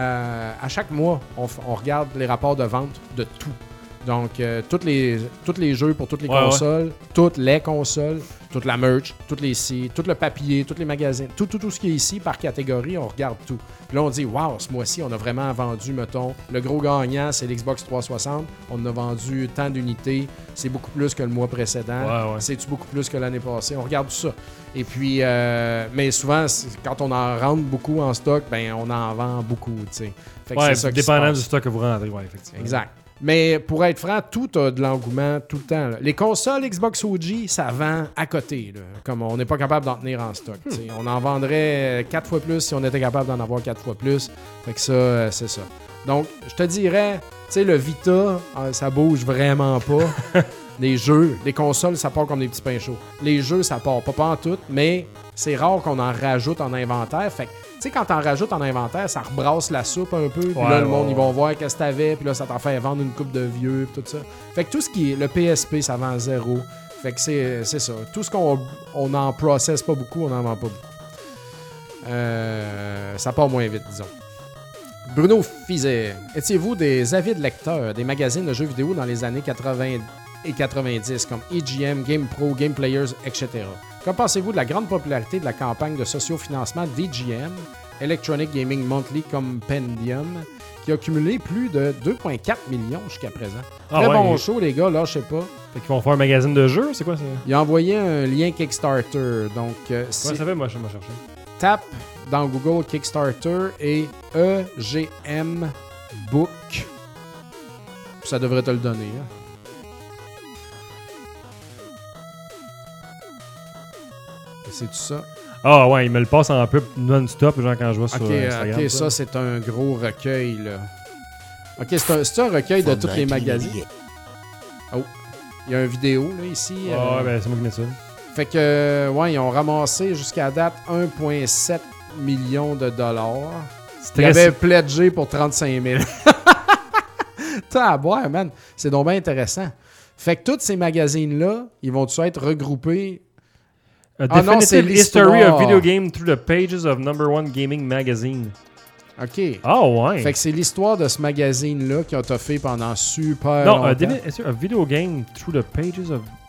à chaque mois, on regarde les rapports de vente de tout. Donc, tous les jeux pour toutes les consoles, toutes les consoles, toute la merch, toutes les sites, tout le papier, tous les magazines, tout ce qui est ici par catégorie, on regarde tout. Puis là, on dit, waouh, ce mois-ci, on a vraiment vendu, mettons, le gros gagnant, c'est l'Xbox 360. On a vendu tant d'unités, c'est beaucoup plus que le mois précédent. C'est-tu beaucoup plus que l'année passée? On regarde tout ça. Et puis, mais souvent, quand on en rentre beaucoup en stock, ben on en vend beaucoup, tu sais. C'est ça dépendant du stock que vous rentrez, effectivement. Exact. Mais pour être franc, tout a de l'engouement tout le temps. Là. Les consoles Xbox OG, ça vend à côté. Là. Comme on n'est pas capable d'en tenir en stock. On en vendrait 4 fois plus si on était capable d'en avoir 4 fois plus. Fait que ça, c'est ça. Donc, je te dirais, tu sais, le Vita, ça bouge vraiment pas. Les jeux, les consoles, ça part comme des petits pains chauds. Les jeux, ça part pas en tout, mais c'est rare qu'on en rajoute en inventaire. Fait que, tu sais, quand t'en rajoutes en inventaire, ça rebrasse la soupe un peu. Puis là, le monde, ils vont voir qu'est-ce que t'avais. Puis là, ça t'en fait vendre une coupe de vieux. Puis tout ça. Fait que tout ce qui est le PSP, ça vend 0. Fait que c'est ça. Tout ce qu'on en processe pas beaucoup, on n'en vend pas beaucoup. Ça part moins vite, disons. Bruno Fizet. Étiez-vous des avides lecteurs des magazines de jeux vidéo dans les années 80 et 90 comme EGM, Game Pro, Game Players, etc. Qu'en pensez-vous de la grande popularité de la campagne de sociofinancement d'EGM, Electronic Gaming Monthly Compendium, qui a cumulé plus de 2,4 millions jusqu'à présent? Très bon show, les gars, là, je sais pas. Fait qu'ils vont faire un magazine de jeux, c'est quoi ça? Il a envoyé un lien Kickstarter, donc... ça fait, moi, je vais chercher. Tape dans Google Kickstarter et EGM Book. Ça devrait te le donner, hein. C'est tout ça? Ah ouais, il me le passe en pub non-stop, genre quand je vois sur Instagram. Ok, ça c'est un gros recueil, là. Ok, c'est un recueil de tous les magazines. Oh, il y a une vidéo, là, ici. Ah ouais, c'est moi qui mets ça. Fait que, ouais, ils ont ramassé jusqu'à date 1,7 million de dollars. Ils avaient pledgé pour 35 000. T'as à boire, man. C'est donc bien intéressant. Fait que tous ces magazines-là, ils vont tous être regroupés. A definitive history of video game through the pages of #1 gaming magazine. OK. Ah ouais. Fait que c'est l'histoire de ce magazine-là qui a toffé pendant super longtemps. Non, a video game through the pages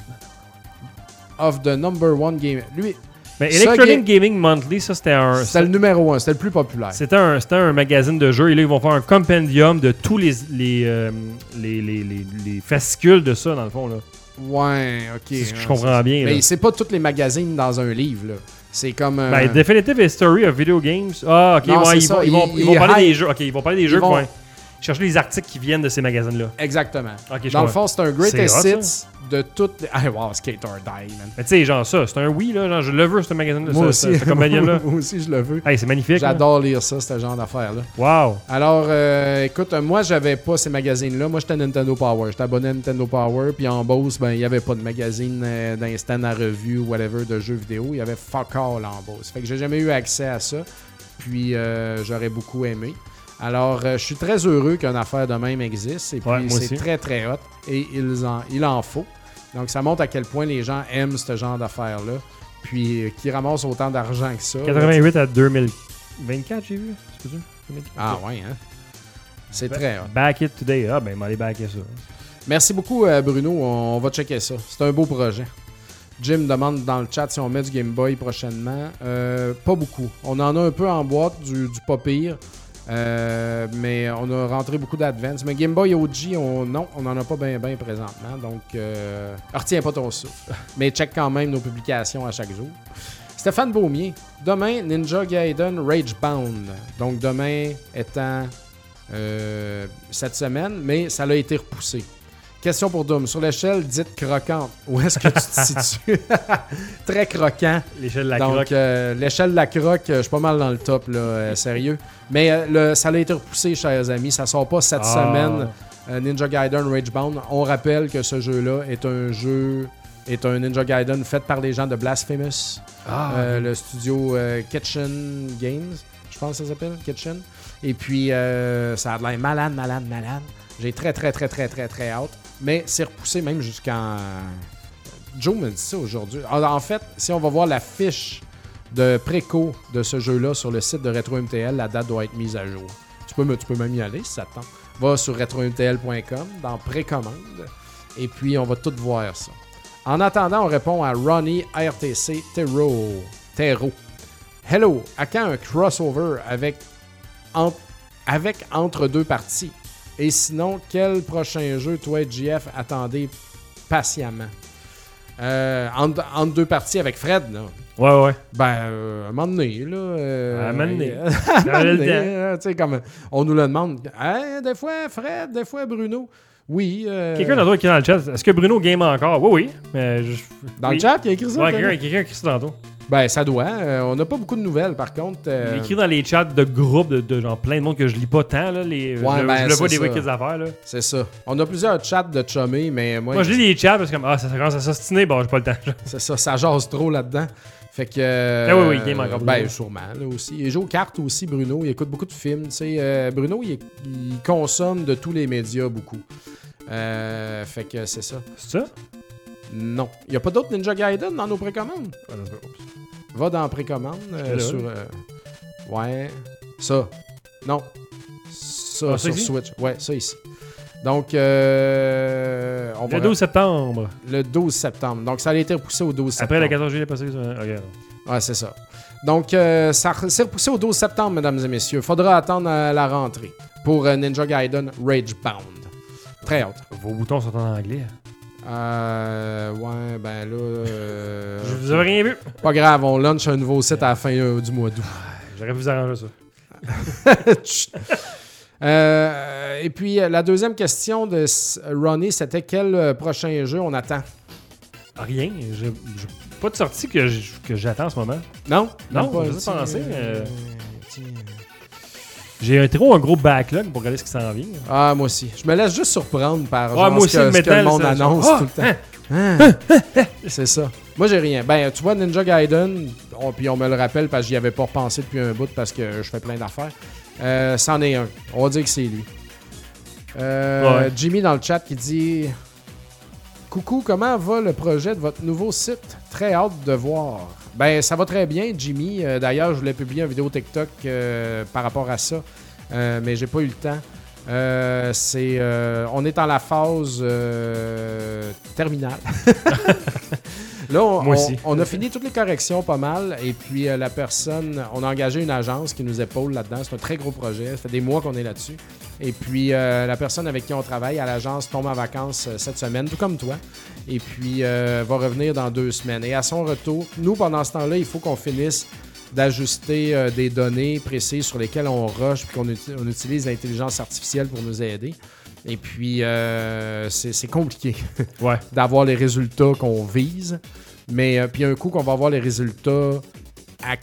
of the #1 game. Lui... Mais Electronic Gaming Monthly, ça c'était un... C'était le numéro 1, c'était le plus populaire. C'était un magazine de jeux et là ils vont faire un compendium de tous les fascicules de ça dans le fond là. Ouais, ok. C'est ce que je comprends bien. Mais c'est pas tous les magazines dans un livre, là. C'est comme... Ben, Definitive History of Video Games. Ah, ok, non, ouais, ils vont parler des jeux. Ok, ils vont parler des jeux. vont... chercher les articles qui viennent de ces magazines-là. Exactement. Okay, dans le fond, c'est un greatest hits de toutes les... Ah, wow, Skate or Die, man. Mais tu sais, genre ça, c'est un oui, là. Genre, je le veux, ce magazine-là. Moi aussi. Cette compagnie-là. Moi aussi, je le veux. Hey, c'est magnifique. J'adore lire ça, ce genre d'affaires-là. Wow. Alors, écoute, moi, j'avais pas ces magazines-là. Moi, j'étais Nintendo Power. J'étais abonné à Nintendo Power. Puis en Beauce, ben, il n'y avait pas de magazine d'instant à revue ou whatever de jeux vidéo. Il y avait fuck all en Beauce. Fait que j'ai jamais eu accès à ça. Puis, j'aurais beaucoup aimé. Alors, je suis très heureux qu'une affaire de même existe. Et puis, c'est très, très hot. Et il en faut. Donc, ça montre à quel point les gens aiment ce genre d'affaires-là. Puis, qui ramassent autant d'argent que ça. 88 à 2024, j'ai vu. Ah, ouais, hein? C'est très hot. Back it today. Ah, ben, m'aller backer ça. Merci beaucoup, Bruno. On va checker ça. C'est un beau projet. Jim demande dans le chat si on met du Game Boy prochainement. Pas beaucoup. On en a un peu en boîte, du pas pire. Mais on a rentré beaucoup d'Advance. Mais Game Boy OG, on n'en a pas bien présentement. Donc, retiens pas ton souffle. Mais check quand même nos publications à chaque jour. Stéphane Beaumier. Demain, Ninja Gaiden Ragebound. Donc, demain étant cette semaine, mais ça a été repoussé. Question pour Doom. Sur l'échelle dite croquante, où est-ce que tu te situes? Très croquant. L'échelle de la croque. Donc, l'échelle de la croque, je suis pas mal dans le top, là, sérieux. Mais ça a été repoussé, chers amis. Ça sort pas cette semaine, Ninja Gaiden Ragebound. On rappelle que ce jeu-là est un Ninja Gaiden fait par les gens de Blasphemous. Le studio Kitchen Games, je pense que ça s'appelle, Kitchen. Et puis, ça a l'air malade. J'ai très hâte. Mais c'est repoussé même jusqu'en... Joe me dit ça aujourd'hui. En fait, si on va voir la fiche de préco de ce jeu-là sur le site de RetroMTL, la date doit être mise à jour. Tu peux même y aller si ça te tente. Va sur retromtl.com dans précommande et puis on va tout voir ça. En attendant, on répond à Ronnie RTC Terro. Hello, à quand un crossover avec entre deux parties? Et sinon, quel prochain jeu, toi et JF, attendez patiemment? Entre deux parties avec Fred, là. Ouais. Ben, à un moment donné, là. À un moment donné. Tu sais, comme on nous le demande. Hey, des fois Fred, des fois Bruno. Oui. Quelqu'un d'autre qui est dans le chat. Est-ce que Bruno game encore? Oui. Dans le chat, il a écrit ça? Ouais, quelqu'un a écrit ça tantôt. Ben, ça doit. On n'a pas beaucoup de nouvelles, par contre. Il écrit dans les chats de groupes de genre plein de monde que je lis pas tant. Là, je le vois des wikis d'affaires. Là. C'est ça. On a plusieurs chats de chummés, mais moi... je lis les chats parce que ça commence à s'ostiner. Bon, j'ai pas le temps. C'est ça jase trop là-dedans. Fait que... oui, il game encore. Ben, sûrement, là, aussi. Il joue aux cartes aussi, Bruno. Il écoute beaucoup de films. Tu sais, Bruno, il consomme de tous les médias beaucoup. Fait que c'est ça. C'est ça? Non. Il n'y a pas d'autres Ninja Gaiden dans nos précommandes? Va dans précommande sur... ouais. Ça. Non. Ça sur ici? Switch. Ouais, ça ici. Donc, le 12 septembre. Le 12 septembre. Donc, ça a été repoussé au 12 septembre. Après le 14 juillet passé. Okay. Ouais, c'est ça. Donc, ça s'est repoussé au 12 septembre, mesdames et messieurs. Faudra attendre la rentrée pour Ninja Gaiden Ragebound. Très hâte. Vos boutons sont en anglais. Ouais, ben là... Je vous avais rien vu. Pas grave, on launch un nouveau site à la fin du mois d'août. J'aurais pu vous arranger ça. Et puis, la deuxième question de Ronnie, c'était quel prochain jeu on attend? Rien. J'ai pas de sortie que j'attends en ce moment. Non? Non, pas, je sais penser. J'ai un gros backlog pour regarder ce qui s'en vient. Ah, moi aussi. Je me laisse juste surprendre par moi aussi, ce que le monde annonce tout le temps. C'est ça. Moi, j'ai rien. Ben, tu vois, Ninja Gaiden, puis on me le rappelle parce que j'y avais pas repensé depuis un bout parce que je fais plein d'affaires. C'en est un. On va dire que c'est lui. Jimmy dans le chat qui dit... Coucou, comment va le projet de votre nouveau site? Très hâte de voir. Ben, ça va très bien, Jimmy. D'ailleurs, je voulais publier une vidéo TikTok par rapport à ça, mais j'ai pas eu le temps. On est dans la phase terminale. Là, on a fini toutes les corrections pas mal, et puis on a engagé une agence qui nous épaule là-dedans. C'est un très gros projet. Ça fait des mois qu'on est là-dessus. Et puis, la personne avec qui on travaille à l'agence tombe en vacances cette semaine, tout comme toi. Et puis, va revenir dans 2 semaines. Et à son retour, nous, pendant ce temps-là, il faut qu'on finisse d'ajuster des données précises sur lesquelles on rush puis qu'on utilise l'intelligence artificielle pour nous aider. Et puis, c'est compliqué d'avoir les résultats qu'on vise. Mais puis un coup qu'on va avoir les résultats à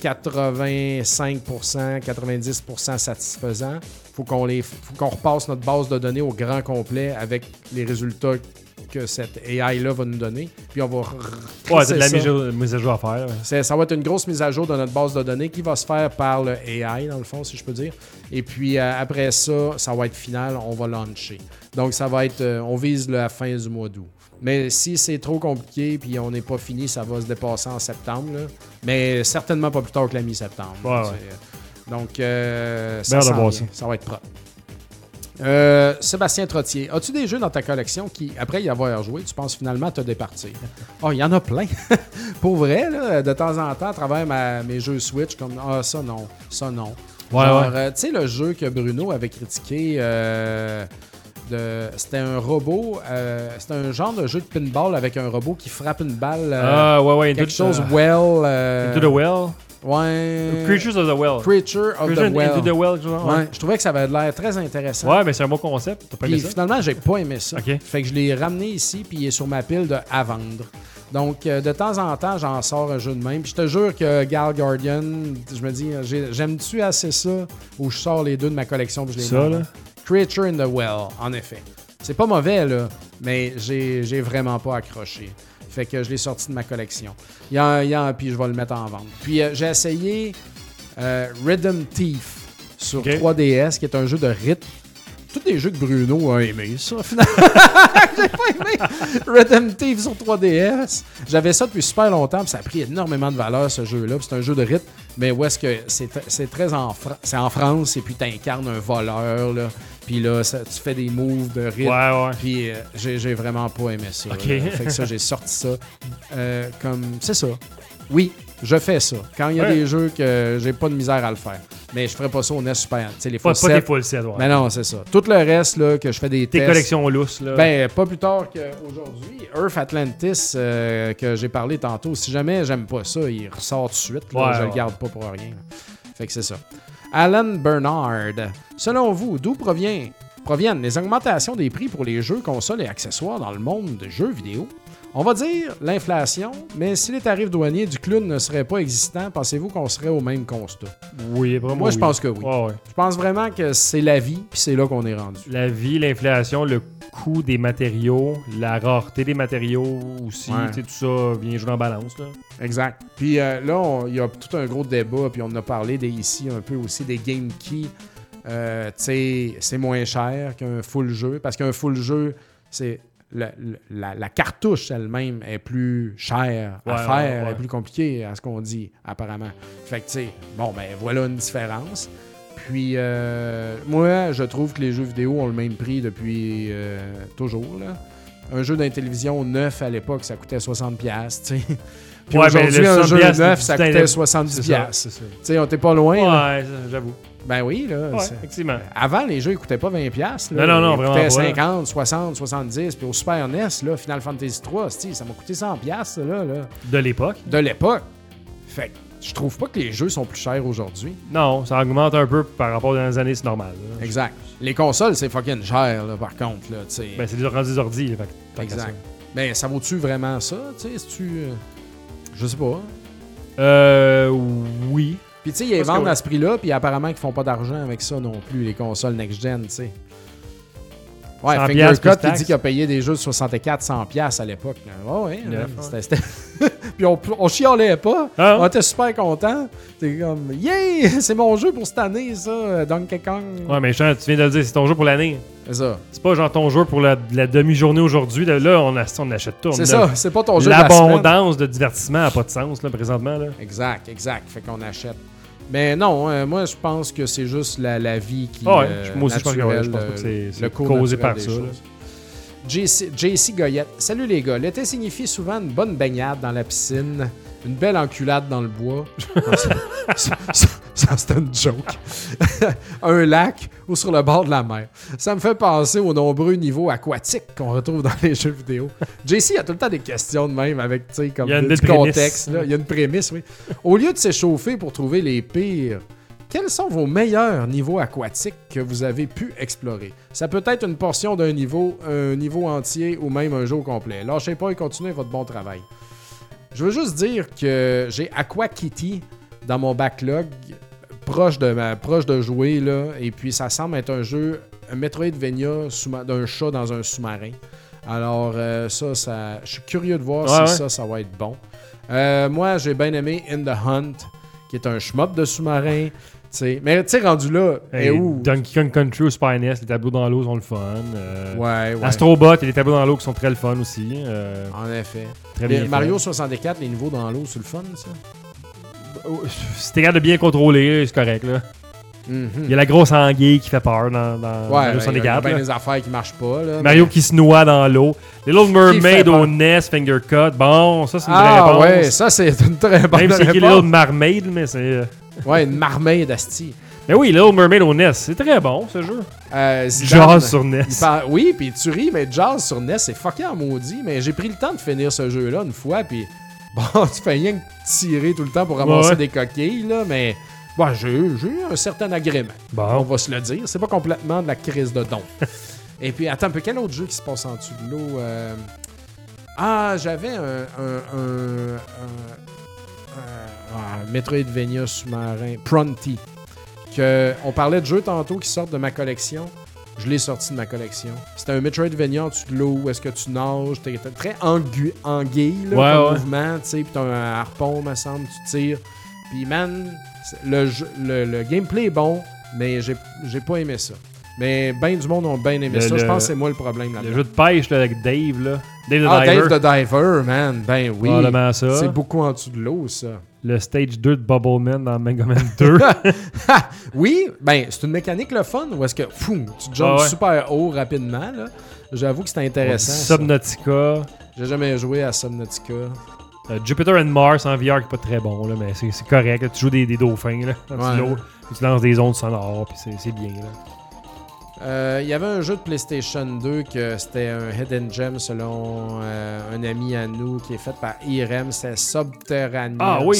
85%, 90% satisfaisants, faut qu'on repasse notre base de données au grand complet avec les résultats que cette AI-là va nous donner. Puis on va c'est de la mise à jour à faire. Ça va être une grosse mise à jour de notre base de données qui va se faire par le AI, dans le fond, si je peux dire. Et puis après ça va être final, on va launcher. Donc ça va être, on vise la fin du mois d'août. Mais si c'est trop compliqué puis on n'est pas fini, ça va se dépasser en septembre. Là. Mais certainement pas plus tard que la mi-septembre. Donc ça va être propre. Sébastien Trottier, as-tu des jeux dans ta collection qui, après y avoir joué, tu penses finalement te départir? Oh, il y en a plein. Pour vrai, là, de temps en temps, à travers mes jeux Switch, comme ça non. Tu sais, le jeu que Bruno avait critiqué, c'était un robot, c'était un genre de jeu de pinball avec un robot qui frappe une balle. Quelque chose Into the Well. Ouais. Creatures of the Well. Creature of the Well. Into the Well, je trouvais que ça avait l'air très intéressant. Ouais, mais c'est un bon concept. T'as pas aimé ça? Finalement, j'ai pas aimé ça. Okay. Fait que je l'ai ramené ici, puis il est sur ma pile à vendre. Donc, de temps en temps, j'en sors un jeu de même. Puis je te jure que Gal Guardian, je me dis, j'aime-tu assez ça, ou je sors les 2 de ma collection, puis je les vends. Creature in the Well, en effet. C'est pas mauvais, là, mais j'ai vraiment pas accroché. Fait que je l'ai sorti de ma collection. Puis je vais le mettre en vente. Puis j'ai essayé Rhythm Thief sur 3DS, qui est un jeu de rythme. Tous des jeux que Bruno a aimé, ça, finalement. J'ai pas aimé Rhythm Thief sur 3DS. J'avais ça depuis super longtemps, puis ça a pris énormément de valeur, ce jeu-là. Puis c'est un jeu de rythme, mais où est-ce que c'est très c'est en France, et puis tu incarnes un voleur, là. Puis là, tu fais des moves de rythme. Ouais. Puis j'ai vraiment pas aimé ça. Fait que ça, j'ai sorti ça. C'est ça. Oui, je fais ça. Quand il y a des jeux que j'ai pas de misère à le faire. Mais je ferais pas ça au NES Super. Les full pas des full sets, Mais non, c'est ça. Tout le reste, là, que je fais des tests. Tes collections lousses, là. Pas plus tard qu'aujourd'hui. Earth Atlantis, que j'ai parlé tantôt. Si jamais j'aime pas ça, il ressort tout de suite. Là, je le garde pas pour rien. Fait que c'est ça. Alan Bernard, selon vous, d'où proviennent les augmentations des prix pour les jeux, consoles et accessoires dans le monde des jeux vidéo? On va dire l'inflation, mais si les tarifs douaniers du clown ne seraient pas existants, pensez-vous qu'on serait au même constat? Oui, vraiment. Moi, je pense que oui. Je pense vraiment que c'est la vie, puis c'est là qu'on est rendu. La vie, l'inflation, le coût des matériaux, la rareté des matériaux aussi, tout ça vient jouer en balance. Là. Exact. Puis là, il y a tout un gros débat, puis on en a parlé ici un peu aussi des Game Key. C'est moins cher qu'un full jeu, parce qu'un full jeu, c'est... La cartouche elle-même est plus chère à faire, est plus compliquée à ce qu'on dit, apparemment. Fait que, tu sais, voilà une différence. Puis, moi, je trouve que les jeux vidéo ont le même prix depuis toujours, là. Un jeu d'Intellivision neuf à l'époque, ça coûtait 60$, tu sais. Puis aujourd'hui, un jeu neuf, ça coûtait 70$. Tu sais, on était pas loin. Ouais, j'avoue. Ben oui, là. Effectivement. Avant, les jeux, ils coûtaient pas 20$. Là. Non, ils vraiment coûtaient pas. 50, 60, 70$. Puis au Super NES, là, Final Fantasy 3, ça m'a coûté 100$, là. De l'époque. Fait que je trouve pas que les jeux sont plus chers aujourd'hui. Non, ça augmente un peu par rapport aux années, c'est normal. Là. Exact. Les consoles, c'est fucking cher, là, par contre. Là, t'sais. Ben, c'est des ordi. Exact. Ben, ça vaut-tu vraiment ça? Tu sais, je sais pas. Oui. Puis, tu sais, ils vendent à ce prix-là, puis apparemment qu'ils font pas d'argent avec ça non plus, les consoles next-gen, tu sais. Ouais, Fingercut, il dit qu'il a payé des jeux de 64-100$ à l'époque. C'était... Puis on chialait pas. On était super contents. T'es comme, yeah! C'est mon jeu pour cette année, ça, Donkey Kong. Ouais, mais Jean, tu viens de le dire, c'est ton jeu pour l'année. C'est ça. C'est pas genre ton jeu pour la demi-journée aujourd'hui. Là, on achète tout. C'est ça, c'est pas ton jeu de la semaine. L'abondance de divertissement n'a pas de sens, là, présentement. Là. Exact. Fait qu'on achète. Mais non, moi, je pense que c'est juste la vie qui moi aussi, je pense que c'est causé par ça. JC Goyette. Salut les gars. L'été signifie souvent une bonne baignade dans la piscine, une belle enculade dans le bois. Ça, c'était une joke. Un lac ou sur le bord de la mer. Ça me fait penser aux nombreux niveaux aquatiques qu'on retrouve dans les jeux vidéo. JC a tout le temps des questions de même avec, tu sais, comme du contexte. Là. Il y a une prémisse, oui. Au lieu de s'échauffer pour trouver les pires, quels sont vos meilleurs niveaux aquatiques que vous avez pu explorer? Ça peut être une portion d'un niveau, un niveau entier ou même un jeu au complet. Lâchez pas et continuez votre bon travail. Je veux juste dire que j'ai Aqua Kitty dans mon backlog, proche de jouer, là, et puis ça semble être un Metroidvania d'un chat dans un sous-marin. Alors je suis curieux de voir si ça va être bon. Moi, j'ai bien aimé In the Hunt, qui est un shmup de sous-marin. T'sais. Mais tu sais, rendu là, Donkey Kong Country au Super NES, les tableaux dans l'eau sont le fun. Ouais. Astrobot, il y a des tableaux dans l'eau qui sont très le fun aussi. En effet. Très bien Mario 64, les niveaux dans l'eau, c'est le fun, ça? Si t'es capable de bien contrôler, c'est correct, là. Mm-hmm. Il y a la grosse anguille qui fait peur dans Mario 64. Il y a bien des affaires qui marchent pas, là. Mario qui se noie dans l'eau. Little Mermaid au NES, Finger Cut. Bon, ça, c'est une vraie réponse. Ah ouais, ça, c'est une très bonne réponse. Même si c'est Little Mermaid, mais c'est... Ouais, une marmaille d'asti. Mais oui, Little Mermaid au NES, c'est très bon, ce jeu. Jazz sur NES. Oui, puis tu ris, mais Jazz sur NES, c'est fucking en maudit. Mais j'ai pris le temps de finir ce jeu-là une fois, puis bon, tu fais rien que tirer tout le temps pour ramasser des coquilles, là, mais bon, j'ai eu un certain agrément. Bon. On va se le dire. C'est pas complètement de la crise de don. Et puis, attends un peu, quel autre jeu qui se passe en dessous de l'eau? J'avais un Metroidvania sous-marin, Prunty. On parlait de jeux tantôt qui sortent de ma collection. Je l'ai sorti de ma collection. C'était un Metroidvania en dessous de l'eau où est-ce que tu nages. T'es très anguille comme mouvement, tu sais. Puis t'as un harpon, me semble, tu tires. Puis man, le gameplay est bon, mais j'ai pas aimé ça. Mais ben du monde ont bien aimé ça. Je pense que c'est moi le problème là-dedans. Le jeu de pêche là, avec Dave, là. Dave the Diver, man. Ben oui. Ça. C'est beaucoup en dessous de l'eau, ça. Le stage 2 de Bubble Man dans Mega Man 2. Oui, ben c'est une mécanique le fun où est-ce que tu jumpes super haut rapidement. Là. J'avoue que c'était intéressant. Subnautica. J'ai jamais joué à Subnautica. Jupiter and Mars en VR qui est pas très bon, là, mais c'est correct. Là. Tu joues des dauphins là, dans l'eau. Tu lances des ondes sonores, puis c'est bien. Là. Il y avait un jeu de PlayStation 2 que c'était un Hidden Gem selon un ami à nous qui est fait par IRM. C'était Subterranean.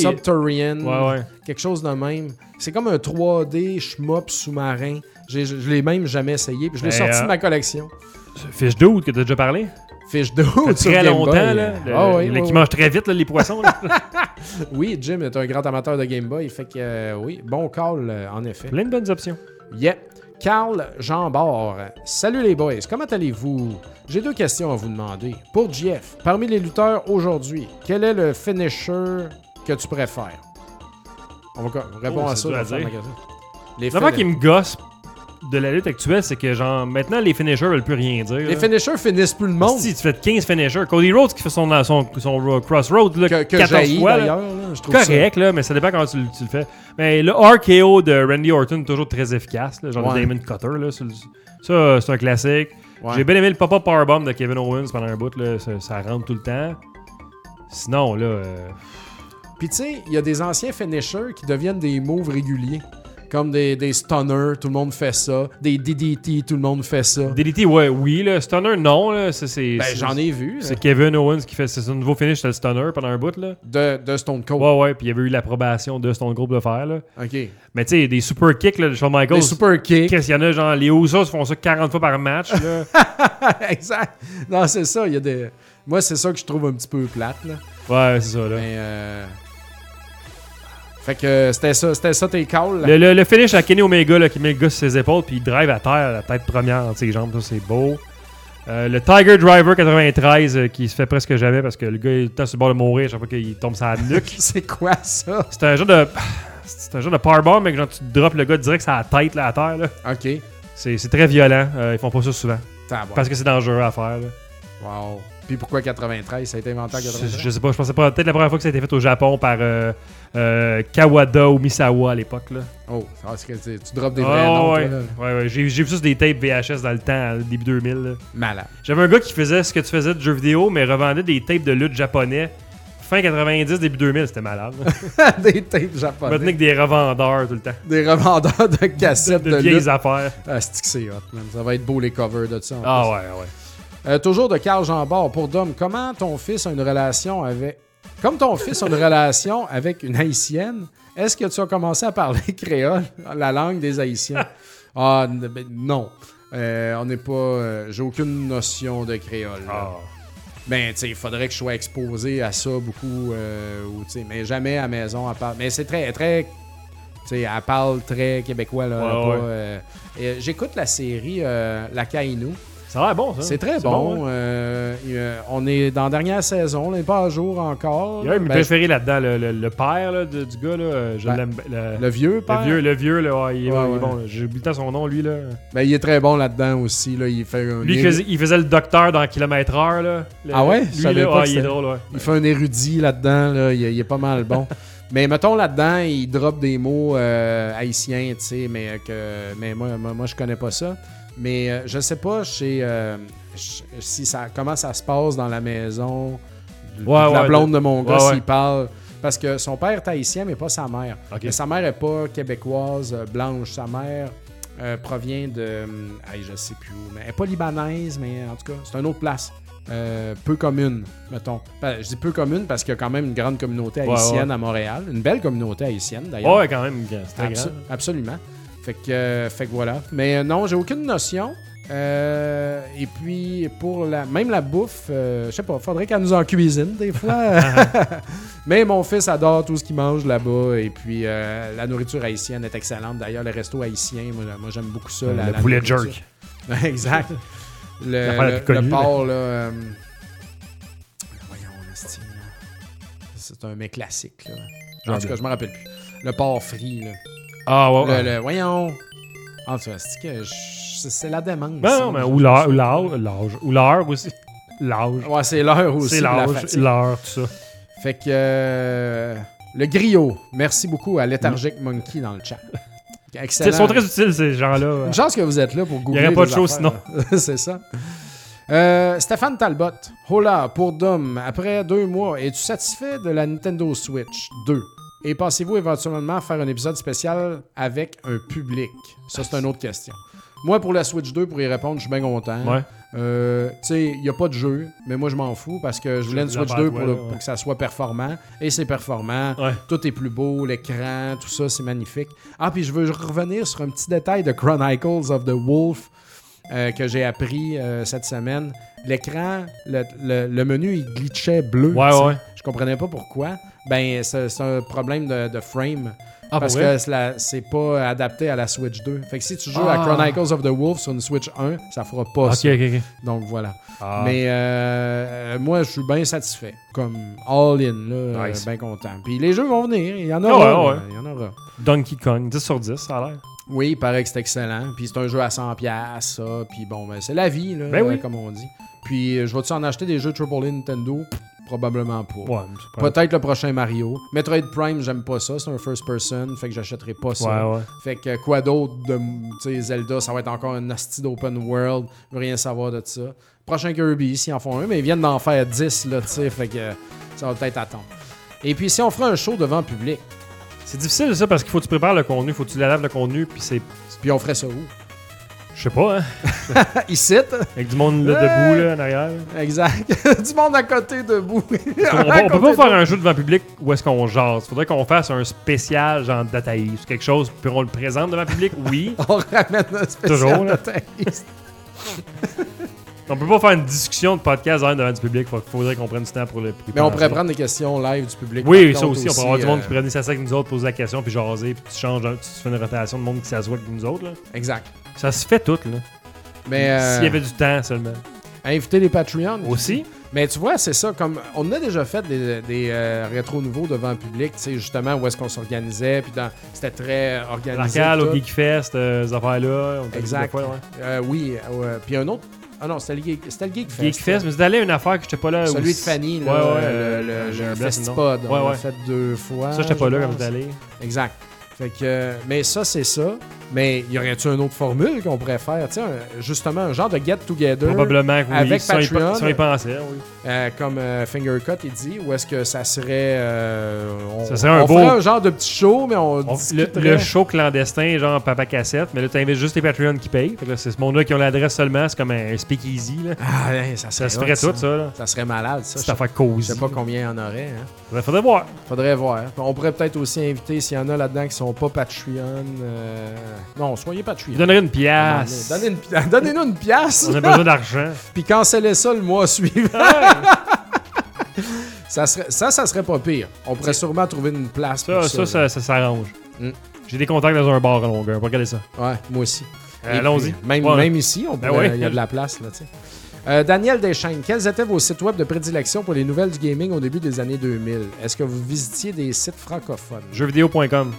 Quelque chose de même. C'est comme un 3D shmup sous-marin. Je l'ai même jamais essayé. Puis je l'ai sorti de ma collection. Fish Dude que tu as déjà parlé? Fish Dude. Très longtemps, là. Qui mange très vite, là, les poissons. Là. Oui, Jim est un grand amateur de Game Boy. Fait que oui, bon call, en effet. Plein de bonnes options. Yeah. Carl Jambord. Salut les boys, comment allez-vous? J'ai 2 questions à vous demander. Pour JF, parmi les lutteurs aujourd'hui, quel est le finisher que tu préfères? On va répondre à ça. L'affaire qui me gosse de la lutte actuelle, c'est que genre maintenant les finishers veulent plus rien dire. Les finishers finissent plus le monde. Si tu fais 15 finishers, Cody Rhodes qui fait son Crossroads là, 14 fois. Là, je trouve correct, là, mais ça dépend quand tu le fais. Mais le RKO de Randy Orton est toujours très efficace. Là, genre le Damon Cutter. Là, ça, c'est un classique. Ouais. J'ai bien aimé le pop-up powerbomb de Kevin Owens pendant un bout. Là, ça rentre tout le temps. Sinon, là... Puis tu sais, il y a des anciens finishers qui deviennent des moves réguliers. Comme des stunners, tout le monde fait ça. Des DDT, tout le monde fait ça. DDT, oui. Là. Stunner, non. Là. J'en ai vu. C'est Kevin Owens qui fait son nouveau finish, c'est le stunner pendant un bout. Là. De Stone Cold. Ouais. Puis il y avait eu l'approbation de Stone Cold de le faire. Là. OK. Mais tu sais, des super kicks là, de Shawn Michaels. Des super kicks. Qu'est-ce qu'il y en a, genre, les Usos font ça 40 fois par match. Là. Exact. Non, c'est ça. Il y a des... Moi, c'est ça que je trouve un petit peu plate. Là. Ouais, c'est ça. Là. Mais fait que c'était ça tes calls. Le finish à Kenny Omega là, qui met le gars sur ses épaules puis il drive à terre, la tête première entre ses jambes, ça c'est beau. Le Tiger Driver 93 qui se fait presque jamais parce que le gars est sur le bord de mourir à chaque fois qu'il tombe sur la nuque. C'est quoi ça? C'est un genre de powerbomb mais que genre, tu drops le gars direct sur la tête là, à terre. Là. OK. C'est très violent. Ils font pas ça souvent. Parce que c'est dangereux à faire. Là. Wow. Puis pourquoi 93? Ça a été inventé en 93? Je sais pas. Je pensais pas. Peut-être la première fois que ça a été fait au Japon par Kawada ou Misawa à l'époque. Là. Oh, c'est que tu drops des vrais noms. Ouais. J'ai vu ça sur des tapes VHS dans le temps, début 2000. Là. Malade. J'avais un gars qui faisait ce que tu faisais de jeux vidéo, mais revendait des tapes de lutte japonais fin 90, début 2000, c'était malade. Des tapes japonais. Maintenant que des revendeurs tout le temps. Des revendeurs de cassettes de vieilles affaires. Ah, c'est hot, man. Ça va être beau les covers de ça. Ouais. Toujours de Carl Jambord pour Dom. Comment ton fils a une relation avec... Comme ton fils a une relation avec une Haïtienne, est-ce que tu as commencé à parler créole, la langue des Haïtiens? Non. On n'est pas... j'ai aucune notion de créole. Ben, tu sais, il faudrait que je sois exposé à ça beaucoup. Mais jamais à la maison. Mais c'est très... très tu sais, elle parle très québécois. Là, j'écoute la série La Kainu. Ça a l'air bon, ça. C'est très bon. On est dans la dernière saison. On n'est pas à jour encore. Il y a mes préférés là-dedans. Le père là, du gars, là, je l'aime. Le vieux père? Le vieux là, il est bon. Là. J'ai oublié son nom, lui. Là. Ben, il est très bon là-dedans aussi. Là. Il faisait le docteur dans Kilomètre-Heure. Là. Ouais? Lui, là, il est drôle. Ouais. Il fait un érudit là-dedans. Là. Il est pas mal bon. Mais mettons là-dedans, il drop des mots haïtiens, tu sais, mais moi, je connais pas ça. Mais je sais pas comment ça se passe dans la maison la blonde de mon gars s'il parle. Parce que son père est haïtien, mais pas sa mère. Okay. Mais sa mère n'est pas québécoise, blanche. Sa mère provient de... je sais plus où. Mais elle n'est pas libanaise, mais en tout cas, c'est une autre place. Peu commune, mettons. Je dis peu commune parce qu'il y a quand même une grande communauté haïtienne à Montréal. Une belle communauté haïtienne, d'ailleurs. Ouais, quand même. C'est très grand. Absolument. Fait que voilà. Mais non, j'ai aucune notion. Et puis, pour même la bouffe, je sais pas, faudrait qu'elle nous en cuisine des fois. Mais mon fils adore tout ce qu'il mange là-bas. Et puis, la nourriture haïtienne est excellente. D'ailleurs, le resto haïtien, moi j'aime beaucoup ça. Le poulet jerk. Exact. Le porc, là... voyons, c'est un mets classique, là. En tout cas, je me rappelle plus. Le porc frit, là. Ah, ouais. Voyons. En tout cas, c'est la demande. Non, mais ou l'heure aussi. L'âge. Ouais, c'est l'heure aussi. C'est l'heure, tout ça. Fait que le griot. Merci beaucoup à Lethargic Monkey dans le chat. Excellent. Ils sont très utiles, ces gens-là. Une chance que vous êtes là pour googler. Il n'y aurait pas de choses sinon. C'est ça. Stéphane Talbot. Hola, pour Dom. Après 2 mois, es-tu satisfait de la Nintendo Switch 2? Et pensez-vous éventuellement faire un épisode spécial avec un public? Ça, c'est une autre question. Moi, pour la Switch 2, pour y répondre, je suis bien content. Ouais. Tu sais, il n'y a pas de jeu, mais moi, je m'en fous parce que je voulais une Switch 2 pour que ça soit performant. Et c'est performant. Ouais. Tout est plus beau, l'écran, tout ça, c'est magnifique. Ah, puis je veux revenir sur un petit détail de Chronicles of the Wolf que j'ai appris cette semaine. L'écran, le menu, il glitchait bleu. Ouais. Je comprenais pas pourquoi. Ben, c'est un problème de frame. Ah, parce que c'est pas adapté à la Switch 2. Fait que si tu joues à Chronicles of the Wolf sur une Switch 1, ça fera pas ça. Ok. Donc voilà. Mais moi, je suis bien satisfait. Comme all-in, là, bien content. Puis les jeux vont venir. Il y en aura. Il y en aura. Donkey Kong, 10 sur 10, ça a l'air. Oui, il paraît que c'est excellent. Puis c'est un jeu à 100$, ça. Puis bon, c'est la vie, là, comme on dit. Puis je vais-tu en acheter des jeux AAA Nintendo? Probablement pas. Ouais, peut-être le prochain Mario. Metroid Prime, j'aime pas ça. C'est un first person. Fait que j'achèterai pas ça. Ouais. Fait que quoi d'autre de Zelda, ça va être encore un nasty d'open world. Je veux rien savoir de ça. Prochain Kirby, s'ils en font un, mais ils viennent d'en faire 10, là, tu sais. Fait que ça va peut-être attendre. Et puis si on fera un show devant public. C'est difficile ça parce qu'il faut que tu prépares le contenu, faut que tu l'adaptes le contenu, puis on ferait ça où? Je sais pas, hein. Ici. Avec du monde là, debout, là, en arrière. Exact. Du monde à côté, debout. On peut pas faire un jeu devant public où est-ce qu'on jase. Faudrait qu'on fasse un spécial genre dataïs, quelque chose, puis on le présente devant public, oui. On ramène un spécial toujours, dataïs. On peut pas faire une discussion de podcast devant du public. Faudrait qu'on prenne du temps pour le préparer. Mais on pourrait prendre des questions live du public. Oui, ça aussi. On pourrait avoir du monde qui pourrait venir s'asseoir avec nous autres, poser la question, puis jaser, puis tu fais une rotation de monde qui s'assoit avec nous autres. Là. Exact. Ça se fait tout, là. Mais s'il y avait du temps seulement. Inviter les Patreons. Aussi. Mais tu vois, c'est ça. Comme on a déjà fait des rétros nouveaux devant le public, tu sais, justement, où est-ce qu'on s'organisait. Puis c'était très organisé. L'arcade, au Geekfest, ces affaires-là. Exact. Oui. Puis un autre. Ah non, c'était le Geekfest. Geekfest, mais c'est allé une affaire que j'étais pas là. Celui de Fanny, là, le Festipod. On l'a fait 2 fois. Ça, j'étais pas là quand j'étais allé. Exact. Fait que, mais ça, c'est ça. Mais y aurait-tu une autre formule qu'on pourrait faire? Justement, un genre de get-together Probablement que oui. avec Patreon. Si on y pensait, oui. Comme Fingercut, il dit. Ou est-ce que ça serait... ça serait un beau... ferait un genre de petit show, mais le show clandestin, genre Papa Cassette. Mais là, tu invites juste les Patreons qui payent. Fait que là, c'est ce monde-là qui ont l'adresse seulement. C'est comme un speakeasy. Là. Ah, ouais, ça se ferait tout, ça. Là. Ça serait malade, ça. C'est affaire cosy. Je sais pas combien il y en aurait. Hein. Faudrait voir. Faudrait voir. On pourrait peut-être aussi inviter, s'il y en a là-dedans qui sont pas Patreon... Non, soyez Patreon. Je donnerais une pièce. Donnez-nous une pièce. On a besoin d'argent. Puis cancellez ça le mois suivant. ça serait pas pire. On pourrait sûrement trouver une place. Ça s'arrange. J'ai des contacts dans un bar à longueur. On va regarder ça. Ouais, moi aussi. Allons-y. Même ici, il y a de la place. Là, Daniel Deschaines, quels étaient vos sites web de prédilection pour les nouvelles du gaming au début des années 2000? Est-ce que vous visitiez des sites francophones? Jeuxvideo.com.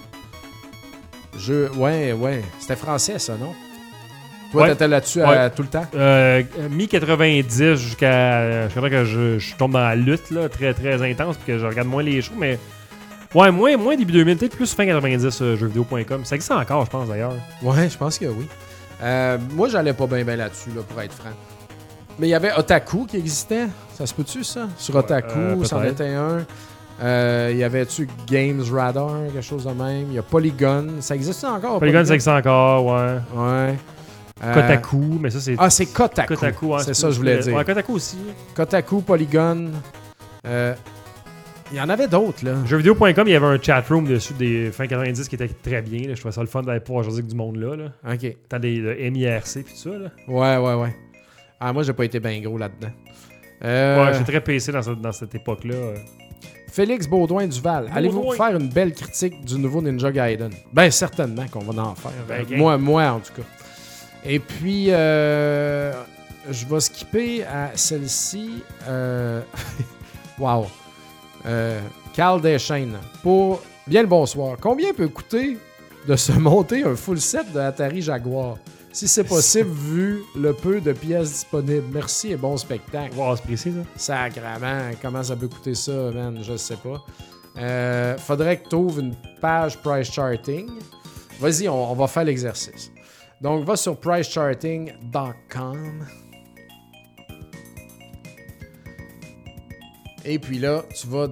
Ouais. C'était français, ça, non? Toi, t'étais là-dessus tout le temps? Mi-90 jusqu'à que je tombe dans la lutte, là, très, très intense, puis que je regarde moins les shows, mais... Ouais, moins début 2000, peut-être plus fin 90, jeuxvideo.com. Ça existe encore, je pense, d'ailleurs. Ouais, je pense que oui. Moi, j'allais pas bien là-dessus, là, pour être franc. Mais il y avait Otaku qui existait. Ça se peut-tu, ça? Sur Otaku, 121. Il y avait-tu Games Radar, quelque chose de même? Il y a Polygon. Ça existe encore? Polygon, ça existe encore, ouais. Ouais. Kotaku, mais ça, c'est... Ah, c'est Kotaku. Kotaku, c'est ça que je voulais dire. Ouais, Kotaku aussi. Kotaku, Polygon. Il y en avait d'autres, là. Jeuxvideo.com, il y avait un chatroom dessus des fin 90 qui était très bien. Là. Je trouvais ça le fun d'aller pouvoir jaser avec du monde là. OK. T'as des MIRC et tout ça, là. Ouais. Ah, moi, j'ai pas été bien gros là-dedans. Ouais, j'ai très PC dans cette époque-là. Félix Baudouin-Duval, allez-vous faire une belle critique du nouveau Ninja Gaiden? Ben, certainement qu'on va en faire. Moi, en tout cas. Et puis, je vais skipper à celle-ci. Wow. Carl Deschaines, pour bien le bonsoir. Combien peut coûter de se monter un full set de Atari Jaguar? Si c'est possible, vu le peu de pièces disponibles. Merci et bon spectacle. Wow, c'est précis, ça. Sacrément, comment ça peut coûter ça, man? Je sais pas. Faudrait que tu ouvres une page price charting. Vas-y, on va faire l'exercice. Donc, va sur pricecharting.com. Et puis là, tu vas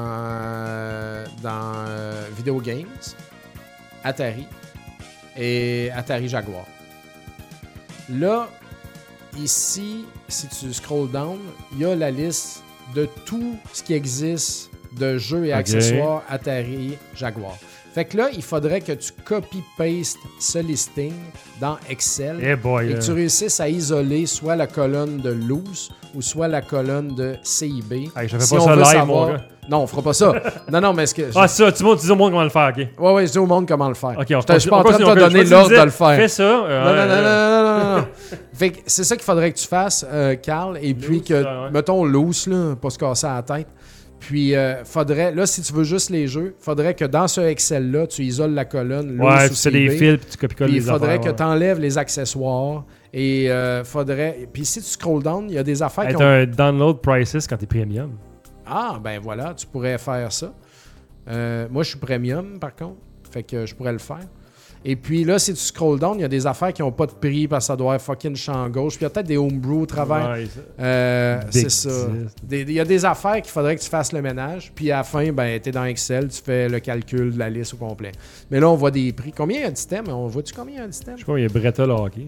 dans Video Games, Atari et Atari Jaguar. Là, ici, si tu scroll down, il y a la liste de tout ce qui existe de jeux et accessoires Atari Jaguar. Fait que là, il faudrait que tu copy-pastes ce listing dans Excel et que tu réussisses à isoler soit la colonne de loose ou soit la colonne de CIB. Hey, je fais pas ça live, mon gars. Non, on fera pas ça. non, mais est-ce que... Ah, ça, tu dis au monde comment le faire, OK. Ouais, je dis au monde comment le faire. OK, je suis pas en train de te donner l'ordre de le faire. Fais ça. Non. Fait que c'est ça qu'il faudrait que tu fasses, Carl, et puis que, mettons, loose, là, pas se casser la tête. Puis, faudrait, là, si tu veux juste les jeux, faudrait que dans ce Excel-là, tu isoles la colonne. Ouais, tu fais des fils, puis tu copies-colles les affaires. Il faudrait que tu enlèves les accessoires. Et faudrait. Puis, si tu scroll down, il y a des affaires qui ont. un download prices quand t'es premium. Ah, ben voilà, tu pourrais faire ça. Moi, je suis premium, par contre. Fait que je pourrais le faire. Et puis là, si tu scroll down, il y a des affaires qui n'ont pas de prix parce que ça doit être fucking champ gauche. Puis il y a peut-être des homebrew au travers. Ouais, c'est ça. Il y a des affaires qu'il faudrait que tu fasses le ménage. Puis à la fin, ben, tu es dans Excel, tu fais le calcul de la liste au complet. Mais là, on voit des prix. Combien il y a d'items? On voit-tu combien il y a d'items? Je sais pas, il y a Bretta le hockey.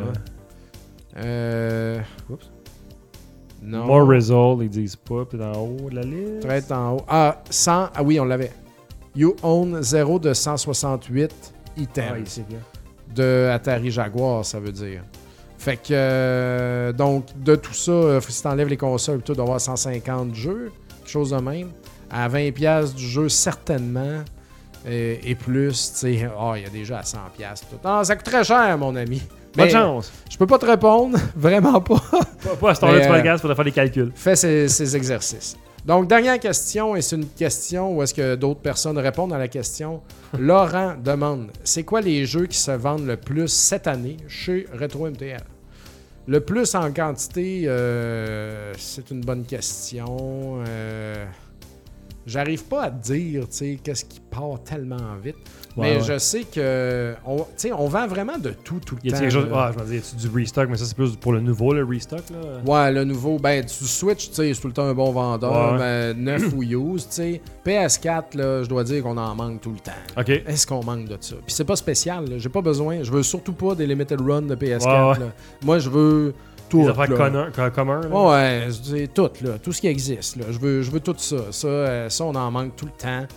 Oups. Non. More result, ils disent pas. Puis en haut de la liste. Très en haut. Ah, 100. Ah oui, on l'avait. You own 0 de 168. Items de Atari Jaguar, ça veut dire. Fait que, donc, de tout ça, si tu enlèves les consoles, tu dois avoir 150 jeux, quelque chose de même. À 20$ du jeu, certainement. Et plus, tu sais, il y a des jeux à 100$. Non, ça coûte très cher, mon ami. Bonne chance. Je peux pas te répondre, vraiment pas. Pas à ce temps-là, tu regardes pour faire des calculs. Fais ces exercices. Donc, dernière question, et c'est une question où est-ce que d'autres personnes répondent à la question. Laurent demande, c'est quoi les jeux qui se vendent le plus cette année chez Retro MTL? Le plus en quantité, c'est une bonne question. J'arrive pas à te dire, tu sais, qu'est-ce qui part tellement vite. Mais je sais que on vend vraiment de tout le temps. Je vais dire, du restock, mais ça, c'est plus pour le nouveau, le restock. Là. Ouais, le nouveau. Ben, du Switch, c'est tout le temps un bon vendeur. Neuf ou used, PS4, là, je dois dire qu'on en manque tout le temps. OK. Est-ce qu'on manque de ça? Puis c'est pas spécial, là. J'ai pas besoin. Je veux surtout pas des limited run de PS4. Là. Moi, je veux tout. Les affaires communs. Ouais, c'est tout, là. Tout ce qui existe, là. Je veux tout ça. Ça, on en manque tout le temps.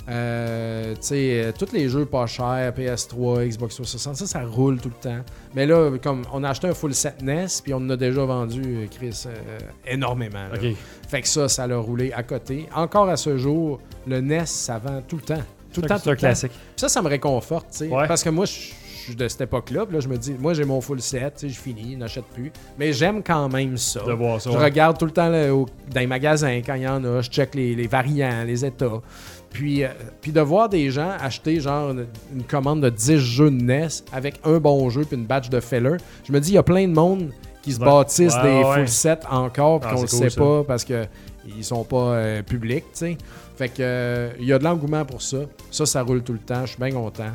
Tous les jeux pas chers, PS3, Xbox 360, ça roule tout le temps. Mais là, comme on a acheté un full set NES, puis on en a déjà vendu, Chris, énormément. Okay. Fait que ça l'a roulé à côté. Encore à ce jour, le NES, ça vend tout le temps. Tout le temps. C'est un classique. Puis ça me réconforte, parce que moi, je suis de cette époque-là. Puis là, je me dis, moi, j'ai mon full set, je finis, je n'achète plus. Mais j'aime quand même ça. De voir ça. Je regarde tout le temps dans les magasins quand il y en a, je check les variants, les états. Puis de voir des gens acheter genre une commande de 10 jeux de NES avec un bon jeu puis une batch de filler, je me dis, il y a plein de monde qui se bâtissent des full sets encore puis qu'on le sait pas parce qu'ils sont pas publics, tu sais. Fait que il y a de l'engouement pour ça. Ça roule tout le temps. Je suis bien content.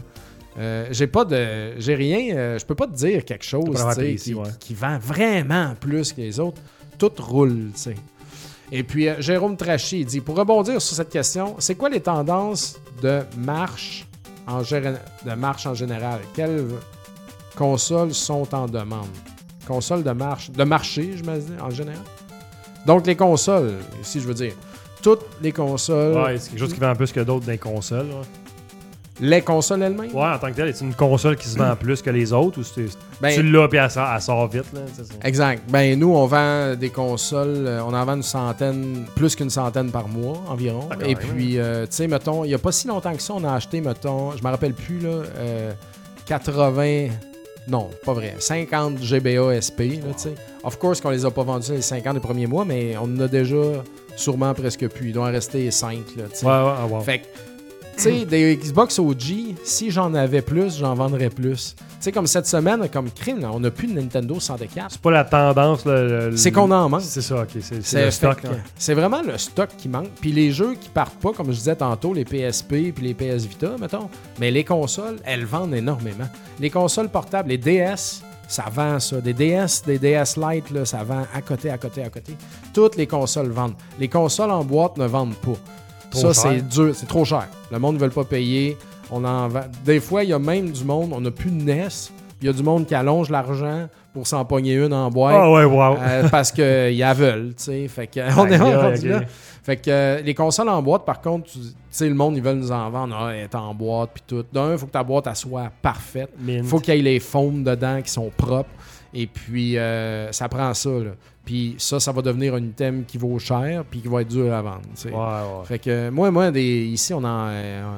J'ai rien. Je peux pas te dire quelque chose qui vend vraiment plus que les autres. Tout roule, tu sais. Et puis, Jérôme Trachy dit, pour rebondir sur cette question, c'est quoi les tendances de marche en général? Quelles consoles sont en demande? Consoles de marché, je me dis, en général. Donc, les consoles, ici, je veux dire, toutes les consoles... Ouais, c'est quelque chose qui vend plus que d'autres des consoles, ouais. Les consoles elles-mêmes? Ouais, en tant que telle, c'est une console qui se vend plus que les autres ou tu l'as puis elle sort vite? Là, exact. Ben, nous, on vend des consoles, on en vend plus qu'une centaine par mois environ. Et puis, tu sais, mettons, il n'y a pas si longtemps que ça, on a acheté, mettons, je me rappelle plus, là, 80... Non, pas vrai. 50 GBA SP, là, tu sais. Of course qu'on les a pas vendus les 50 des premiers mois, mais on en a déjà sûrement presque plus. Il doit en rester 5, là, tu sais. Ouais. Fait que, tu sais, des Xbox OG, si j'en avais plus, j'en vendrais plus. Tu sais, comme cette semaine, comme crime, là, on n'a plus de Nintendo 64. C'est pas la tendance. C'est qu'on en manque. C'est ça, ok. C'est le stock. C'est vraiment le stock qui manque. Puis les jeux qui partent pas, comme je disais tantôt, les PSP puis les PS Vita, mettons. Mais les consoles, elles vendent énormément. Les consoles portables, les DS, ça vend ça. Des DS Lite, là, ça vend à côté. Toutes les consoles vendent. Les consoles en boîte ne vendent pas. Ça, c'est dur, c'est trop cher. Le monde ne veut pas payer. Des fois, il y a même du monde, on n'a plus de NES. Il y a du monde qui allonge l'argent pour s'en pogner une en boîte. Ah ouais, wow. Parce qu'ils la veulent, tu sais. Fait que on est rendu là. Fait que les consoles en boîte, par contre, tu sais, le monde, ils veulent nous en vendre. Ah, elle est en boîte, puis tout. D'un, il faut que ta boîte, elle soit parfaite. Il faut qu'il y ait les foams dedans qui sont propres. Et puis, ça prend ça, là. Puis ça va devenir un item qui vaut cher puis qui va être dur à vendre. Ouais. Fait que moi ici, on a...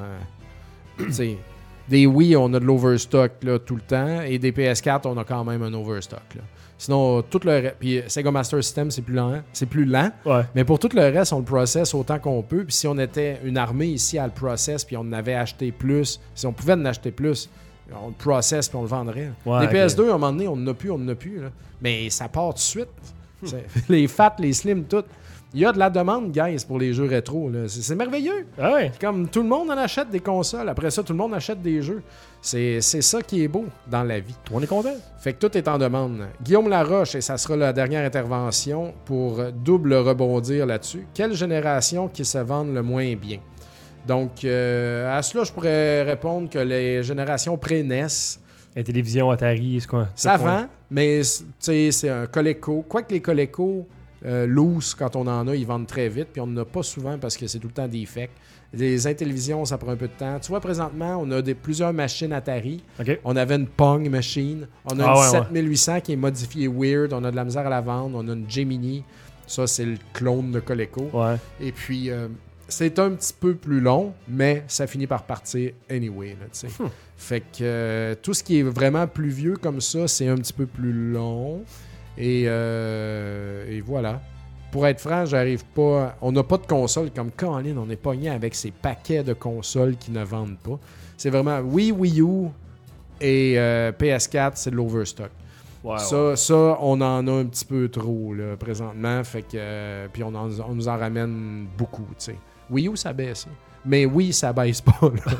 des Wii, on a de l'overstock là, tout le temps. Et des PS4, on a quand même un overstock. Là. Sinon, tout le reste... Puis Sega Master System, c'est plus lent. Ouais. Mais pour tout le reste, on le processe autant qu'on peut. Puis si on était une armée ici à le process puis on en avait acheté plus, si on pouvait en acheter plus... On le process puis on le vendrait. Les PS2, à un moment donné, on n'en a plus. Là. Mais ça part tout de suite. Les fat, les slim, tout. Il y a de la demande, guys, pour les jeux rétro. Là. C'est merveilleux. Ah ouais. Comme tout le monde en achète des consoles. Après ça, tout le monde achète des jeux. C'est ça qui est beau dans la vie. On est content. Fait que tout est en demande. Guillaume Laroche, et ça sera la dernière intervention pour double rebondir là-dessus. Quelle génération qui se vend le moins bien? Donc, à cela, je pourrais répondre que les générations pré-NES... La télévision, Atari, c'est quoi? Ça vend, mais c'est un Coleco. Quoique les Coleco loose, quand on en a, ils vendent très vite, puis on n'en a pas souvent parce que c'est tout le temps des fakes. Les Intellivisions, ça prend un peu de temps. Tu vois, présentement, on a plusieurs machines Atari. Okay. On avait une Pong machine. On a une 7800 qui est modifiée weird. On a de la misère à la vendre. On a une Gemini. Ça, c'est le clone de Coleco. Ouais. Et puis... c'est un petit peu plus long, mais ça finit par partir anyway. Là, fait que tout ce qui est vraiment plus vieux comme ça, c'est un petit peu plus long. Et voilà. Pour être franc, j'arrive pas... On n'a pas de console comme Colin. On est pogné avec ces paquets de consoles qui ne vendent pas. C'est vraiment Wii U et PS4, c'est de l'overstock. Wow. Ça, on en a un petit peu trop là, présentement. Fait que puis on nous en ramène beaucoup, tu sais. Wii U, ça baisse. Mais oui, ça baisse pas. Là.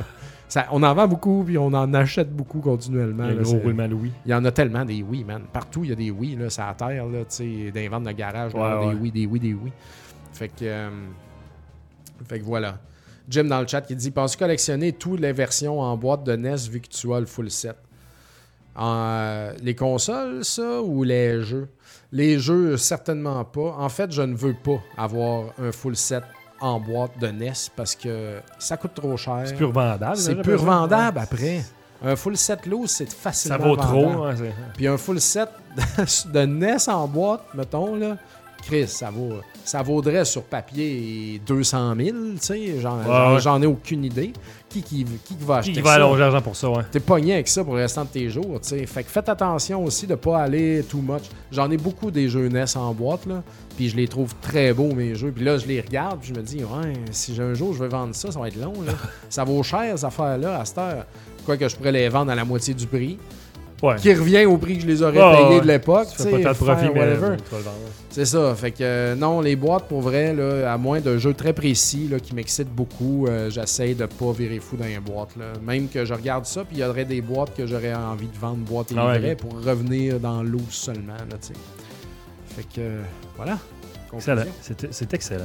On en vend beaucoup, puis on en achète beaucoup continuellement. Le gros roulement de Wii. Il y en a tellement des Wii, man. Partout, il y a des Wii, là, c'est à terre, là, tu sais, dans les ventes de garage, des Wii. Fait que voilà. Jim dans le chat qui dit: penses-tu collectionner toutes les versions en boîte de NES vu que tu as le full set? Les consoles, ça, ou les jeux? Les jeux, certainement pas. En fait, je ne veux pas avoir un full set en boîte de NES parce que ça coûte trop cher. C'est plus revendable. C'est plus revendable après. Un full set loose, c'est facilement ça vaut vendable. trop. Hein, puis un full set de NES en boîte, mettons, là, Chris, ça vaudrait sur papier 200 000, tu sais, j'en ai aucune idée. Qui va acheter ça? Qui va allonger l'argent pour ça, ouais. T'es pogné avec ça pour le restant de tes jours, tu sais. Fait que faites attention aussi de ne pas aller too much. J'en ai beaucoup des jeux NES en boîte, là, puis je les trouve très beaux, mes jeux. Puis là, je les regarde, puis je me dis, ouais, si un jour je veux vendre ça, ça va être long, là. Ça vaut cher, ces affaires-là, à cette heure. Quoique je pourrais les vendre à la moitié du prix. Ouais. Qui revient au prix que je les aurais payés de l'époque. Tu fais pas tant de profit, mais c'est ça. Fait que non, les boîtes, pour vrai, là, à moins d'un jeu très précis là, qui m'excite beaucoup, j'essaie de pas virer fou dans les boîtes. Là. Même que je regarde ça, puis il y aurait des boîtes que j'aurais envie de vendre, boîtes et livrets, pour revenir dans l'eau seulement. Là, fait que voilà. Excellent. C'est excellent.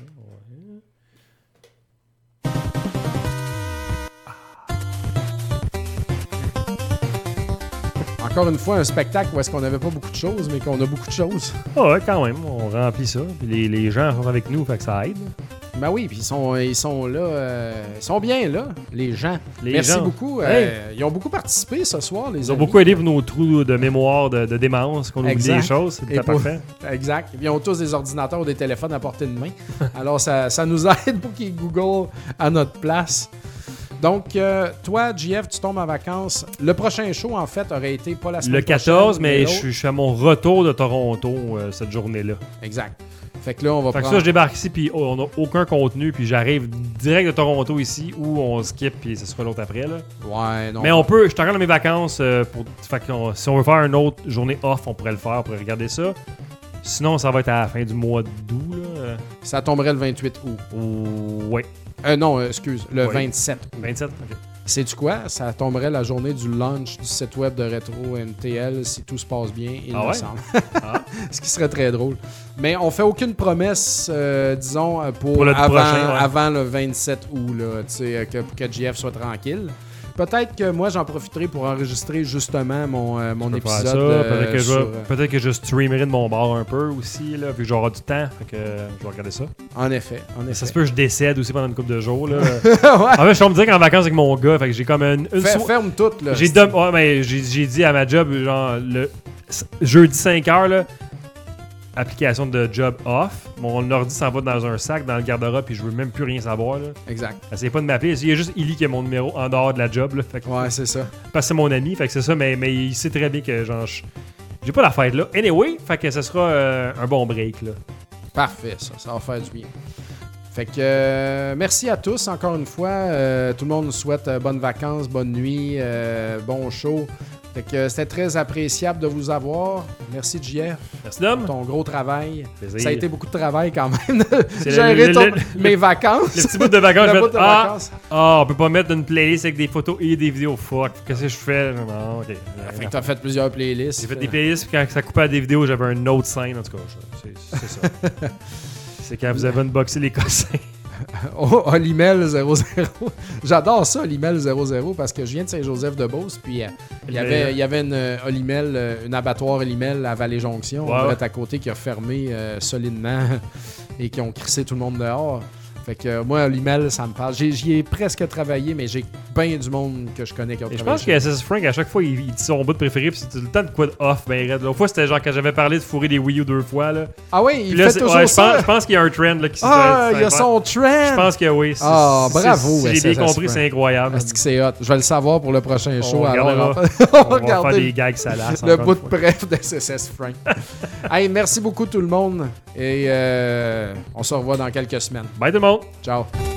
Encore une fois, un spectacle où est-ce qu'on n'avait pas beaucoup de choses, mais qu'on a beaucoup de choses. Ah ouais, quand même, on remplit ça. Puis les gens sont avec nous, fait que ça aide. Ben oui, puis ils sont là, ils sont bien là, les gens. Merci beaucoup. Ils ont beaucoup participé ce soir, les amis. Ils ont beaucoup aidé pour nos trous de mémoire, de démence, qu'on oublie des choses. C'est parfait. Exact. Ils ont tous des ordinateurs ou des téléphones à portée de main. Alors, ça nous aide pour qu'ils Google à notre place. Donc, toi, JF, tu tombes en vacances. Le prochain show, en fait, aurait été pas la semaine prochaine. Le 14, mais je suis à mon retour de Toronto cette journée-là. Exact. Fait que là, on va prendre... ça, je débarque ici, puis on n'a aucun contenu, puis j'arrive direct de Toronto ici, ou on skip, puis ce sera l'autre après, là. Ouais, non. Mais on peut... Je suis encore dans mes vacances, fait que si on veut faire une autre journée off, on pourrait le faire, on pourrait regarder ça. Sinon, ça va être à la fin du mois d'août, là. Ça tomberait le 28 août. Oui. Non, excuse, le 27 août. 27, ok. Sais-tu quoi? Ça tomberait la journée du launch du site web de Retro MTL si tout se passe bien, il me semble. Ce qui serait très drôle. Mais on fait aucune promesse, disons, pour avant le 27 août, là, que JF soit tranquille. Peut-être que moi, j'en profiterai pour enregistrer justement mon épisode. Peut-être que je streamerai de mon bar un peu aussi, là, vu que j'aurai du temps. Fait que je vais regarder ça. En effet. Ça se peut que je décède aussi pendant une couple de jours. Là. En fait, je suis en me dire qu'en vacances avec mon gars, fait que j'ai comme une ferme tout, là. J'ai dit à ma job, genre, le jeudi 5h, là, application de job off. Mon ordi s'en va dans un sac dans le garde-robe puis je veux même plus rien savoir. Là. Exact. Essayez pas de m'appeler. Il y a juste Illy qui a mon numéro en dehors de la job. Là. Fait que, ouais, c'est ça. Parce que c'est mon ami, fait que c'est ça, mais il sait très bien que genre j'ai pas la fête là. Anyway, fait que ce sera un bon break. Là. Parfait, ça va faire du bien. Fait que merci à tous encore une fois. Tout le monde nous souhaite bonnes vacances, bonne nuit, bon show. Fait que c'était très appréciable de vous avoir. Merci, JF. Merci, Dom. Pour ton gros travail. Plaisir. Ça a été beaucoup de travail quand même. Gérer mes vacances. Le petit bout de vacances. On peut pas mettre une playlist avec des photos et des vidéos. Fuck. Qu'est-ce que je fais? Non, ok. Fait que t'as fait plusieurs playlists. J'ai fait des playlists, puis quand ça coupait à des vidéos, j'avais un autre scène. En tout cas, c'est ça. C'est quand vous avez unboxé les cossins. Olimel 00. J'adore ça, Olimel 00, parce que je viens de Saint-Joseph-de-Beauce, puis il y avait une Olimel, une abattoir Olimel à Vallée-Jonction, à côté, qui a fermé solidement et qui ont crissé tout le monde dehors. Fait que moi, Olimel, ça me parle. J'y ai presque travaillé, mais j'ai bien du monde que je connais qui a travaillé. Je pense que SS Frank, à chaque fois, il dit son bout de préféré, puis c'est tout le temps de quoi de off, ben raide. L'autre fois, c'était genre quand j'avais parlé de fourrer des Wii U 2 fois. Là. Ah oui, il fait toujours ça? Je pense qu'il y a un trend là, qui se fait. Il y a son trend! Je pense que oui. Bravo! Si j'ai bien compris, c'est incroyable. Est-ce que c'est hot? Je vais le savoir pour le prochain show. On va faire des gags salaces. Le bout de bref de SS Frank. Hey, merci beaucoup tout le monde, et on se revoit dans quelques semaines. Bye tout le monde! Ciao!